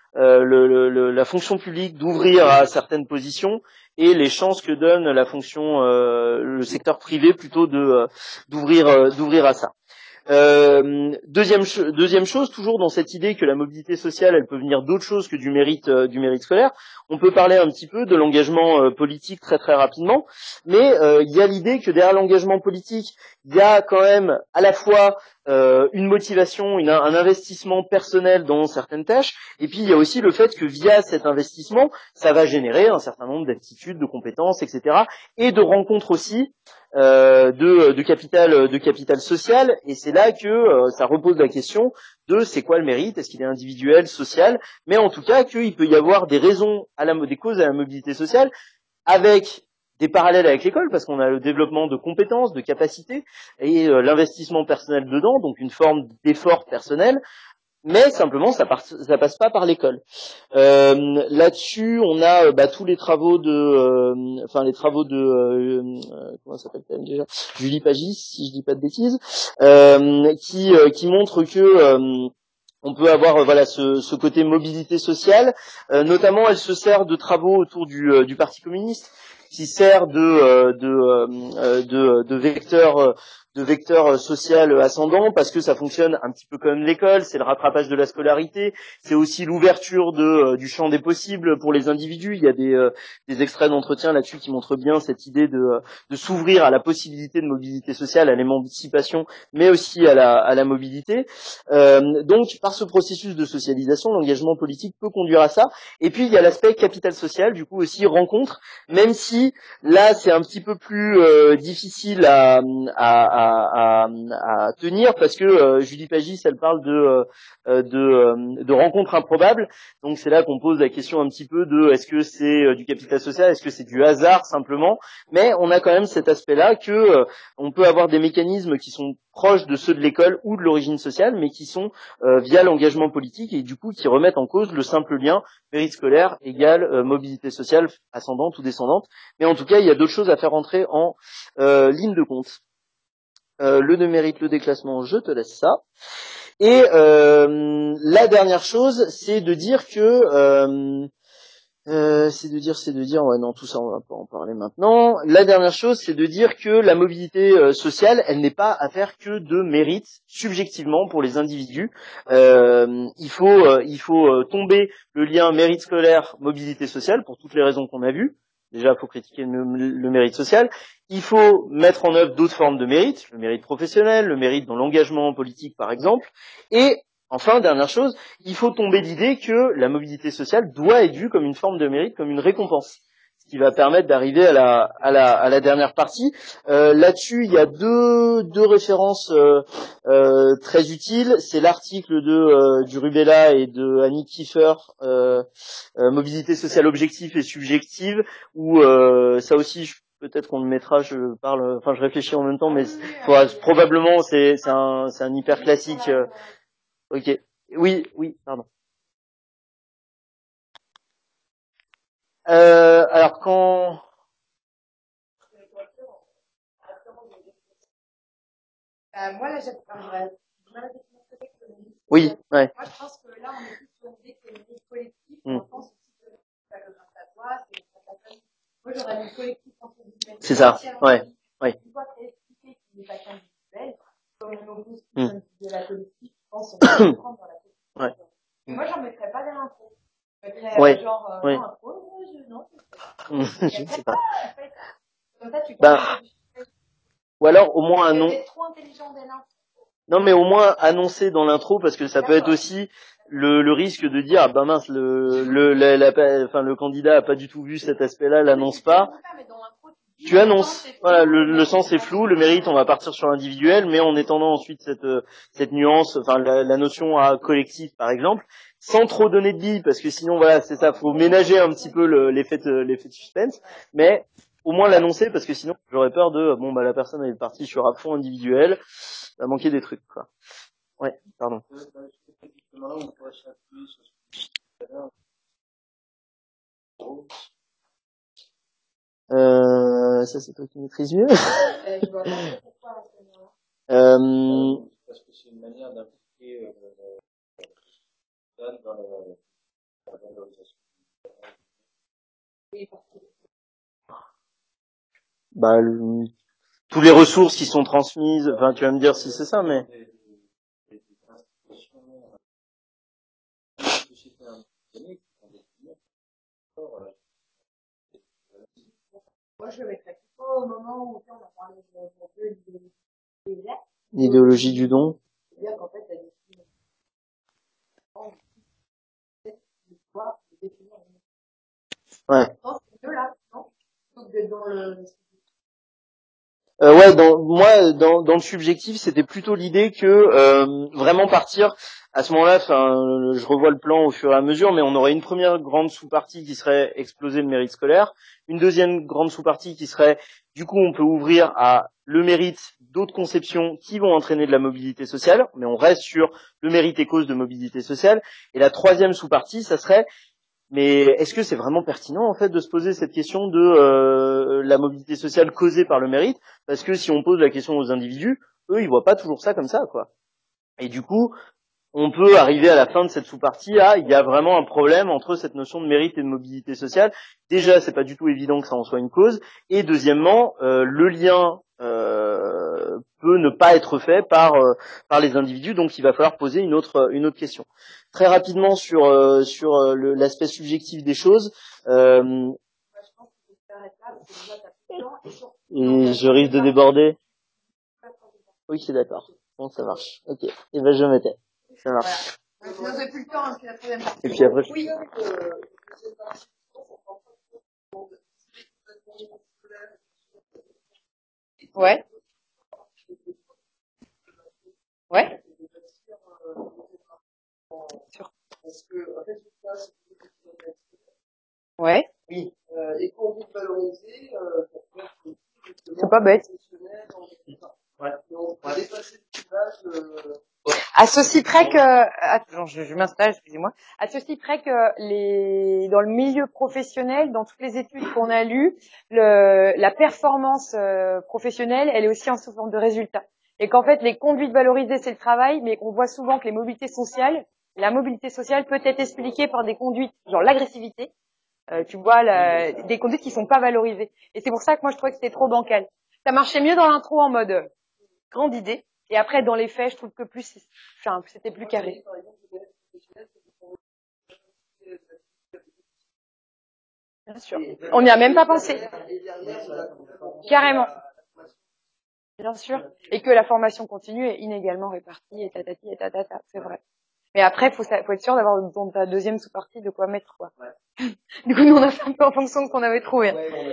la fonction publique d'ouvrir à certaines positions et les chances que donne la fonction le secteur privé plutôt d'ouvrir à ça. Deuxième chose, toujours dans cette idée que la mobilité sociale, elle peut venir d'autre chose que du mérite scolaire. On peut parler un petit peu de l'engagement politique très très rapidement, mais il y a l'idée que derrière l'engagement politique, il y a quand même à la fois une motivation, un investissement personnel dans certaines tâches, et puis il y a aussi le fait que via cet investissement, ça va générer un certain nombre d'aptitudes, de compétences, etc., et de rencontres aussi de capital social, et c'est là que ça repose la question de c'est quoi le mérite, est-ce qu'il est individuel, social, mais en tout cas qu'il peut y avoir des raisons des causes à la mobilité sociale avec des parallèles avec l'école, parce qu'on a le développement de compétences, de capacités, et l'investissement personnel dedans, donc une forme d'effort personnel, mais simplement ça passe pas par l'école. Là-dessus, on a tous les travaux de, comment s'appelle-t-elle déjà, Julie Pagis, si je dis pas de bêtises, qui montre que on peut avoir ce côté mobilité sociale. Notamment, elle se sert de travaux autour du Parti communiste, qui sert de vecteur social ascendant, parce que ça fonctionne un petit peu comme l'école, c'est le rattrapage de la scolarité, c'est aussi l'ouverture du champ des possibles pour les individus. Il y a des extraits d'entretien là-dessus qui montrent bien cette idée de s'ouvrir à la possibilité de mobilité sociale, à l'émancipation, mais aussi à la mobilité. Donc, par ce processus de socialisation, l'engagement politique peut conduire à ça. Et puis, il y a l'aspect capital social, du coup aussi rencontre, même si là, c'est un petit peu plus difficile à tenir, parce que Julie Pagis, elle parle de rencontres improbables. Donc, c'est là qu'on pose la question un petit peu de est-ce que c'est du capital social, est-ce que c'est du hasard simplement. Mais on a quand même cet aspect-là que on peut avoir des mécanismes qui sont proches de ceux de l'école ou de l'origine sociale, mais qui sont via l'engagement politique et du coup qui remettent en cause le simple lien mérite scolaire égale mobilité sociale ascendante ou descendante. Mais en tout cas, il y a d'autres choses à faire entrer en ligne de compte. Le mérite, le déclassement, je te laisse ça. Et la dernière chose, c'est de dire que ouais, non, tout ça, on va pas en parler maintenant. La dernière chose, c'est de dire que la mobilité sociale, elle n'est pas affaire que de mérite subjectivement pour les individus. Il faut tomber le lien mérite scolaire, mobilité sociale pour toutes les raisons qu'on a vues. Déjà, il faut critiquer le mérite social. Il faut mettre en œuvre d'autres formes de mérite, le mérite professionnel, le mérite dans l'engagement politique, par exemple. Et enfin, dernière chose, il faut tomber l'idée que la mobilité sociale doit être vue comme une forme de mérite, comme une récompense, ce qui va permettre d'arriver à la dernière partie. Là-dessus, il y a deux références très utiles. C'est l'article du Rubella et de Annie Kiefer, mobilité sociale objective et subjective, où ça aussi, peut-être qu'on le mettra. Je réfléchis en même temps, mais probablement c'est un hyper classique. Ok. Oui, pardon. Alors quand... Moi, là, Oui, ouais. Moi, je pense que là, on est plus sur l'idée que les collectifs, dans le sens aussi que ça le grâce à toi, c'est grâce à toi. Moi, j'aurais mis collectif entre guillemets. C'est ça, ouais. Une fois que tu as expliqué qu'il n'est pas qu'individuel, comme on oppose de la collective, je pense qu'on peut comprendre dans la collective. Ouais. Moi, j'en mettrais pas vers l'intro. Je mettrais genre, non, intro, non. Je ne sais pas. Comme ça, tu ou alors, au moins, c'est trop intelligent dès l'intro. Non, mais au moins annoncer dans l'intro, parce que ça peut être aussi le risque de dire ah ben mince, le candidat a pas du tout vu cet aspect-là, l'annonce pas. Tu annonces, voilà, le sens est flou, le mérite, on va partir sur l'individuel, mais en étendant ensuite cette nuance, enfin la notion à collectif par exemple, sans trop donner de billes, parce que sinon voilà, c'est ça, faut ménager un petit peu l'effet de suspense, mais au moins l'annoncer, parce que sinon j'aurais peur de la personne elle est partie sur un fond individuel, va manquer des trucs quoi. Ouais, pardon. Ça c'est toi qui maîtrises mieux. Parce que c'est une manière d'impliquer dans la valorisation. Bah, tous les ressources qui sont transmises, enfin, tu vas me dire si c'est ça, mais... Des institutions, des sociétés institutionnelles qui vont définir Moi, je le mettrais plutôt au moment où on a parlé de L'idéologie du don. C'est-à-dire qu'en fait, la définition de définir une... Ouais. Je pense que c'est mieux là, non? Plutôt que d'être dans le... Ouais, dans le subjectif, c'était plutôt l'idée que vraiment partir à ce moment-là. Enfin, je revois le plan au fur et à mesure, mais on aurait une première grande sous-partie qui serait exploser le mérite scolaire, une deuxième grande sous-partie qui serait, du coup, on peut ouvrir à le mérite d'autres conceptions qui vont entraîner de la mobilité sociale, mais on reste sur le mérite et cause de mobilité sociale. Et la troisième sous-partie, ça serait mais est-ce que c'est vraiment pertinent en fait de se poser cette question de la mobilité sociale causée par le mérite? Parce que si on pose la question aux individus, eux ils voient pas toujours ça comme ça, quoi. Et du coup, on peut arriver à la fin de cette sous-partie à il y a vraiment un problème entre cette notion de mérite et de mobilité sociale. Déjà, c'est pas du tout évident que ça en soit une cause. Et deuxièmement, le lien peut ne pas être fait par les individus, donc il va falloir poser une autre question. Très rapidement sur l'aspect subjectif des choses. Et je risque de déborder. Oui, c'est d'accord. Bon, ça marche. Ok. Et ben je m'étais. Ça marche. Sinon, j'ai plus le temps, hein, c'est la troisième partie. Et puis après, Oui. Ouais. Ouais. Sûr. Ouais. Oui, et qu'on veut valoriser pour faire C'est pas bête. Ouais. On peut dépasser l'image À ceci près que, attends, je m'installe, excusez-moi. À ceci près que dans le milieu professionnel, dans toutes les études qu'on a lues, la performance professionnelle, elle est aussi en sous forme de résultat. Et qu'en fait, les conduites valorisées, c'est le travail, mais on voit souvent que la mobilité sociale peut être expliquée par des conduites, genre l'agressivité. Tu vois, des conduites qui sont pas valorisées. Et c'est pour ça que moi, je trouvais que c'était trop bancal. Ça marchait mieux dans l'intro en mode grande idée. Et après, dans les faits, je trouve que c'était plus carré. Bien sûr. On n'y a même pas pensé. Carrément. Bien sûr. Et que la formation continue est inégalement répartie, et tatati, et tatata. C'est vrai. Mais après, faut être sûr d'avoir dans ta deuxième sous-partie de quoi mettre, quoi. Du coup, nous, on a fait un peu en fonction de ce qu'on avait trouvé.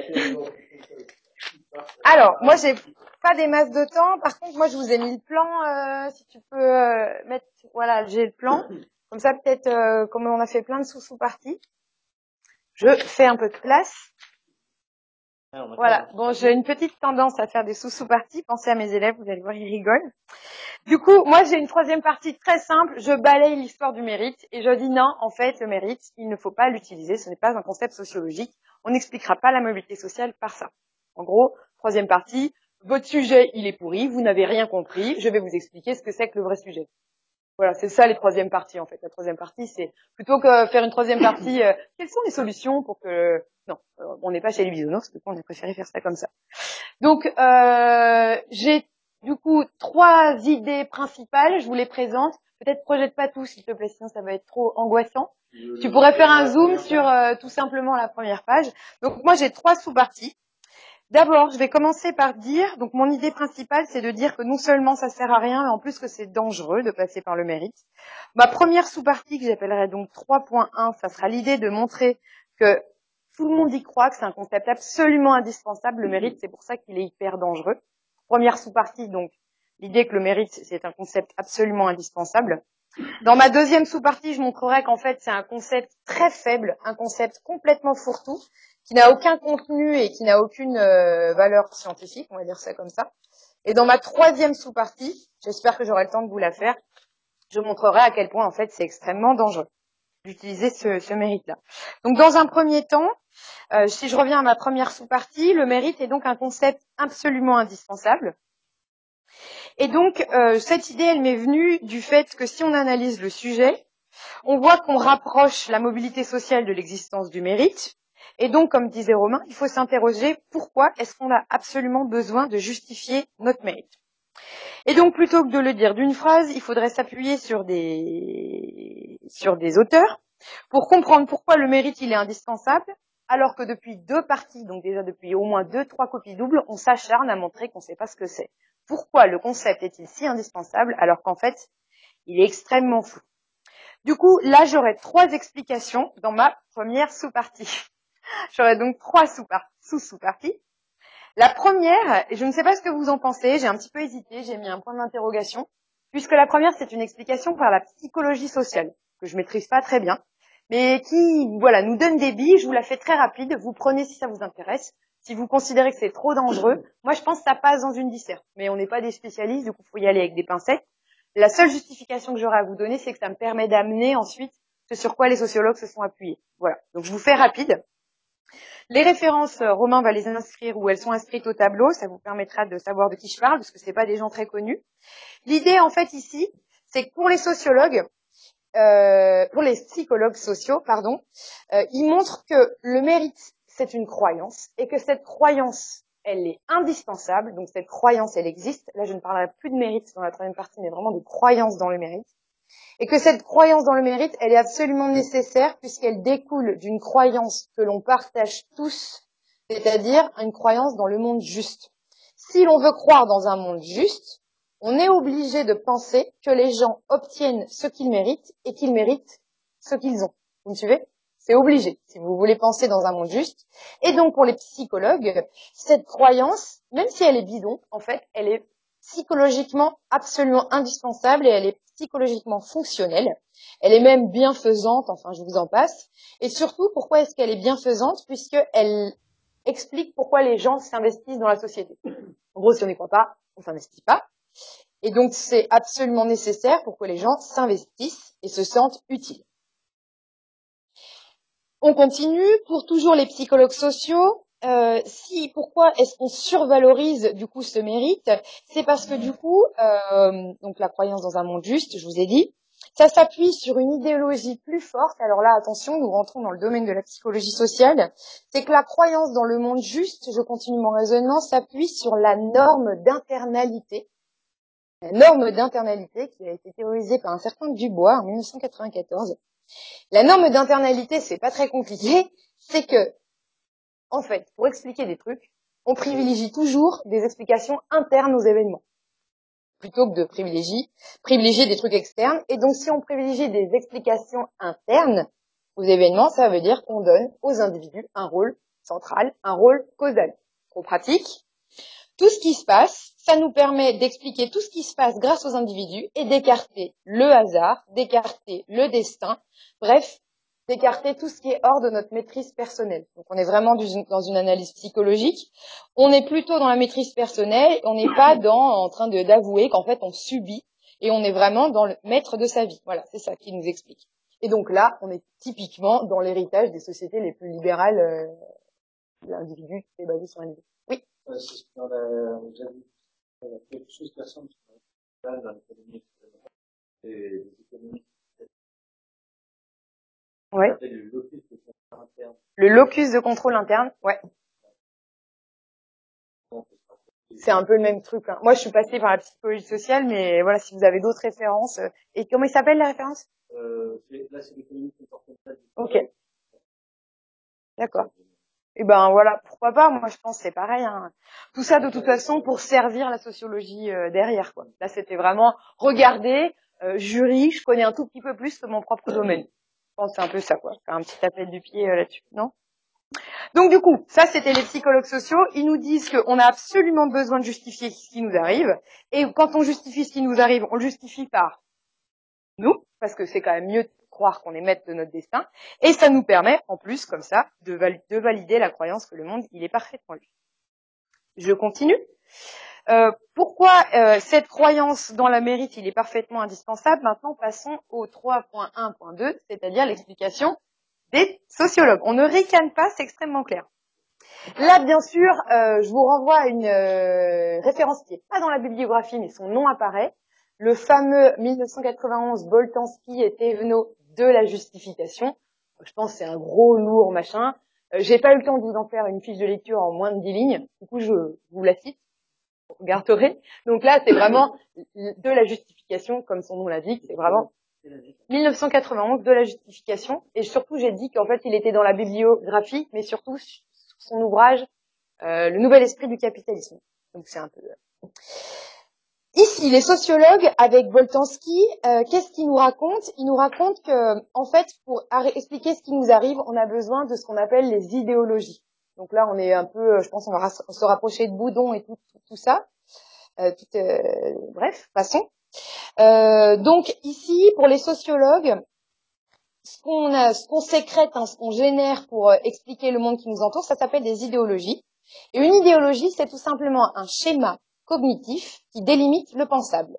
Alors, moi, j'ai pas des masses de temps. Par contre, moi, je vous ai mis le plan. Si tu peux mettre, voilà, j'ai le plan. Comme ça, peut-être, comme on a fait plein de sous-parties, je fais un peu de place. Voilà. Bon, j'ai une petite tendance à faire des sous-parties. Pensez à mes élèves, vous allez voir, ils rigolent. Du coup, moi, j'ai une troisième partie très simple. Je balaye l'histoire du mérite et je dis non, en fait, le mérite, il ne faut pas l'utiliser. Ce n'est pas un concept sociologique. On n'expliquera pas la mobilité sociale par ça. En gros, troisième partie, votre sujet, il est pourri, vous n'avez rien compris. Je vais vous expliquer ce que c'est que le vrai sujet. Voilà, c'est ça les troisièmes parties, en fait. La troisième partie, c'est plutôt que faire une troisième partie, quelles sont les solutions pour que... Non, on n'est pas chez les bisounours, du coup, on a préféré faire ça comme ça. Donc, j'ai du coup 3 idées principales, je vous les présente. Peut-être projette pas tout, s'il te plaît, sinon ça va être trop angoissant. Tu pourrais faire un zoom sur tout simplement la première page. Donc moi j'ai 3 sous-parties. D'abord, je vais commencer par dire, donc mon idée principale, c'est de dire que non seulement ça sert à rien, mais en plus que c'est dangereux de passer par le mérite. Ma première sous-partie, que j'appellerai donc 3.1, ça sera l'idée de montrer que tout le monde y croit, que c'est un concept absolument indispensable, le mérite, c'est pour ça qu'il est hyper dangereux. Première sous-partie, donc, l'idée que le mérite, c'est un concept absolument indispensable. Dans ma deuxième sous-partie, je montrerai qu'en fait, c'est un concept très faible, un concept complètement fourre-tout, qui n'a aucun contenu et qui n'a aucune valeur scientifique, on va dire ça comme ça. Et dans ma troisième sous-partie, j'espère que j'aurai le temps de vous la faire, je montrerai à quel point, en fait, c'est extrêmement dangereux d'utiliser ce mérite-là. Donc, dans un premier temps, si je reviens à ma première sous-partie, le mérite est donc un concept absolument indispensable. Et donc, cette idée, elle m'est venue du fait que si on analyse le sujet, on voit qu'on rapproche la mobilité sociale de l'existence du mérite. Et donc, comme disait Romain, il faut s'interroger pourquoi est-ce qu'on a absolument besoin de justifier notre mérite. Et donc, plutôt que de le dire d'une phrase, il faudrait s'appuyer sur des auteurs pour comprendre pourquoi le mérite il est indispensable, alors que depuis 2 parties, donc déjà depuis au moins 2-3 copies doubles, on s'acharne à montrer qu'on ne sait pas ce que c'est. Pourquoi le concept est-il si indispensable alors qu'en fait, il est extrêmement flou. Du coup, là, j'aurai 3 explications dans ma première sous-partie. J'aurai donc 3 sous-parties. La première, je ne sais pas ce que vous en pensez, j'ai un petit peu hésité, j'ai mis un point d'interrogation, puisque la première, c'est une explication par la psychologie sociale, que je maîtrise pas très bien, mais qui, voilà, nous donne des billes. Je vous la fais très rapide, vous prenez si ça vous intéresse. Si vous considérez que c'est trop dangereux, moi je pense que ça passe dans une disserte, mais on n'est pas des spécialistes, du coup il faut y aller avec des pincettes. La seule justification que j'aurai à vous donner, c'est que ça me permet d'amener ensuite ce sur quoi les sociologues se sont appuyés. Voilà, donc je vous fais rapide. Les références, Romain va les inscrire où elles sont inscrites au tableau, ça vous permettra de savoir de qui je parle, parce que c'est pas des gens très connus. L'idée en fait ici, c'est que pour les sociologues, pour les psychologues sociaux, pardon, ils montrent que le mérite, c'est une croyance, et que cette croyance, elle est indispensable, donc cette croyance, elle existe. Là, je ne parlerai plus de mérite dans la troisième partie, mais vraiment de croyance dans le mérite. Et que cette croyance dans le mérite, elle est absolument nécessaire puisqu'elle découle d'une croyance que l'on partage tous, c'est-à-dire une croyance dans le monde juste. Si l'on veut croire dans un monde juste, on est obligé de penser que les gens obtiennent ce qu'ils méritent et qu'ils méritent ce qu'ils ont. Vous me suivez ? C'est obligé, si vous voulez penser dans un monde juste. Et donc, pour les psychologues, cette croyance, même si elle est bidon, en fait, elle est psychologiquement absolument indispensable et elle est psychologiquement fonctionnelle. Elle est même bienfaisante, enfin, je vous en passe. Et surtout, pourquoi est-ce qu'elle est bienfaisante ? Puisqu'elle explique pourquoi les gens s'investissent dans la société. En gros, si on n'y croit pas, on s'investit pas. Et donc, c'est absolument nécessaire pour que les gens s'investissent et se sentent utiles. On continue. Pour toujours les psychologues sociaux, pourquoi est-ce qu'on survalorise du coup ce mérite ? C'est parce que du coup, donc la croyance dans un monde juste, je vous ai dit, ça s'appuie sur une idéologie plus forte. Alors là, attention, nous rentrons dans le domaine de la psychologie sociale. C'est que la croyance dans le monde juste, je continue mon raisonnement, s'appuie sur la norme d'internalité. La norme d'internalité qui a été théorisée par un certain Dubois en 1994. La norme d'internalité, c'est pas très compliqué, c'est que, en fait, pour expliquer des trucs, on privilégie toujours des explications internes aux événements, plutôt que de privilégier des trucs externes. Et donc, si on privilégie des explications internes aux événements, ça veut dire qu'on donne aux individus un rôle central, un rôle causal. Trop pratique. Tout ce qui se passe, ça nous permet d'expliquer tout ce qui se passe grâce aux individus et d'écarter le hasard, d'écarter le destin, bref, d'écarter tout ce qui est hors de notre maîtrise personnelle. Donc on est vraiment dans une analyse psychologique. On est plutôt dans la maîtrise personnelle, on n'est pas en train d'avouer qu'en fait on subit et on est vraiment dans le maître de sa vie. Voilà, c'est ça qui nous explique. Et donc là, on est typiquement dans l'héritage des sociétés les plus libérales, l'individu qui est basé sur l'individu. Oui. C'est ce qu'on a déjà vu. Quelque chose qui ressemble dans l'économie et les économies. Ouais. Le locus de contrôle interne. Le locus de contrôle interne, ouais. C'est un peu le même truc. Hein. Moi, je suis passée par la psychologie sociale, mais voilà, si vous avez d'autres références. Et comment il s'appelle la référence ? Là, c'est l'économie comportementale. Ok. D'accord. Et ben voilà, pourquoi pas ? Moi, je pense que c'est pareil. Hein. Tout ça, de toute façon, pour servir la sociologie derrière. Quoi. Là, c'était vraiment regarder, jury, je connais un tout petit peu plus que mon propre domaine. Je pense que c'est un peu ça, quoi. Faire un petit appel du pied là-dessus, non ? Donc du coup, ça c'était les psychologues sociaux, ils nous disent qu'on a absolument besoin de justifier ce qui nous arrive, et quand on justifie ce qui nous arrive, on le justifie par nous, parce que c'est quand même mieux de croire qu'on est maître de notre destin, et ça nous permet, en plus, comme ça, de valider la croyance que le monde, il est parfaitement lui. Je continue. Pourquoi cette croyance dans la mérite, il est parfaitement indispensable ? Maintenant, passons au 3.1.2, c'est-à-dire l'explication des sociologues. On ne ricane pas, c'est extrêmement clair. Là, bien sûr, je vous renvoie à une référence qui n'est pas dans la bibliographie, mais son nom apparaît. Le fameux 1991 Boltanski et Thévenot de la justification. Je pense que c'est un gros lourd machin. J'ai pas eu le temps de vous en faire une fiche de lecture en moins de 10 lignes. Du coup, je vous la cite. Vous regarderez. Donc là, c'est vraiment de la justification, comme son nom l'indique. C'est vraiment 1991 de la justification. Et surtout, j'ai dit qu'en fait, il était dans la bibliographie, mais surtout sur son ouvrage Le nouvel esprit du capitalisme. Donc c'est un peu... Ici, les sociologues, avec Boltanski, qu'est-ce qu'ils nous racontent? Ils nous racontent que, en fait, pour expliquer ce qui nous arrive, on a besoin de ce qu'on appelle les idéologies. Donc là, on est un peu, je pense, on va se rapprocher de Boudon et tout ça. Bref, passons. Donc ici, pour les sociologues, ce qu'on sécrète, hein, ce qu'on génère pour expliquer le monde qui nous entoure, ça s'appelle des idéologies. Et une idéologie, c'est tout simplement un schéma cognitif qui délimite le pensable.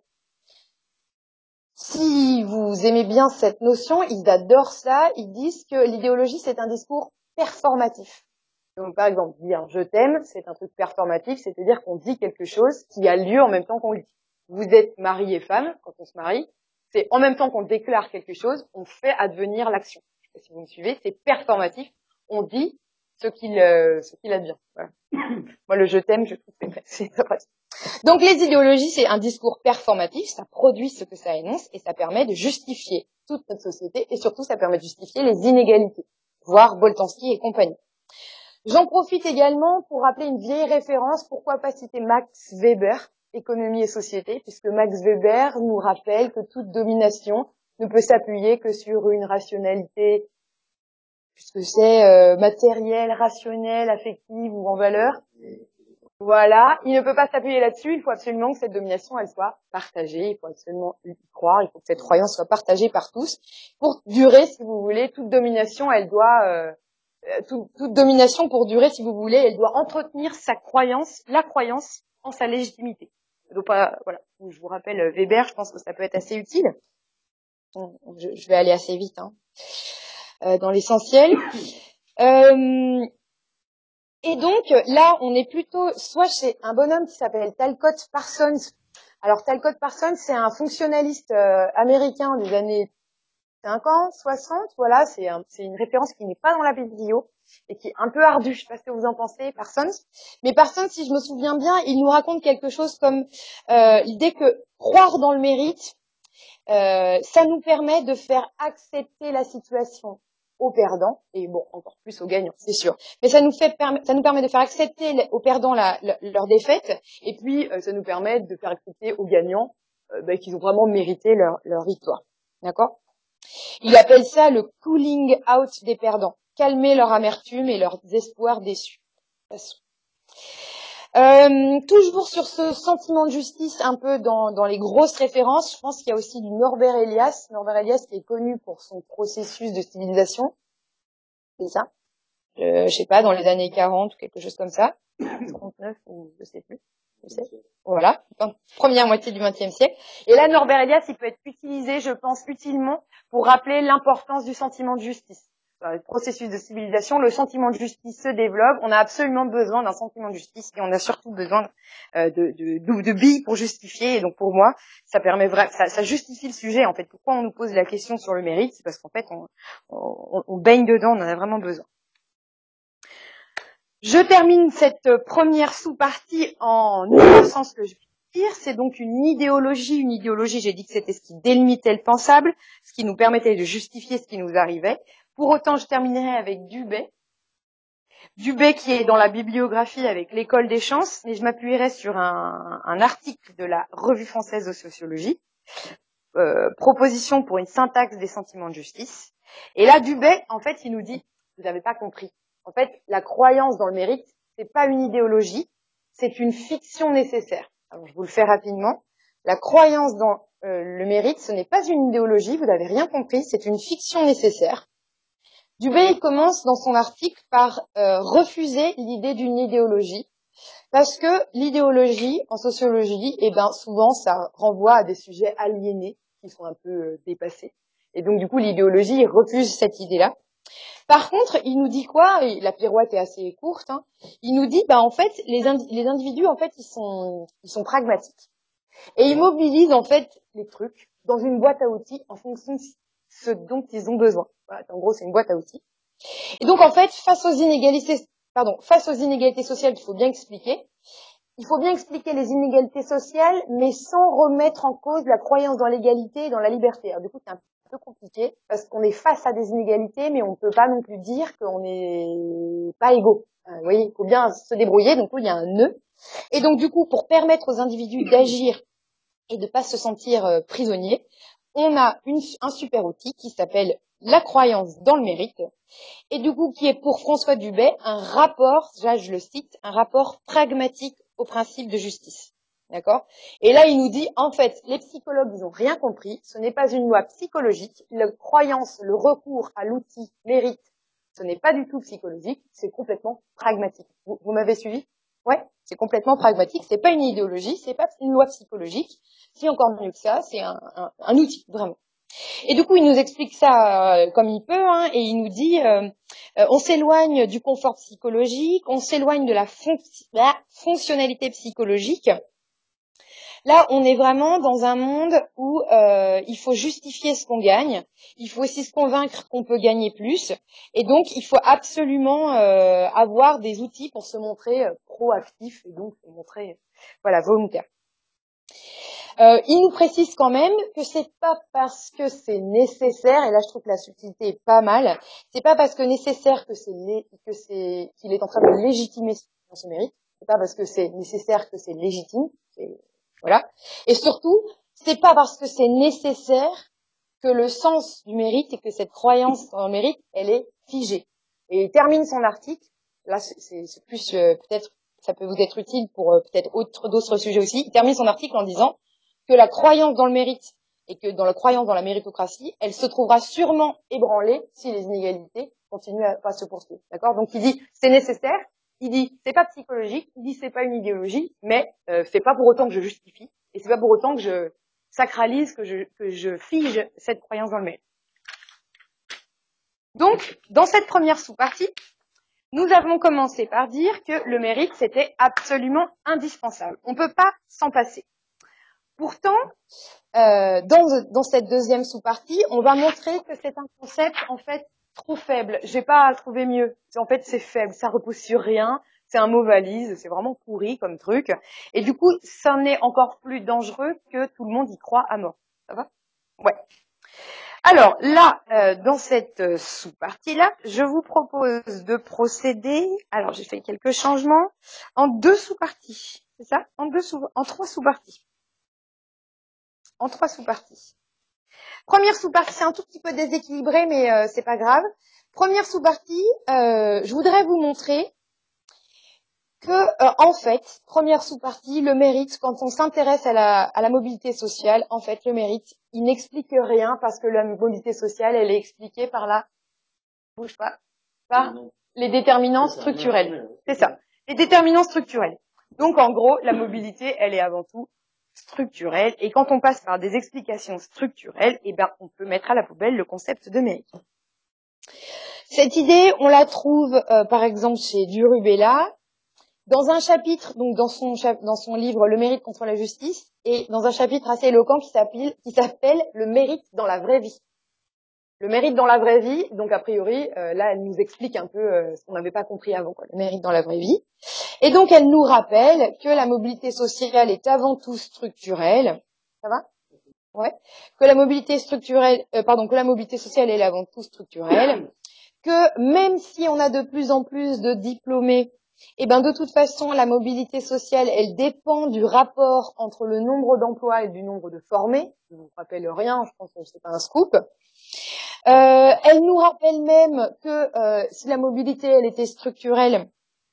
Si vous aimez bien cette notion, ils adorent ça, ils disent que l'idéologie, c'est un discours performatif. Donc, par exemple, dire « je t'aime », c'est un truc performatif, c'est-à-dire qu'on dit quelque chose qui a lieu en même temps qu'on le dit. Vous êtes mari et femme, quand on se marie, c'est en même temps qu'on déclare quelque chose, on fait advenir l'action. Je sais pas si vous me suivez, c'est performatif, on dit ce qu'il advient. Voilà. Moi, le « je t'aime », je trouve que c'est très pratique. Donc, les idéologies, c'est un discours performatif, ça produit ce que ça énonce et ça permet de justifier toute notre société et surtout, ça permet de justifier les inégalités, voire Boltanski et compagnie. J'en profite également pour rappeler une vieille référence, pourquoi pas citer Max Weber, Économie et Société, puisque Max Weber nous rappelle que toute domination ne peut s'appuyer que sur une rationalité, puisque c'est matérielle, rationnelle, affective ou en valeur. Voilà, il ne peut pas s'appuyer là-dessus, il faut absolument que cette domination, elle soit partagée, il faut absolument y croire, il faut que cette croyance soit partagée par tous. Pour durer, si vous voulez, toute domination, elle doit... toute domination pour durer, si vous voulez, elle doit entretenir sa croyance, la croyance en sa légitimité. Donc voilà, je vous rappelle Weber, je pense que ça peut être assez utile. Je vais aller assez vite dans l'essentiel. Et donc là, on est plutôt soit chez un bonhomme qui s'appelle Talcott Parsons. Alors Talcott Parsons, c'est un fonctionnaliste américain des années 50, 60, voilà, c'est une référence qui n'est pas dans la biblio et qui est un peu ardue. Je sais pas ce que vous en pensez, Parsons. Mais Parsons, si je me souviens bien, il nous raconte quelque chose comme l'idée que croire dans le mérite, ça nous permet de faire accepter la situation aux perdants et bon, encore plus aux gagnants, c'est sûr. Mais ça nous permet de faire accepter aux perdants leur défaite et puis ça nous permet de faire accepter aux gagnants qu'ils ont vraiment mérité leur victoire. D'accord ? Il appelle ça le cooling out des perdants, calmer leur amertume et leurs espoirs déçus. Toujours sur ce sentiment de justice, un peu dans les grosses références, je pense qu'il y a aussi du Norbert Elias. Norbert Elias qui est connu pour son processus de civilisation. C'est ça. Je sais pas, dans les années 40 ou quelque chose comme ça. 39 ou je sais plus. Voilà, première moitié du XXe siècle. Et là, Norbert Elias, il peut être utilisé, je pense, utilement pour rappeler l'importance du sentiment de justice. Dans le processus de civilisation, le sentiment de justice se développe. On a absolument besoin d'un sentiment de justice et on a surtout besoin de billes pour justifier. Et donc, pour moi, ça permet ça justifie le sujet. En fait, pourquoi on nous pose la question sur le mérite, c'est parce qu'en fait, on baigne dedans, on en a vraiment besoin. Je termine cette première sous-partie en énonçant ce que je vais dire. C'est donc une idéologie. Une idéologie, j'ai dit que c'était ce qui délimitait le pensable, ce qui nous permettait de justifier ce qui nous arrivait. Pour autant, je terminerai avec Dubé. Dubé qui est dans la bibliographie avec l'École des chances, mais je m'appuierai sur un article de la Revue française de sociologie, proposition pour une syntaxe des sentiments de justice. Et là, Dubé, en fait, il nous dit, vous n'avez pas compris. En fait, la croyance dans le mérite, c'est pas une idéologie, c'est une fiction nécessaire. Alors, je vous le fais rapidement. La croyance dans le mérite, ce n'est pas une idéologie, vous n'avez rien compris, c'est une fiction nécessaire. Dubé, il commence dans son article par refuser l'idée d'une idéologie, parce que l'idéologie, en sociologie, souvent, ça renvoie à des sujets aliénés, qui sont un peu dépassés. Et donc, du coup, l'idéologie, il refuse cette idée-là. Par contre, il nous dit quoi? Et la pirouette est assez courte. Il nous dit, en fait, les individus, en fait, ils sont pragmatiques et ils mobilisent en fait les trucs dans une boîte à outils en fonction ce dont ils ont besoin. Voilà, en gros, c'est une boîte à outils. Et donc, en fait, face aux inégalités sociales, il faut bien expliquer les inégalités sociales, mais sans remettre en cause la croyance dans l'égalité et dans la liberté. Alors, du coup, c'est un peu compliqué, parce qu'on est face à des inégalités, mais on ne peut pas non plus dire qu'on n'est pas égaux. Vous voyez, il faut bien se débrouiller, donc il y a un nœud. Et donc, du coup, pour permettre aux individus d'agir et de ne pas se sentir prisonniers, on a un super outil qui s'appelle la croyance dans le mérite, et du coup qui est pour François Dubay un rapport, là je le cite, un rapport pragmatique au principe de justice. D'accord? Et là il nous dit, en fait, les psychologues ils n'ont rien compris, ce n'est pas une loi psychologique, la croyance, le recours à l'outil mérite, ce n'est pas du tout psychologique, c'est complètement pragmatique. Vous m'avez suivi? Ouais, c'est complètement pragmatique, c'est pas une idéologie, c'est pas une loi psychologique, c'est encore mieux que ça, c'est un outil, vraiment. Et du coup, il nous explique ça comme il peut, hein, et il nous dit on s'éloigne du confort psychologique, on s'éloigne de la fonctionnalité psychologique. Là, on est vraiment dans un monde où il faut justifier ce qu'on gagne, il faut aussi se convaincre qu'on peut gagner plus, et donc il faut absolument avoir des outils pour se montrer proactif et donc se montrer volontaire. Il nous précise quand même que c'est pas parce que c'est nécessaire, et là je trouve que la subtilité est pas mal, c'est pas parce que nécessaire qu'il est en train de légitimer ce mérite, c'est pas parce que c'est nécessaire que c'est légitime, voilà. Et surtout, c'est pas parce que c'est nécessaire que le sens du mérite et que cette croyance en mérite, elle est figée. Et il termine son article, là c'est plus peut-être, ça peut vous être utile pour peut-être d'autres sujets aussi, il termine son article en disant que la croyance dans le mérite et que dans la croyance dans la méritocratie, elle se trouvera sûrement ébranlée si les inégalités continuent à se poursuivre. D'accord? Donc il dit c'est nécessaire, il dit c'est pas psychologique, il dit c'est pas une idéologie, mais c'est pas pour autant que je justifie et c'est pas pour autant que je sacralise, que je fige cette croyance dans le mérite. Donc dans cette première sous-partie, nous avons commencé par dire que le mérite c'était absolument indispensable. On ne peut pas s'en passer. Pourtant, dans cette deuxième sous-partie, on va montrer que c'est un concept en fait trop faible. J'ai pas à trouver mieux. En fait, c'est faible, ça repose sur rien, c'est un mot valise, c'est vraiment pourri comme truc. Et du coup, ça en est encore plus dangereux que tout le monde y croit à mort. Ça va? Ouais. Alors là, dans cette sous-partie-là, je vous propose de procéder. Alors, j'ai fait quelques changements en deux sous-parties. C'est ça? En trois sous-parties. En trois sous-parties. Première sous-partie, c'est un tout petit peu déséquilibré, mais c'est pas grave. Première sous-partie, je voudrais vous montrer que, en fait, première sous-partie, le mérite, quand on s'intéresse à la mobilité sociale, en fait, le mérite, il n'explique rien parce que la mobilité sociale, elle est expliquée par bouge pas, par les déterminants structurels. C'est ça, les déterminants structurels. Donc, en gros, la mobilité, elle est avant tout structurelle, et quand on passe par des explications structurelles, eh ben, on peut mettre à la poubelle le concept de mérite. Cette idée, on la trouve, par exemple, chez Durubella, dans un chapitre, donc dans son livre Le mérite contre la justice, et dans un chapitre assez éloquent qui s'appelle Le mérite dans la vraie vie. Le mérite dans la vraie vie, donc a priori, là, elle nous explique un peu ce qu'on n'avait pas compris avant, quoi, le mérite dans la vraie vie. Et donc, elle nous rappelle que la mobilité sociale est avant tout structurelle. Ça va? Ouais. Que la mobilité que la mobilité sociale est avant tout structurelle. Que même si on a de plus en plus de diplômés, eh ben, de toute façon, la mobilité sociale, elle dépend du rapport entre le nombre d'emplois et du nombre de formés. Je ne vous rappelle rien, je pense que c'est pas un scoop. Elle nous rappelle même que si la mobilité, elle était structurelle,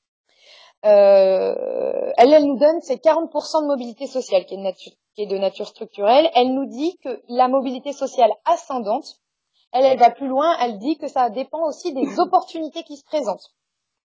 elle nous donne ces 40% de mobilité sociale qui est de nature structurelle. Elle nous dit que la mobilité sociale ascendante, elle va plus loin, elle dit que ça dépend aussi des opportunités qui se présentent.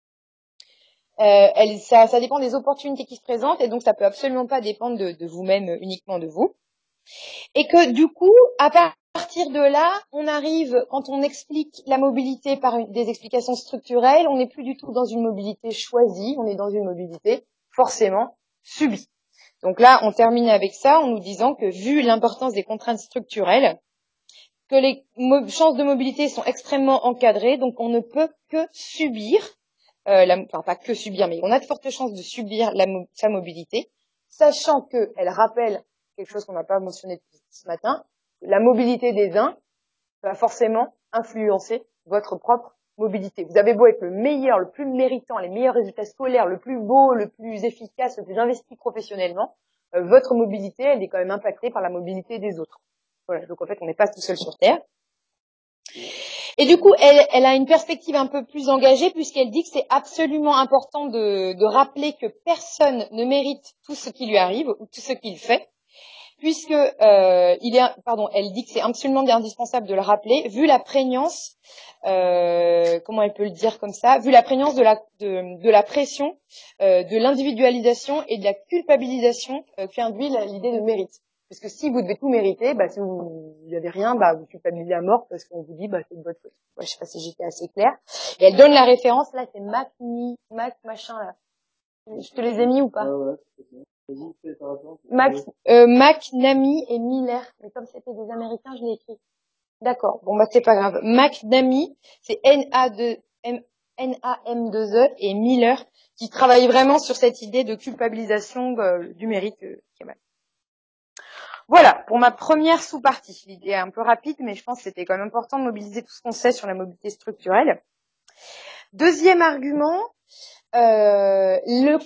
Ça dépend des opportunités qui se présentent, et donc ça peut absolument pas dépendre de vous-même, uniquement de vous. Et que du coup, à partir de là, on arrive, quand on explique la mobilité par des explications structurelles, on n'est plus du tout dans une mobilité choisie, on est dans une mobilité forcément subie. Donc là, on termine avec ça en nous disant que vu l'importance des contraintes structurelles, que les chances de mobilité sont extrêmement encadrées, donc on ne peut que subir, enfin pas que subir, mais on a de fortes chances de subir sa mobilité, sachant qu'elle rappelle quelque chose qu'on n'a pas mentionné ce matin, la mobilité des uns va forcément influencer votre propre mobilité. Vous avez beau être le meilleur, le plus méritant, les meilleurs résultats scolaires, le plus beau, le plus efficace, le plus investi professionnellement, votre mobilité, elle est quand même impactée par la mobilité des autres. Voilà, donc en fait, on n'est pas tout seul sur Terre. Et du coup, elle a une perspective un peu plus engagée puisqu'elle dit que c'est absolument important de rappeler que personne ne mérite tout ce qui lui arrive ou tout ce qu'il fait, puisque elle dit que c'est absolument indispensable de le rappeler, vu la prégnance, comment elle peut le dire comme ça, vu la prégnance de la pression, de l'individualisation et de la culpabilisation qu'induit l'idée de mérite. Parce que si vous devez tout mériter, si vous n'avez rien, vous culpabilisez à mort parce qu'on vous dit c'est de votre faute. Ouais, je sais pas si j'étais assez claire. Et elle donne la référence, là c'est Mac machin là. Je te les ai mis ou pas? McNamee et Miller. Mais comme c'était des Américains, je l'ai écrit. D'accord. Bon, c'est pas grave. McNamee, c'est N-A-M-2-E et Miller, qui travaillent vraiment sur cette idée de culpabilisation du mérite qui est mal. Voilà, pour ma première sous-partie. L'idée est un peu rapide, mais je pense que c'était quand même important de mobiliser tout ce qu'on sait sur la mobilité structurelle. Deuxième argument, le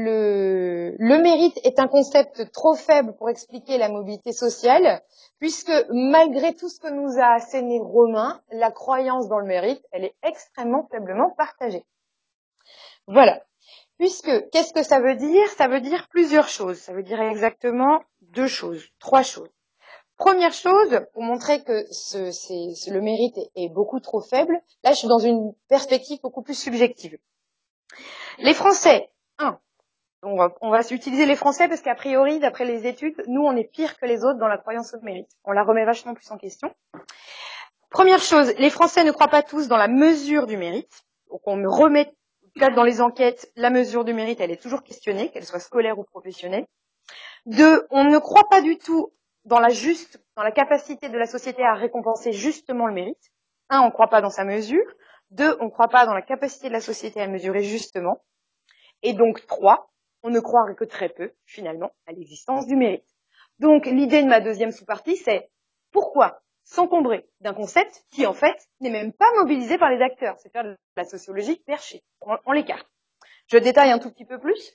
mérite est un concept trop faible pour expliquer la mobilité sociale, puisque malgré tout ce que nous a asséné Romain, la croyance dans le mérite, elle est extrêmement faiblement partagée. Voilà. Puisque, qu'est-ce que ça veut dire? Ça veut dire plusieurs choses. Ça veut dire exactement trois choses. Première chose, pour montrer que le mérite est beaucoup trop faible, là je suis dans une perspective beaucoup plus subjective. Les Français, on va utiliser les Français parce qu'a priori, d'après les études, nous on est pire que les autres dans la croyance au mérite. On la remet vachement plus en question. Première chose, les Français ne croient pas tous dans la mesure du mérite. Donc on me remet, dans les enquêtes, la mesure du mérite, elle est toujours questionnée, qu'elle soit scolaire ou professionnelle. Deux, on ne croit pas du tout dans la capacité de la société à récompenser justement le mérite. On ne croit pas dans sa mesure. Deux, on ne croit pas dans la capacité de la société à mesurer justement. Et donc, trois, on ne croit que très peu, finalement, à l'existence du mérite. Donc, l'idée de ma deuxième sous-partie, c'est pourquoi s'encombrer d'un concept qui, en fait, n'est même pas mobilisé par les acteurs. C'est faire de la sociologie perchée. On l'écarte. Je détaille un tout petit peu plus.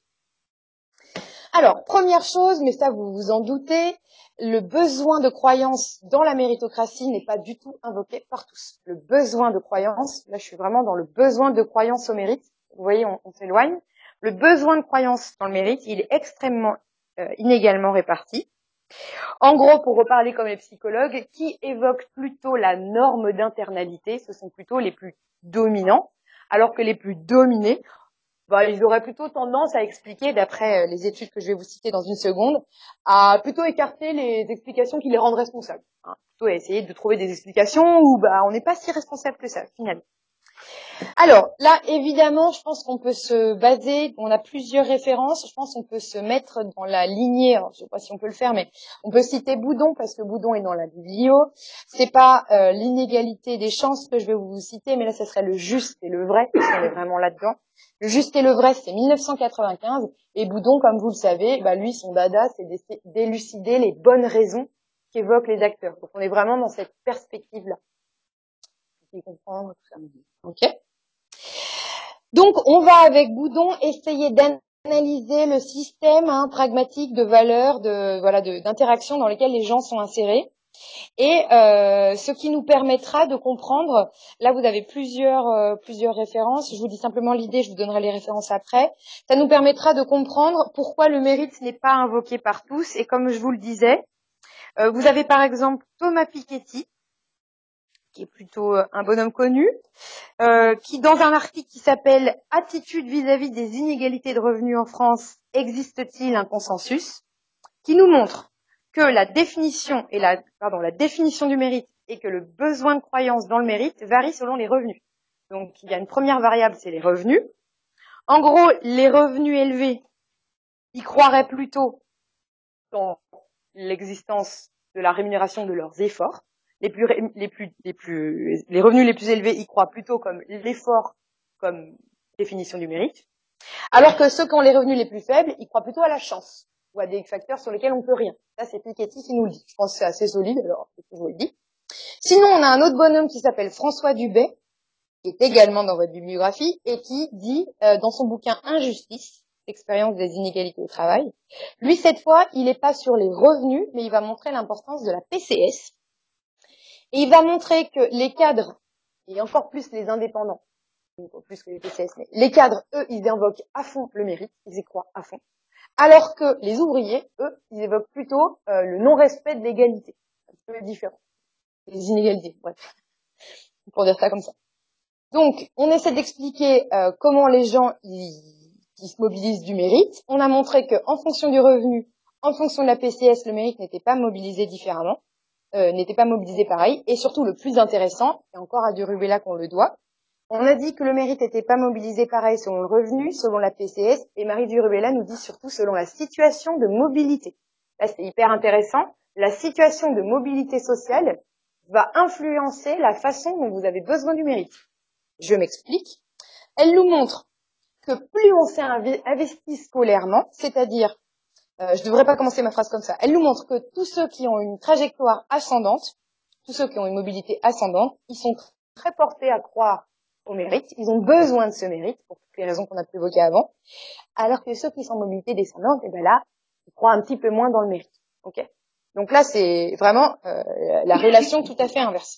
Alors, première chose, mais ça vous vous en doutez, le besoin de croyance dans la méritocratie n'est pas du tout invoqué par tous. Le besoin de croyance, là je suis vraiment dans le besoin de croyance au mérite. Vous voyez, on s'éloigne. Le besoin de croyance dans le mérite, il est extrêmement inégalement réparti. En gros, pour reparler comme les psychologues, qui évoquent plutôt la norme d'internalité, ce sont plutôt les plus dominants, alors que les plus dominés, ils auraient plutôt tendance à expliquer, d'après les études que je vais vous citer dans une seconde, à plutôt écarter les explications qui les rendent responsables. Plutôt à essayer de trouver des explications où on n'est pas si responsable que ça, finalement. Alors, là, évidemment, je pense qu'on peut se baser, on a plusieurs références, je pense qu'on peut se mettre dans la lignée, alors, je sais pas si on peut le faire, mais on peut citer Boudon, parce que Boudon est dans la biblio. C'est pas l'inégalité des chances que je vais vous citer, mais là, ce serait le juste et le vrai, parce qu'on est vraiment là-dedans. Le juste et le vrai, c'est 1995, et Boudon, comme vous le savez, lui, son dada, c'est d'élucider les bonnes raisons qu'évoquent les acteurs. Donc, on est vraiment dans cette perspective-là. Vous pouvez comprendre tout ça. Ok. Donc, on va avec Boudon essayer d'analyser le système pragmatique de valeurs, d'interaction dans lesquelles les gens sont insérés, et ce qui nous permettra de comprendre. Là, vous avez plusieurs références. Je vous dis simplement l'idée, je vous donnerai les références après. Ça nous permettra de comprendre pourquoi le mérite n'est pas invoqué par tous. Et comme je vous le disais, vous avez par exemple Thomas Piketty, qui est plutôt un bonhomme connu, qui dans un article qui s'appelle « Attitude vis-à-vis des inégalités de revenus en France, existe-t-il un consensus ?», qui nous montre que la définition du mérite et que le besoin de croyance dans le mérite varie selon les revenus. Donc il y a une première variable, c'est les revenus. En gros, les revenus élevés, ils croiraient plutôt dans l'existence de la rémunération de leurs efforts. les revenus les plus élevés y croient plutôt comme l'effort comme définition du mérite, alors que ceux qui ont les revenus les plus faibles, ils croient plutôt à la chance ou à des facteurs sur lesquels on peut rien. Ça, c'est Piketty qui nous le dit. Je pense que c'est assez solide, alors je vous le dis. Sinon, on a un autre bonhomme qui s'appelle François Dubay, qui est également dans votre bibliographie, et qui dit, dans son bouquin Injustice, expérience des inégalités au travail, lui, cette fois, il n'est pas sur les revenus, mais il va montrer l'importance de la PCS. Et il va montrer que les cadres, et encore plus les indépendants, plus que les PCS, mais les cadres, eux, ils invoquent à fond le mérite, ils y croient à fond. Alors que les ouvriers, eux, ils évoquent plutôt le non-respect de l'égalité. C'est un peu différent. Les inégalités, bref. Pour dire ça comme ça. Donc, on essaie d'expliquer comment les gens qui se mobilisent du mérite. On a montré qu'en fonction du revenu, en fonction de la PCS, le mérite n'était pas mobilisé différemment, n'était pas mobilisé pareil. Et surtout, le plus intéressant, et encore à Durubella qu'on le doit, on a dit que le mérite n'était pas mobilisé pareil selon le revenu, selon la PCS, et Marie Durubella nous dit surtout selon la situation de mobilité. Là, c'est hyper intéressant. La situation de mobilité sociale va influencer la façon dont vous avez besoin du mérite. Je m'explique. Elle nous montre que plus on s'est investi scolairement, c'est-à-dire, je devrais pas commencer ma phrase comme ça, elle nous montre que tous ceux qui ont une trajectoire ascendante, tous ceux qui ont une mobilité ascendante, ils sont très portés à croire au mérite, ils ont besoin de ce mérite, pour toutes les raisons qu'on a pu évoquer avant, alors que ceux qui sont en mobilité descendante, et ben là, ils croient un petit peu moins dans le mérite. Ok ? Donc là, c'est vraiment la relation tout à fait inverse.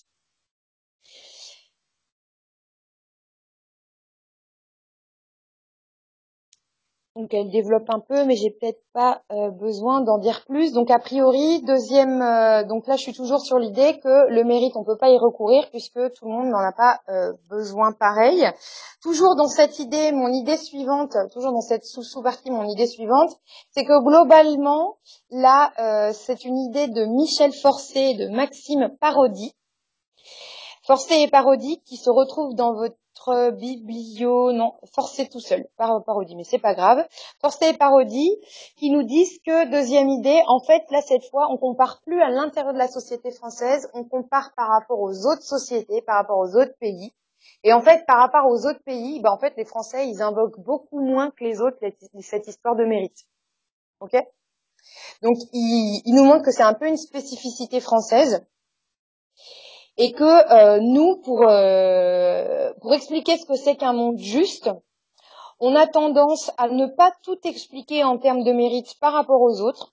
Donc elle développe un peu, mais j'ai peut-être pas besoin d'en dire plus. Donc a priori, deuxième, donc là je suis toujours sur l'idée que le mérite, on peut pas y recourir puisque tout le monde n'en a pas besoin pareil. Toujours dans cette idée, mon idée suivante, toujours dans cette sous-partie, mon idée suivante, c'est que globalement, là, c'est une idée de Michel Forcé et de Maxime Parodi. Forcé et Parodi qui se retrouvent dans votre non, Forcé tout seul, Parodi, mais c'est pas grave. Forcé et Parodi qui nous disent que, deuxième idée, en fait, là, cette fois, on compare plus à l'intérieur de la société française, on compare par rapport aux autres sociétés, par rapport aux autres pays. Et en fait, par rapport aux autres pays, en fait, les Français, ils invoquent beaucoup moins que les autres cette histoire de mérite. Ok? Donc, ils nous montrent que c'est un peu une spécificité française. Et que nous, pour expliquer ce que c'est qu'un monde juste, on a tendance à ne pas tout expliquer en termes de mérite par rapport aux autres.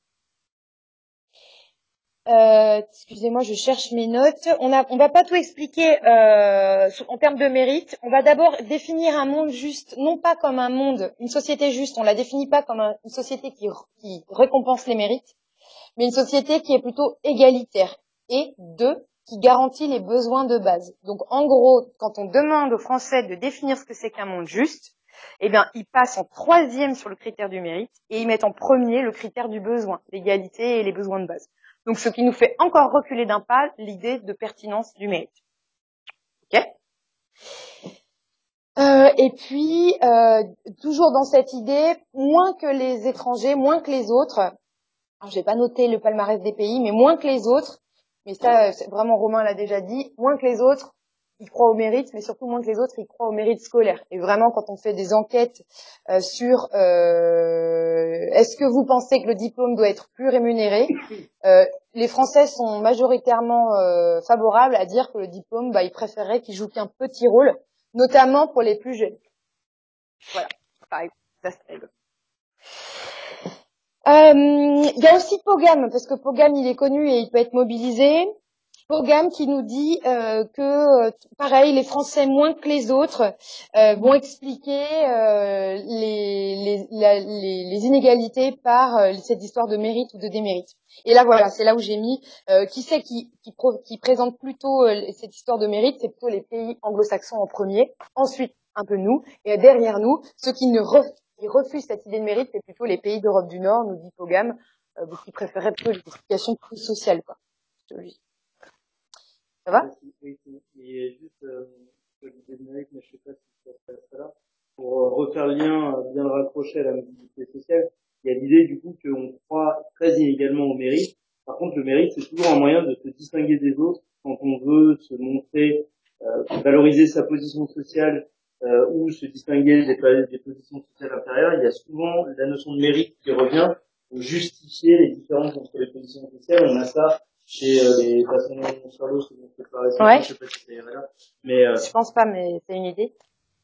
Excusez-moi, je cherche mes notes. On va pas tout expliquer en termes de mérite. On va d'abord définir un monde juste, non pas comme un monde, une société juste. On la définit pas comme une société qui récompense les mérites, mais une société qui est plutôt égalitaire. Et qui garantit les besoins de base. Donc, en gros, quand on demande aux Français de définir ce que c'est qu'un monde juste, eh bien, ils passent en troisième sur le critère du mérite et ils mettent en premier le critère du besoin, l'égalité et les besoins de base. Donc, ce qui nous fait encore reculer d'un pas l'idée de pertinence du mérite. Ok ? Et puis, toujours dans cette idée, moins que les étrangers, moins que les autres, alors j'ai pas noté le palmarès des pays, mais moins que les autres, mais ça, vraiment, Romain l'a déjà dit, moins que les autres, ils croient au mérite, mais surtout moins que les autres, ils croient au mérite scolaire. Et vraiment, quand on fait des enquêtes sur est-ce que vous pensez que le diplôme doit être plus rémunéré, les Français sont majoritairement favorables à dire que le diplôme, ils préféreraient qu'il joue qu'un petit rôle, notamment pour les plus jeunes. Voilà, pareil, ça c'est rigolo. Il y a aussi Pogam, parce que Pogam, il est connu et il peut être mobilisé. Pogam qui nous dit que, pareil, les Français moins que les autres vont expliquer les inégalités par cette histoire de mérite ou de démérite. Et là, voilà, c'est là où j'ai mis qui c'est qui présente plutôt cette histoire de mérite, c'est plutôt les pays anglo-saxons en premier, ensuite un peu nous, et derrière nous, ceux qui refusent cette idée de mérite, c'est plutôt les pays d'Europe du Nord, nous dit Pogam, qui préféraient plutôt les explications plus sociales, quoi. Ça va? Oui, et juste l'idée de mérite, mais je sais pas si ça se passe là. Pour refaire le lien, bien le raccrocher à la mobilité sociale, il y a l'idée du coup qu'on croit très inégalement au mérite. Par contre, le mérite, c'est toujours un moyen de se distinguer des autres quand on veut se montrer, valoriser sa position sociale ou se distinguer des positions sociales inférieures, il y a souvent la notion de mérite qui revient pour justifier les différences entre les positions sociales. On a ça chez les façons sur l'eau, c'est bon, ouais. je sais pas si ça irait là, mais je pense pas, mais c'est une idée.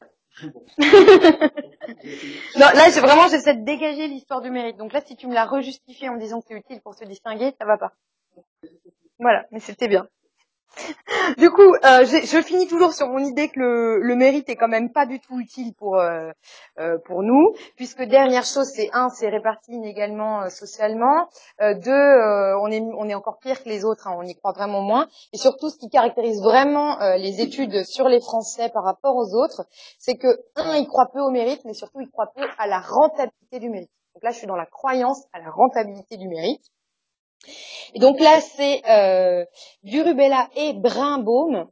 Non, là, j'essaie de dégager l'histoire du mérite. Donc là, si tu me l'as rejustifié en me disant que c'est utile pour se distinguer, ça va pas. Voilà, mais c'était bien. Du coup, je finis toujours sur mon idée que le mérite est quand même pas du tout utile pour nous, puisque dernière chose, c'est réparti inégalement socialement. On est encore pire que les autres, hein, on y croit vraiment moins. Et surtout, ce qui caractérise vraiment les études sur les Français par rapport aux autres, c'est que ils croient peu au mérite, mais surtout ils croient peu à la rentabilité du mérite. Donc là, je suis dans la croyance à la rentabilité du mérite. Et donc là, c'est Durubella et Brimbaum,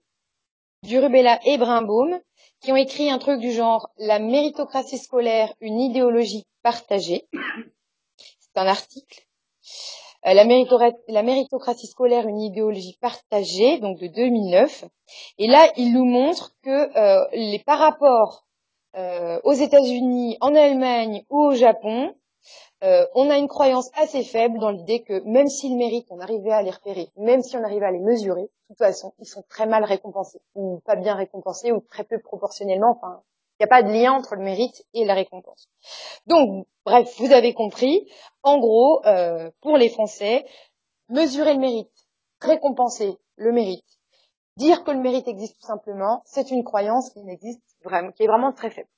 qui ont écrit un truc du genre La méritocratie scolaire, une idéologie partagée. C'est un article. La méritocratie scolaire, une idéologie partagée, donc de 2009. Et là, il nous montre que par rapport aux États-Unis, en Allemagne ou au Japon, on a une croyance assez faible dans l'idée que même si le mérite, on arrivait à les repérer, même si on arrivait à les mesurer, de toute façon, ils sont très mal récompensés, ou pas bien récompensés, ou très peu proportionnellement. Enfin, il n'y a pas de lien entre le mérite et la récompense. Donc, bref, vous avez compris. En gros, pour les Français, mesurer le mérite, récompenser le mérite, dire que le mérite existe tout simplement, c'est une croyance qui n'existe vraiment, qui est vraiment très faible.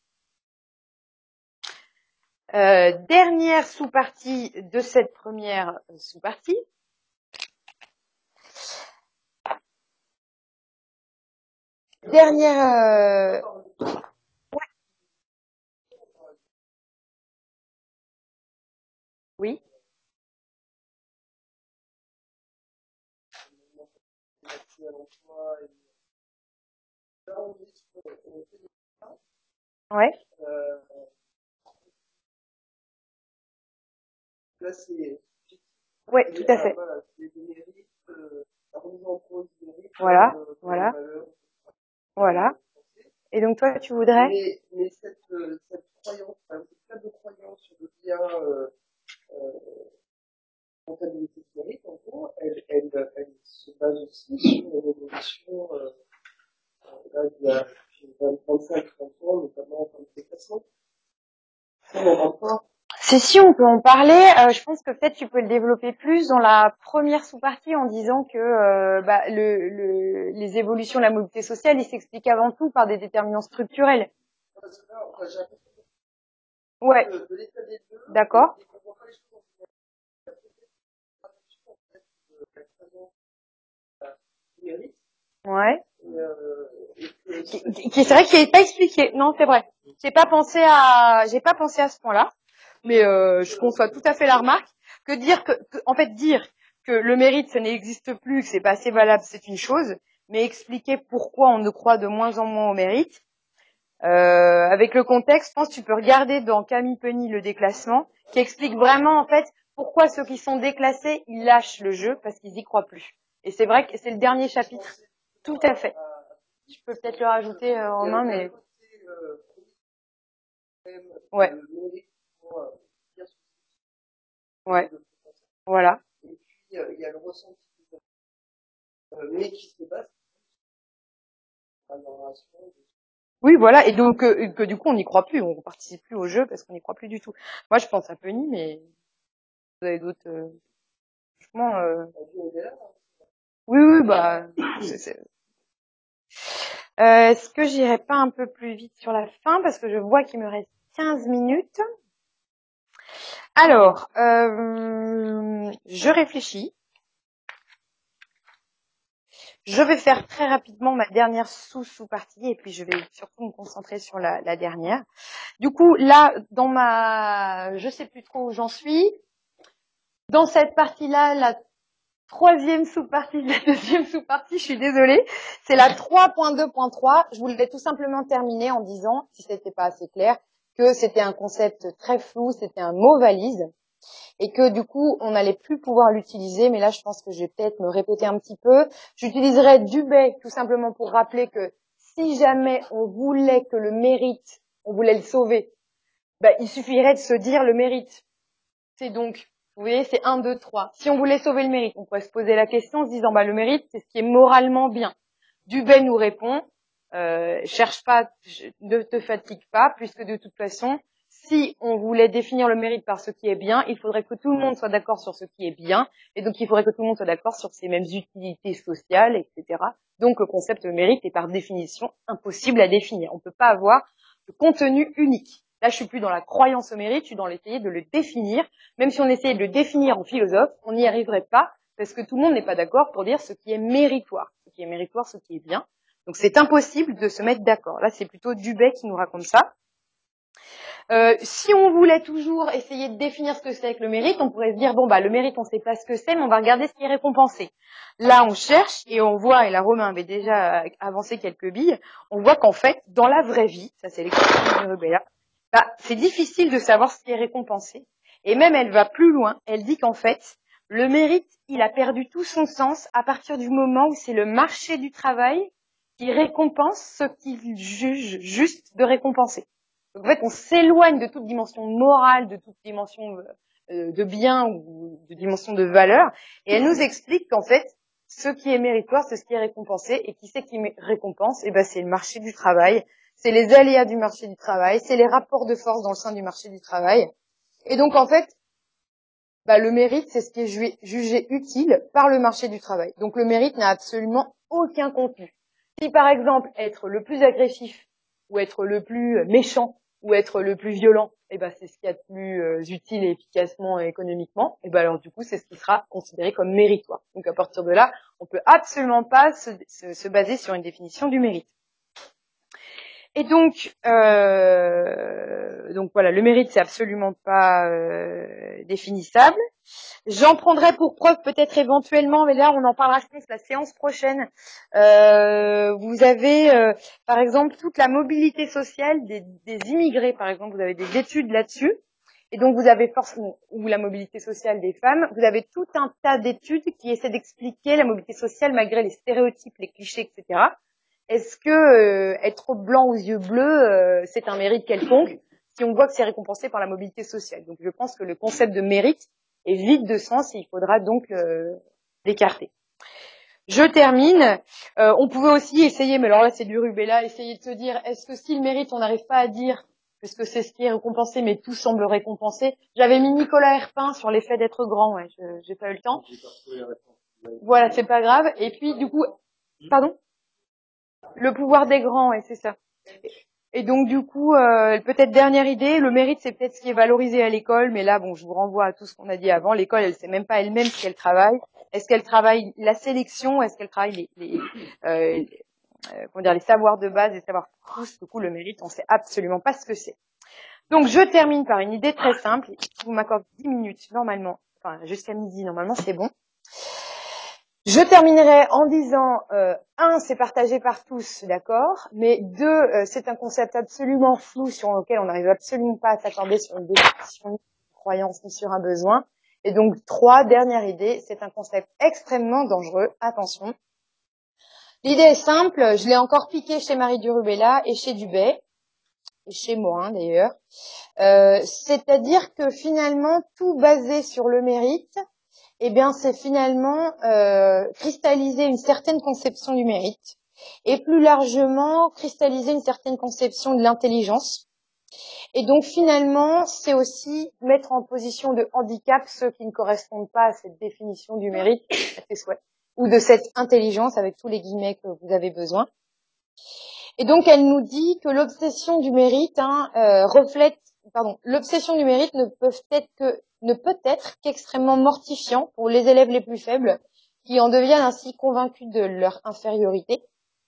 Dernière sous-partie de cette première sous-partie. Dernière... Ouais. Oui. Ouais. Ouais, tout à fait. Voilà, voilà. Voilà. Et donc toi, tu voudrais? Mais cette croyance, cette faible croyance sur le lien rentabilité du mérite, en gros, elle se base aussi sur l'évolution, là, il y a 25-30 ans, notamment en termes de déplacement. Si on peut en parler. Je pense que peut-être tu peux le développer plus dans la première sous-partie en disant que les évolutions de la mobilité sociale, ils s'expliquent avant tout par des déterminants structurels. Ouais. D'accord. Ouais. C'est vrai qu'il n'est pas expliqué. Non, c'est vrai. J'ai pas pensé à ce point-là. Mais je conçois tout à fait la remarque que dire dire que le mérite ça n'existe plus, que c'est pas assez valable, c'est une chose, mais expliquer pourquoi on ne croit de moins en moins au mérite. Avec le contexte, je pense que tu peux regarder dans Camille Penny le déclassement, qui explique vraiment en fait pourquoi ceux qui sont déclassés, ils lâchent le jeu parce qu'ils y croient plus. Et c'est vrai que c'est le dernier chapitre. Tout à fait. Je peux peut-être le rajouter en main, mais ouais. Ouais. Voilà. Et puis, il y a le ressenti, mais qui se base sur la narration. Oui, voilà. Et donc, que du coup, on n'y croit plus. On ne participe plus au jeu parce qu'on n'y croit plus du tout. Moi, je pense à Penny, mais vous avez d'autres... franchement... Oui, bah... Est-ce que j'irai pas un peu plus vite sur la fin parce que je vois qu'il me reste 15 minutes. Alors, je réfléchis. Je vais faire très rapidement ma dernière sous-partie et puis je vais surtout me concentrer sur la dernière. Du coup, là, je sais plus trop où j'en suis. Dans cette partie-là, la troisième sous-partie de la deuxième sous-partie, je suis désolée, c'est la 3.2.3. Je voulais tout simplement terminer en disant, si c'était pas assez clair, que c'était un concept très flou, c'était un mot valise. et que du coup, on n'allait plus pouvoir l'utiliser. Mais là, je pense que je vais peut-être me répéter un petit peu. J'utiliserai Dubay tout simplement pour rappeler que si jamais on voulait que le mérite, on voulait le sauver, il suffirait de se dire le mérite. C'est donc, vous voyez, c'est 1, 2, 3. Si on voulait sauver le mérite, on pourrait se poser la question en se disant, le mérite, c'est ce qui est moralement bien. Dubay nous répond, cherche pas, ne te fatigue pas, puisque de toute façon, si on voulait définir le mérite par ce qui est bien, il faudrait que tout le monde soit d'accord sur ce qui est bien, et donc il faudrait que tout le monde soit d'accord sur ces mêmes utilités sociales, etc. Donc le concept de mérite est par définition impossible à définir. On ne peut pas avoir de contenu unique. Là, je suis plus dans la croyance au mérite, je suis dans l'essayer de le définir. Même si on essayait de le définir en philosophe, on n'y arriverait pas, parce que tout le monde n'est pas d'accord pour dire ce qui est méritoire. Ce qui est méritoire, ce qui est bien. Donc c'est impossible de se mettre d'accord. Là, c'est plutôt Dubay qui nous raconte ça. Si on voulait toujours essayer de définir ce que c'est que le mérite, on pourrait se dire, le mérite, on ne sait pas ce que c'est, mais on va regarder ce qui est récompensé. Là, on cherche et on voit, et la Romain avait déjà avancé quelques billes, on voit qu'en fait, dans la vraie vie, ça c'est l'expression de Rubella, c'est difficile de savoir ce qui est récompensé. Et même, elle va plus loin, elle dit qu'en fait, le mérite, il a perdu tout son sens à partir du moment où c'est le marché du travail qui récompense ce qu'il juge juste de récompenser. Donc, en fait, on s'éloigne de toute dimension morale, de toute dimension de bien ou de dimension de valeur, et elle nous explique qu'en fait, ce qui est méritoire, c'est ce qui est récompensé, et qui c'est qui récompense? C'est le marché du travail, c'est les aléas du marché du travail, c'est les rapports de force dans le sein du marché du travail. Et donc, en fait, le mérite, c'est ce qui est jugé utile par le marché du travail. Donc, le mérite n'a absolument aucun contenu. Si, par exemple, être le plus agressif, ou être le plus méchant, ou être le plus violent, c'est ce qu'il y a de plus utile et efficacement et économiquement, alors du coup, c'est ce qui sera considéré comme méritoire. Donc, à partir de là, on peut absolument pas se baser sur une définition du mérite. Et donc voilà, le mérite, c'est absolument pas définissable. J'en prendrai pour preuve peut-être éventuellement, mais là on en parlera je pense la séance prochaine. Vous avez par exemple toute la mobilité sociale des immigrés, par exemple, vous avez des études là-dessus. Et donc vous avez forcément, ou la mobilité sociale des femmes, vous avez tout un tas d'études qui essaient d'expliquer la mobilité sociale malgré les stéréotypes, les clichés, etc. Est-ce que être blanc aux yeux bleus, c'est un mérite quelconque, si on voit que c'est récompensé par la mobilité sociale? Donc je pense que le concept de mérite est vide de sens et il faudra donc l'écarter. Je termine. On pouvait aussi essayer, mais alors là c'est du Rubella, essayer de se dire, est-ce que si le mérite, on n'arrive pas à dire, puisque c'est ce qui est récompensé, mais tout semble récompensé. J'avais mis Nicolas Herpin sur l'effet d'être grand, j'ai pas eu le temps. Voilà, c'est pas grave. Et puis du coup, pardon ? Le pouvoir des grands, c'est ça. Et donc du coup, peut-être dernière idée, le mérite c'est peut-être ce qui est valorisé à l'école, mais là je vous renvoie à tout ce qu'on a dit avant. L'école, elle sait même pas elle-même ce qu'elle travaille. Est-ce qu'elle travaille la sélection? Est-ce qu'elle travaille les savoirs de base, les savoirs tous? Du coup, le mérite, on sait absolument pas ce que c'est. Donc je termine par une idée très simple. Si vous m'accordez 10 minutes normalement, enfin jusqu'à midi normalement c'est bon. Je terminerai en disant, 1, c'est partagé par tous, d'accord, mais 2, c'est un concept absolument flou sur lequel on n'arrive absolument pas à s'accorder sur une définition, une croyance ni sur un besoin. Et donc 3, dernière idée, c'est un concept extrêmement dangereux, attention. L'idée est simple, je l'ai encore piqué chez Marie du Rubella et chez Dubay, et chez Morin d'ailleurs. C'est-à-dire que finalement, tout basé sur le mérite, c'est finalement cristalliser une certaine conception du mérite et plus largement cristalliser une certaine conception de l'intelligence. Et donc finalement, c'est aussi mettre en position de handicap ceux qui ne correspondent pas à cette définition du mérite, à tes souhaits, ou de cette intelligence avec tous les guillemets que vous avez besoin. Et donc elle nous dit que l'obsession du mérite l'obsession du mérite ne peut être qu'extrêmement mortifiant pour les élèves les plus faibles, qui en deviennent ainsi convaincus de leur infériorité.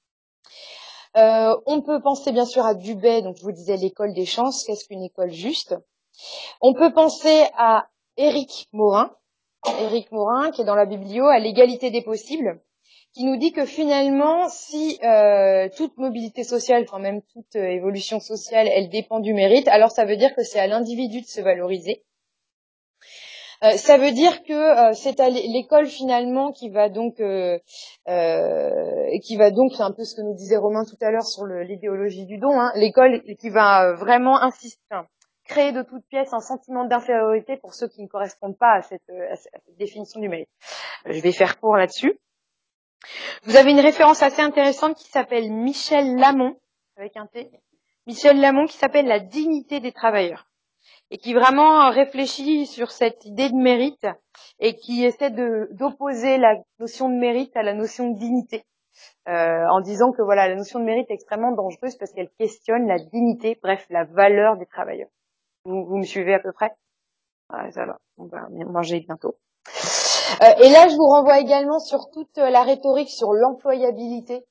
On peut penser bien sûr à Dubay, donc je vous disais l'école des chances, qu'est-ce qu'une école juste? On peut penser à Éric Morin, qui est dans la biblio, à l'égalité des possibles, qui nous dit que finalement, si toute mobilité sociale, enfin même toute évolution sociale, elle dépend du mérite, alors ça veut dire que c'est à l'individu de se valoriser. Ça veut dire que c'est à l'école finalement qui va donc, c'est un peu ce que nous disait Romain tout à l'heure sur l'idéologie du don, hein, l'école qui va vraiment insister, créer de toutes pièces un sentiment d'infériorité pour ceux qui ne correspondent pas à cette définition du mérite. Je vais faire court là-dessus. Vous avez une référence assez intéressante qui s'appelle Michel Lamont, avec un T. Michel Lamont qui s'appelle La dignité des travailleurs et qui vraiment réfléchit sur cette idée de mérite et qui essaie d'opposer la notion de mérite à la notion de dignité, en disant que voilà, la notion de mérite est extrêmement dangereuse parce qu'elle questionne la dignité, bref, la valeur des travailleurs. Vous me suivez à peu près? Ça va, on va manger bientôt. Et là, je vous renvoie également sur toute la rhétorique sur l'employabilité.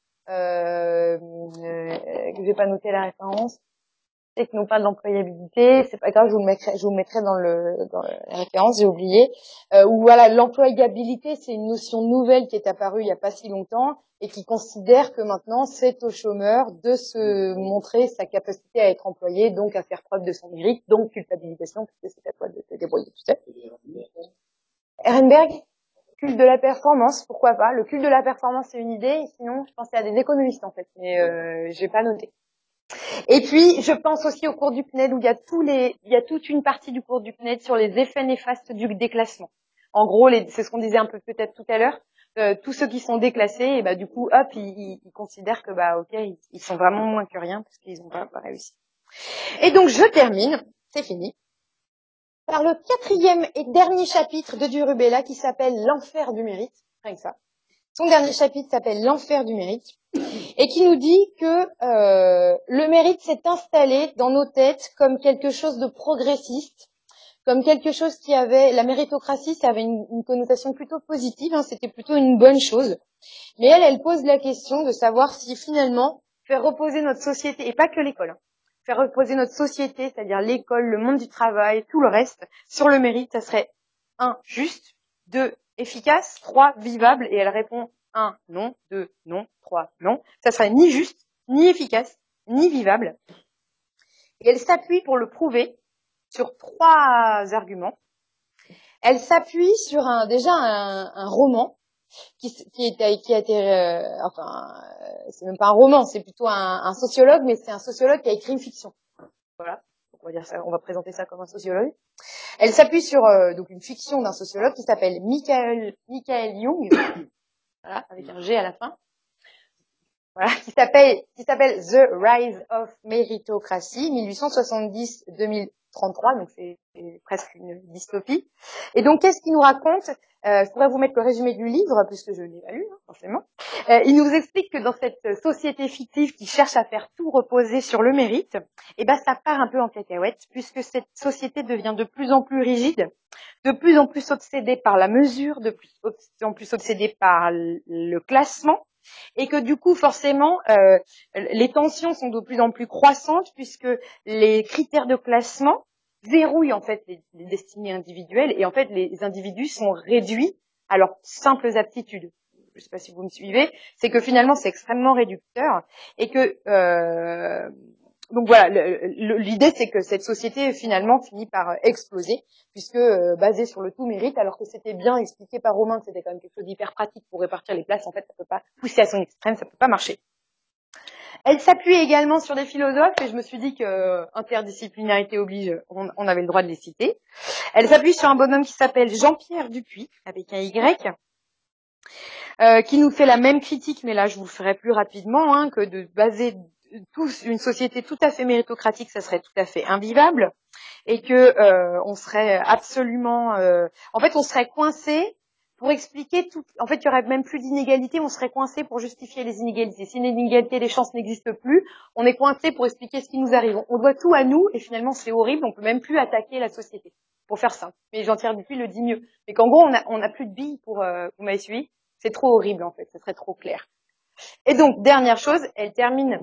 Je vais pas noter la référence. C'est que nous parle d'employabilité, c'est pas grave, je vous le mettrai dans la référence, j'ai oublié. Où voilà, l'employabilité, c'est une notion nouvelle qui est apparue il y a pas si longtemps et qui considère que maintenant c'est au chômeur de se montrer sa capacité à être employé, donc à faire preuve de son mérite, donc culpabilisation, parce que c'est à toi de te débrouiller tout seul. Ehrenberg, culte de la performance, pourquoi pas. Le culte de la performance, c'est une idée, sinon je pensais à des économistes en fait, mais j'ai pas noté. Et puis, je pense aussi au cours du CNED où il y a toute une partie du cours du CNED sur les effets néfastes du déclassement. En gros, c'est ce qu'on disait un peu peut-être tout à l'heure. Tous ceux qui sont déclassés, et bah du coup, hop, ils considèrent que bah ok, ils sont vraiment moins que rien parce qu'ils n'ont pas réussi. Et donc, je termine, c'est fini, par le 4e et dernier chapitre de Durubella qui s'appelle L'enfer du mérite. Rien que ça. Son dernier chapitre s'appelle L'enfer du mérite. Et qui nous dit que le mérite s'est installé dans nos têtes comme quelque chose de progressiste, comme quelque chose qui avait, la méritocratie, ça avait une connotation plutôt positive, hein, c'était plutôt une bonne chose. Mais elle pose la question de savoir si finalement faire reposer notre société, et pas que l'école, hein, faire reposer notre société, c'est-à-dire l'école, le monde du travail, tout le reste, sur le mérite, ça serait 1, juste, 2, efficace, 3, vivable, et elle répond 1, non, 2, non, 3, non. Ça serait ni juste, ni efficace, ni vivable. Et elle s'appuie pour le prouver sur 3 arguments. Elle s'appuie sur un roman qui a été c'est même pas un roman, c'est plutôt un sociologue, mais c'est un sociologue qui a écrit une fiction. Voilà, on va dire ça, on va présenter ça comme un sociologue. Elle s'appuie sur donc une fiction d'un sociologue qui s'appelle Michael Young, voilà, avec un G à la fin. Voilà, qui s'appelle The Rise of Meritocracy, 1870-2033, donc c'est presque une dystopie. Et donc, qu'est-ce qu'il nous raconte? Je pourrais vous mettre le résumé du livre, puisque je l'ai pas lu, hein, forcément. Il nous explique que dans cette société fictive qui cherche à faire tout reposer sur le mérite, eh ben, ça part un peu en cacahuète, puisque cette société devient de plus en plus rigide, de plus en plus obsédée par la mesure, de plus en plus obsédée par le classement, et que du coup, forcément, les tensions sont de plus en plus croissantes puisque les critères de classement verrouillent en fait les destinées individuelles et en fait les individus sont réduits à leurs simples aptitudes. Je ne sais pas si vous me suivez, c'est que finalement c'est extrêmement réducteur et que donc voilà, l'idée c'est que cette société finalement finit par exploser puisque basée sur le tout mérite, alors que c'était bien expliqué par Romain que c'était quand même quelque chose d'hyper pratique pour répartir les places, en fait ça peut pas pousser à son extrême, ça peut pas marcher. Elle s'appuie également sur des philosophes et je me suis dit que interdisciplinarité oblige, on avait le droit de les citer. Elle s'appuie sur un bonhomme qui s'appelle Jean-Pierre Dupuis avec un Y. Qui nous fait la même critique, mais là je vous le ferai plus rapidement, hein, que de baser une société tout à fait méritocratique, ça serait tout à fait invivable, et que on serait absolument, en fait, on serait coincé pour expliquer tout. En fait, il y aurait même plus d'inégalité, on serait coincé pour justifier les inégalités. Si l'inégalité des chances n'existe plus, on est coincé pour expliquer ce qui nous arrive. On doit tout à nous, et finalement c'est horrible. On peut même plus attaquer la société, pour faire simple. Mais Jean-Pierre Dupuis le dit mieux. Mais qu'en gros, on a plus de billes pour. Vous m'avez suivi? C'est trop horrible en fait, ce serait trop clair. Et donc, dernière chose, elle termine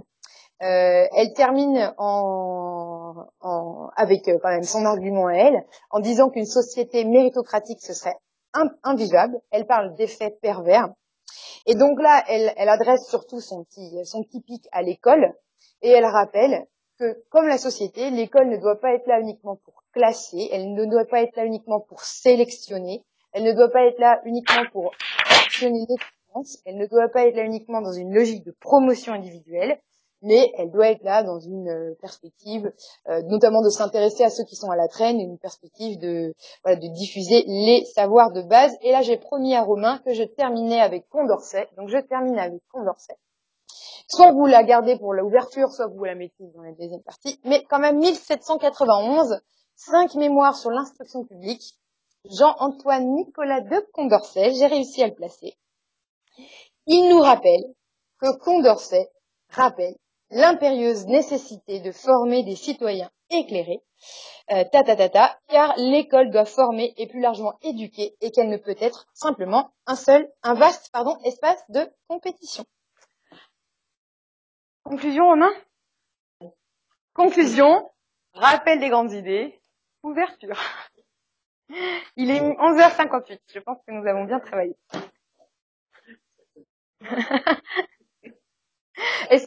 avec quand même son argument à elle, en disant qu'une société méritocratique, ce serait invivable. Elle parle d'effets pervers. Et donc là, elle adresse surtout son petit pic à l'école, et elle rappelle que, comme la société, l'école ne doit pas être là uniquement pour classer, elle ne doit pas être là uniquement pour sélectionner, elle ne doit pas être là uniquement pour actionner les compétences, elle ne doit pas être là uniquement dans une logique de promotion individuelle, mais elle doit être là dans une perspective, notamment de s'intéresser à ceux qui sont à la traîne, une perspective de diffuser les savoirs de base. Et là, j'ai promis à Romain que je terminais avec Condorcet, donc je termine avec Condorcet. Soit vous la gardez pour l'ouverture, soit vous la mettez dans la deuxième partie, mais quand même 1791, 5 mémoires sur l'instruction publique, Jean-Antoine Nicolas de Condorcet, j'ai réussi à le placer. Il nous rappelle que Condorcet rappelle l'impérieuse nécessité de former des citoyens éclairés, car l'école doit former et plus largement éduquer et qu'elle ne peut être simplement un vaste espace de compétition. Conclusion, Romain ? Conclusion, rappel des grandes idées, ouverture. Il est 11h58, je pense que nous avons bien travaillé. Est-ce